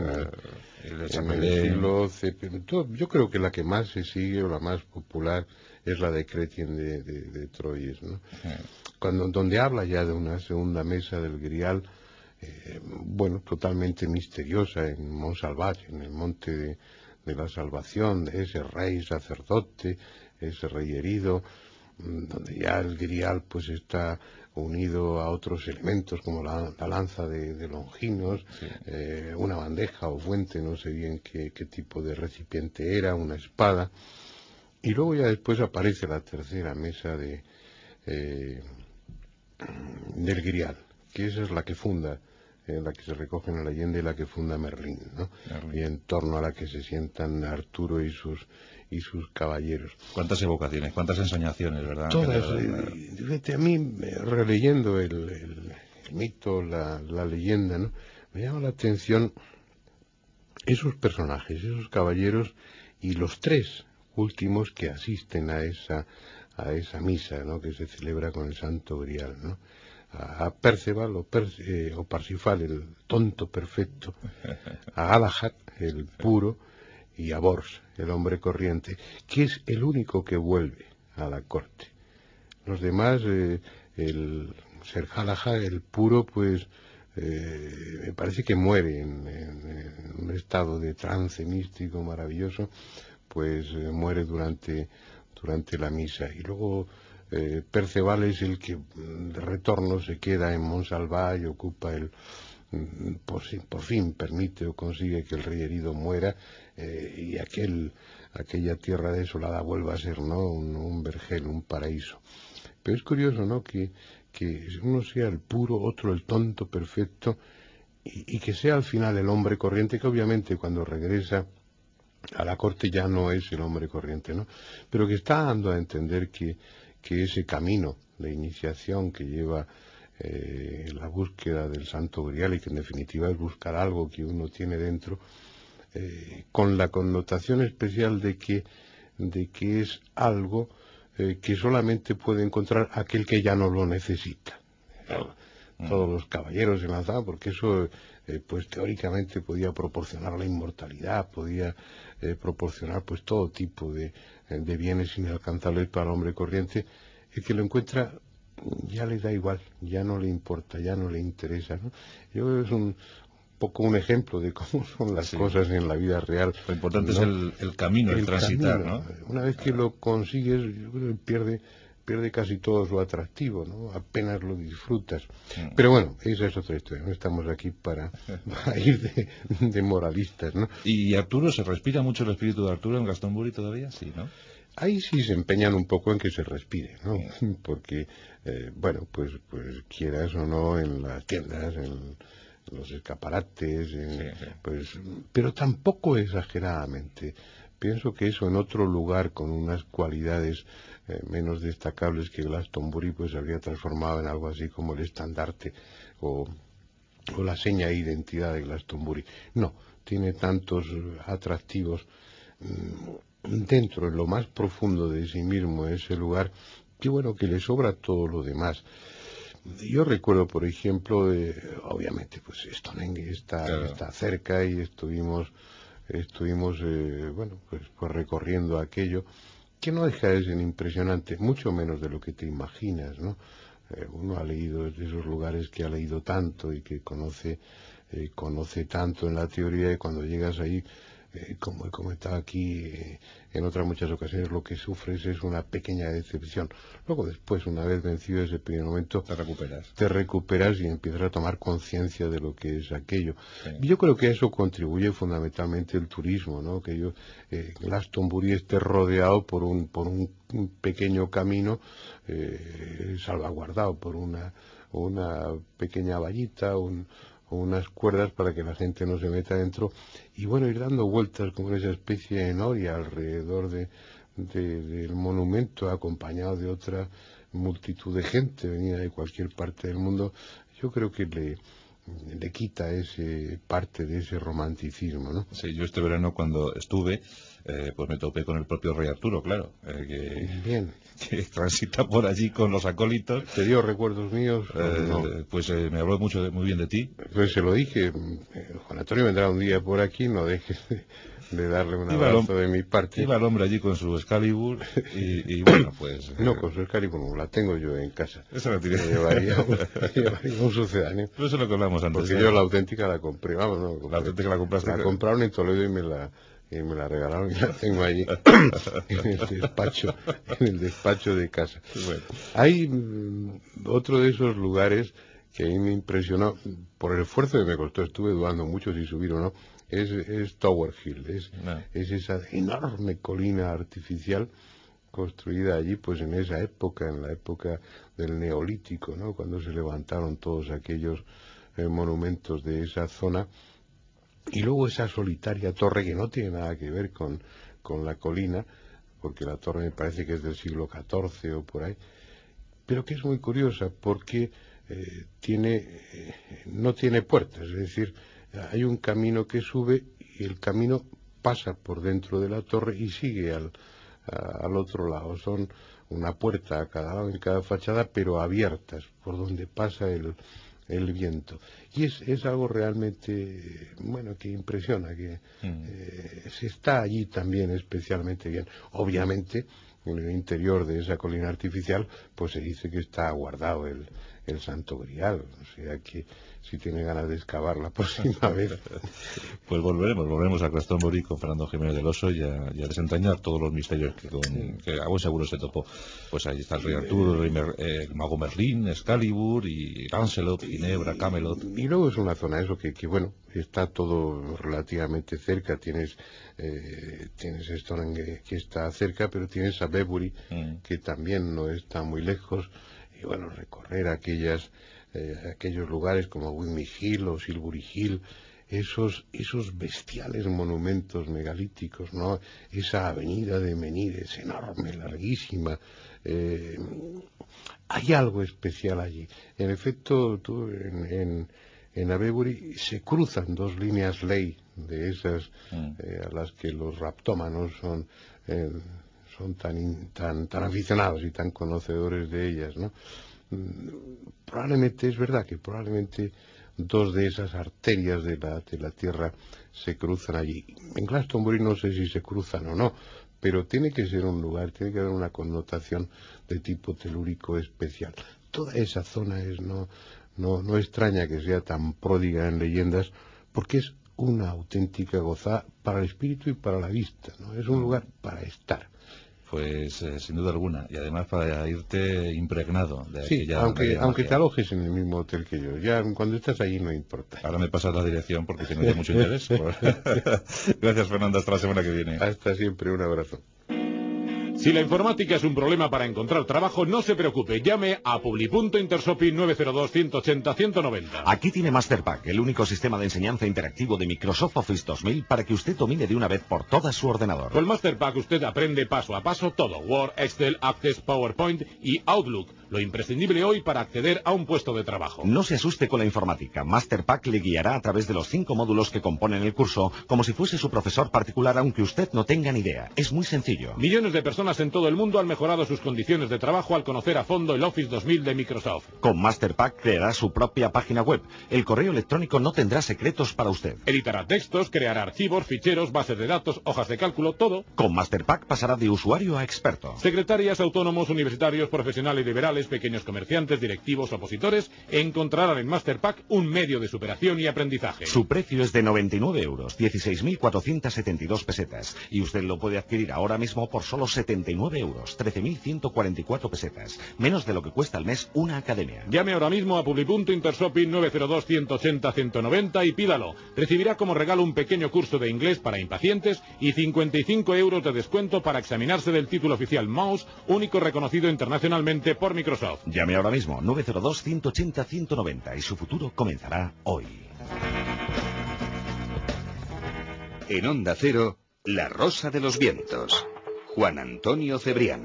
siglo yo creo que la que más se sigue o la más popular es la de Chrétien de Troyes, ¿no? Donde habla ya de una segunda mesa del Grial, bueno, totalmente misteriosa, en Montsalvat, en el monte de la salvación, de ese rey sacerdote, ese rey herido, donde ya el Grial pues está unido a otros elementos como la lanza de Longinos, una bandeja o fuente, no sé bien qué tipo de recipiente era, una espada, y luego ya después aparece la tercera mesa del Grial, que esa es la que funda, la que se recoge en la leyenda y la que funda Merlín, ¿no? Y en torno a la que se sientan Arturo y sus caballeros. Cuántas evocaciones, cuántas ensoñaciones, ¿verdad? Todas. Fíjate, a mí, releyendo el mito, la leyenda, ¿no? Me llama la atención esos personajes, esos caballeros y los 3 últimos que asisten a esa misa, ¿no? Que se celebra con el Santo Grial, ¿no? A Perceval o Parsifal, el tonto perfecto, a Galahad, el puro, y a Bors, el hombre corriente, que es el único que vuelve a la corte. Los demás, el Ser Galahad, el puro, pues me parece que muere en un estado de trance místico maravilloso, pues muere durante la misa. Y luego Perceval es el que de retorno se queda en Monsalvat y ocupa por fin permite o consigue que el rey herido muera, y aquella tierra desolada vuelva a ser, ¿no? un vergel, un paraíso. Pero es curioso, ¿no? que uno sea el puro, otro el tonto perfecto, y que sea al final el hombre corriente, que obviamente cuando regresa a la corte ya no es el hombre corriente, ¿no? Pero que está dando a entender que ese camino de iniciación que lleva la búsqueda del Santo Grial, y que en definitiva es buscar algo que uno tiene dentro, con la connotación especial de que es algo que solamente puede encontrar aquel que ya no lo necesita. Todos los caballeros se lanzaban porque eso pues teóricamente podía proporcionar la inmortalidad, podía proporcionar pues todo tipo de bienes inalcanzables para el hombre corriente. El que lo encuentra ya le da igual, ya no le importa, ya no le interesa, ¿no? Yo creo que es un poco un ejemplo de cómo son las cosas en la vida real. Lo importante, ¿no? es el camino, el transitar, camino, ¿no? Una vez que lo consigues, yo creo que pierde casi todo su atractivo, ¿no? Apenas lo disfrutas. Pero bueno, esa es otra historia, no estamos aquí para ir de moralistas, ¿no? ¿Y Arturo, se respira mucho el espíritu de Arturo en Glastonbury todavía? Sí, ¿no? Ahí sí se empeñan un poco en que se respire, ¿no? Porque, bueno, pues quieras o no, en las tiendas, en los escaparates, pues, pero tampoco exageradamente. Pienso que eso en otro lugar con unas cualidades menos destacables que Glastonbury, pues se habría transformado en algo así como el estandarte o la seña de identidad de Glastonbury. No, tiene tantos atractivos dentro, en lo más profundo de sí mismo, ese lugar, que bueno, que le sobra todo lo demás. Yo recuerdo, por ejemplo, obviamente, pues Stonehenge está cerca, y estuvimos bueno, pues recorriendo aquello, que no deja de ser impresionante, mucho menos de lo que te imaginas, ¿no? Uno ha leído de esos lugares que ha leído tanto y que conoce tanto en la teoría, y cuando llegas ahí, como he comentado aquí en otras muchas ocasiones, lo que sufres es una pequeña decepción. Luego después, una vez vencido ese primer momento, te recuperas y empiezas a tomar conciencia de lo que es aquello. Sí. Yo creo que a eso contribuye fundamentalmente el turismo, ¿no? Que Glastonbury esté rodeado por un pequeño camino salvaguardado por una pequeña vallita, unas cuerdas para que la gente no se meta dentro, y bueno, ir dando vueltas como esa especie de noria alrededor del monumento, acompañado de otra multitud de gente venida de cualquier parte del mundo. Yo creo que le quita parte de ese romanticismo, ¿no? Sí, yo este verano cuando estuve, pues me topé con el propio rey Arturo, claro, que transita por allí con los acólitos. ¿Te dio recuerdos míos? No. Pues me habló muy bien de ti. Pues se lo dije, Juan Antonio vendrá un día por aquí, no dejes de darle un abrazo de mi parte. Iba el hombre allí con su Excalibur y bueno, pues... No, con su Excalibur no, la tengo yo en casa. Eso lo tiene. Llevaría un sucedáneo. Pero eso es lo que hablamos antes. Porque yo la auténtica la compré, vamos, no. La auténtica la compraste. La compraron en Toledo y me la regalaron, y la tengo allí en el despacho de casa. Bueno. Hay otro de esos lugares que a mí me impresionó por el esfuerzo que me costó, estuve dudando mucho si subir o no, es Tower Hill, es esa enorme colina artificial construida allí pues en esa época, en la época del Neolítico, ¿no? Cuando se levantaron todos aquellos monumentos de esa zona. Y luego esa solitaria torre que no tiene nada que ver con la colina, porque la torre me parece que es del siglo XIV o por ahí, pero que es muy curiosa porque no tiene puertas, es decir, hay un camino que sube y el camino pasa por dentro de la torre y sigue al otro lado. Son una puerta a cada lado en cada fachada, pero abiertas, por donde pasa el viento. Y es algo realmente, bueno, que impresiona, que se está allí también especialmente bien. Obviamente, en el interior de esa colina artificial, pues se dice que está guardado el Santo Grial, o sea que si tiene ganas de excavar la próxima vez. Pues volveremos a Glastonbury con Fernando Jiménez del Oso y a desentrañar todos los misterios que a buen seguro se topó. Pues ahí está el Rey Arturo, el Mago Merlín, Excalibur y Lancelot, Ginebra, Camelot. Y luego es una zona eso que bueno, está todo relativamente cerca. Tienes Stonehenge que está cerca, pero tienes a Avebury que también no está muy lejos. Y bueno, recorrer aquellos lugares como Windmill Hill o Silbury Hill, esos bestiales monumentos megalíticos, ¿no? Esa avenida de Menhir es enorme, larguísima. Hay algo especial allí. En efecto, en Avebury se cruzan dos líneas ley de esas a las que los raptómanos son tan aficionados y tan conocedores de ellas, ¿no? Probablemente es verdad que dos de esas arterias de la Tierra se cruzan allí. En Glastonbury no sé si se cruzan o no, pero tiene que ser un lugar, tiene que haber una connotación de tipo telúrico especial. Toda esa zona no extraña que sea tan pródiga en leyendas, porque es una auténtica gozada para el espíritu y para la vista, ¿no? Es un lugar para estar. Pues sin duda alguna, y además para irte impregnado de aquella aunque te alojes en el mismo hotel que yo, ya cuando estás allí no importa. Ahora me pasas la dirección porque tengo ya mucho interés. Gracias, Fernando, hasta la semana que viene. Hasta siempre, un abrazo. Si la informática es un problema para encontrar trabajo, no se preocupe, llame a Publi.Intersopi 902-180-190. Aquí tiene MasterPack, el único sistema de enseñanza interactivo de Microsoft Office 2000 para que usted domine de una vez por todas su ordenador. Con MasterPack usted aprende paso a paso todo, Word, Excel, Access, PowerPoint y Outlook, lo imprescindible hoy para acceder a un puesto de trabajo. No se asuste con la informática, MasterPack le guiará a través de los 5 módulos que componen el curso, como si fuese su profesor particular, aunque usted no tenga ni idea. Es muy sencillo. Millones de personas en todo el mundo han mejorado sus condiciones de trabajo al conocer a fondo el Office 2000 de Microsoft. Con MasterPack creará su propia página web. El correo electrónico no tendrá secretos para usted. Editará textos, creará archivos, ficheros, bases de datos, hojas de cálculo, todo. Con MasterPack pasará de usuario a experto. Secretarias, autónomos, universitarios, profesionales liberales, pequeños comerciantes, directivos, opositores, encontrarán en MasterPack un medio de superación y aprendizaje. Su precio es de 99 euros, 16.472 pesetas. Y usted lo puede adquirir ahora mismo por solo 79 euros, 13.144 pesetas. Menos de lo que cuesta al mes una academia. Llame ahora mismo a Publi.Intersopi 902-180-190 y pídalo. Recibirá como regalo un pequeño curso de inglés para impacientes y 55 euros de descuento para examinarse del título oficial Mouse, único reconocido internacionalmente por Microsoft. Llame ahora mismo 902-180-190 y su futuro comenzará hoy. En Onda Cero, La Rosa de los Vientos. Juan Antonio Cebrián.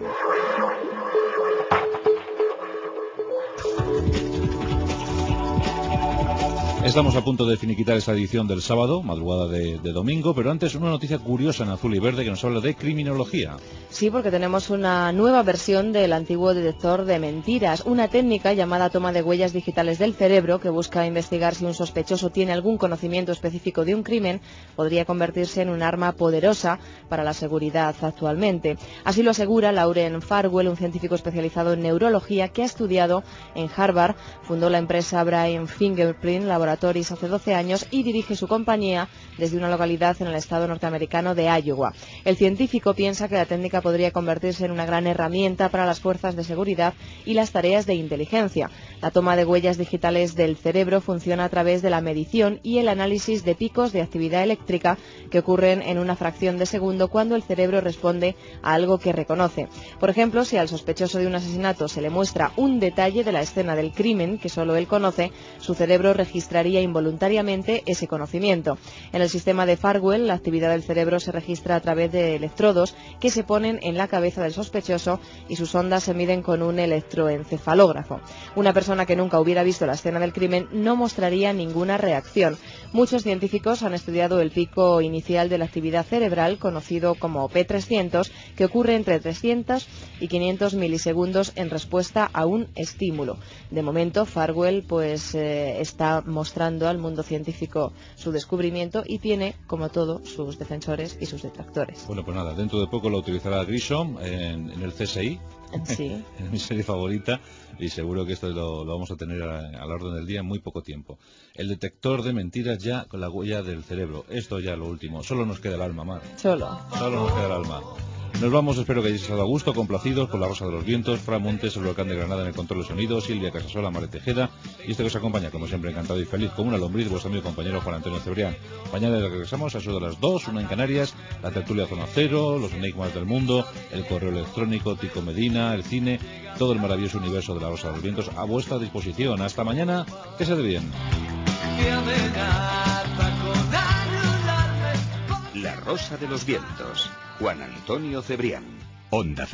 Estamos a punto de finiquitar esta edición del sábado, madrugada de domingo, pero antes una noticia curiosa en azul y verde que nos habla de criminología. Sí, porque tenemos una nueva versión del antiguo detector de mentiras, una técnica llamada toma de huellas digitales del cerebro que busca investigar si un sospechoso tiene algún conocimiento específico de un crimen, podría convertirse en un arma poderosa para la seguridad actualmente. Así lo asegura Lauren Farwell, un científico especializado en neurología que ha estudiado en Harvard, fundó la empresa Brain Fingerprint Laboratory Laboratories hace 12 años y dirige su compañía desde una localidad en el estado norteamericano de Iowa. El científico piensa que la técnica podría convertirse en una gran herramienta para las fuerzas de seguridad y las tareas de inteligencia. La toma de huellas digitales del cerebro funciona a través de la medición y el análisis de picos de actividad eléctrica que ocurren en una fracción de segundo cuando el cerebro responde a algo que reconoce. Por ejemplo, si al sospechoso de un asesinato se le muestra un detalle de la escena del crimen que solo él conoce, su cerebro registraría involuntariamente ese conocimiento. En el sistema de Farwell, la actividad del cerebro se registra a través de electrodos que se ponen en la cabeza del sospechoso y sus ondas se miden con un electroencefalógrafo. Una persona que nunca hubiera visto la escena del crimen no mostraría ninguna reacción. Muchos científicos han estudiado el pico inicial de la actividad cerebral, conocido como P300, que ocurre entre 300 y 500 milisegundos en respuesta a un estímulo. De momento, Farwell está mostrando al mundo científico su descubrimiento y tiene, como todo, sus defensores y sus detractores. Bueno, pues nada, dentro de poco lo utilizará Grisham en el CSI. Sí. En mi serie favorita, y seguro que esto lo vamos a tener a la orden del día en muy poco tiempo. El detector de mentiras ya con la huella del cerebro. Esto ya lo último. Solo nos queda el alma, Mar. Solo nos queda el alma. Nos vamos, espero que hayáis estado a gusto, complacidos con La Rosa de los Vientos, Fran Montes, el Volcán de Granada en el control de sonido, Silvia Casasola, Mare Tejeda, y este que os acompaña, como siempre, encantado y feliz como una lombriz, vuestro amigo y compañero Juan Antonio Cebrián. Mañana regresamos a eso de las 2, una en Canarias, la tertulia Zona Cero, los enigmas del mundo, el correo electrónico, Tico Medina, el cine, todo el maravilloso universo de La Rosa de los Vientos a vuestra disposición. Hasta mañana, que se dé bien. La Rosa de los Vientos, Juan Antonio Cebrián, Onda Cero.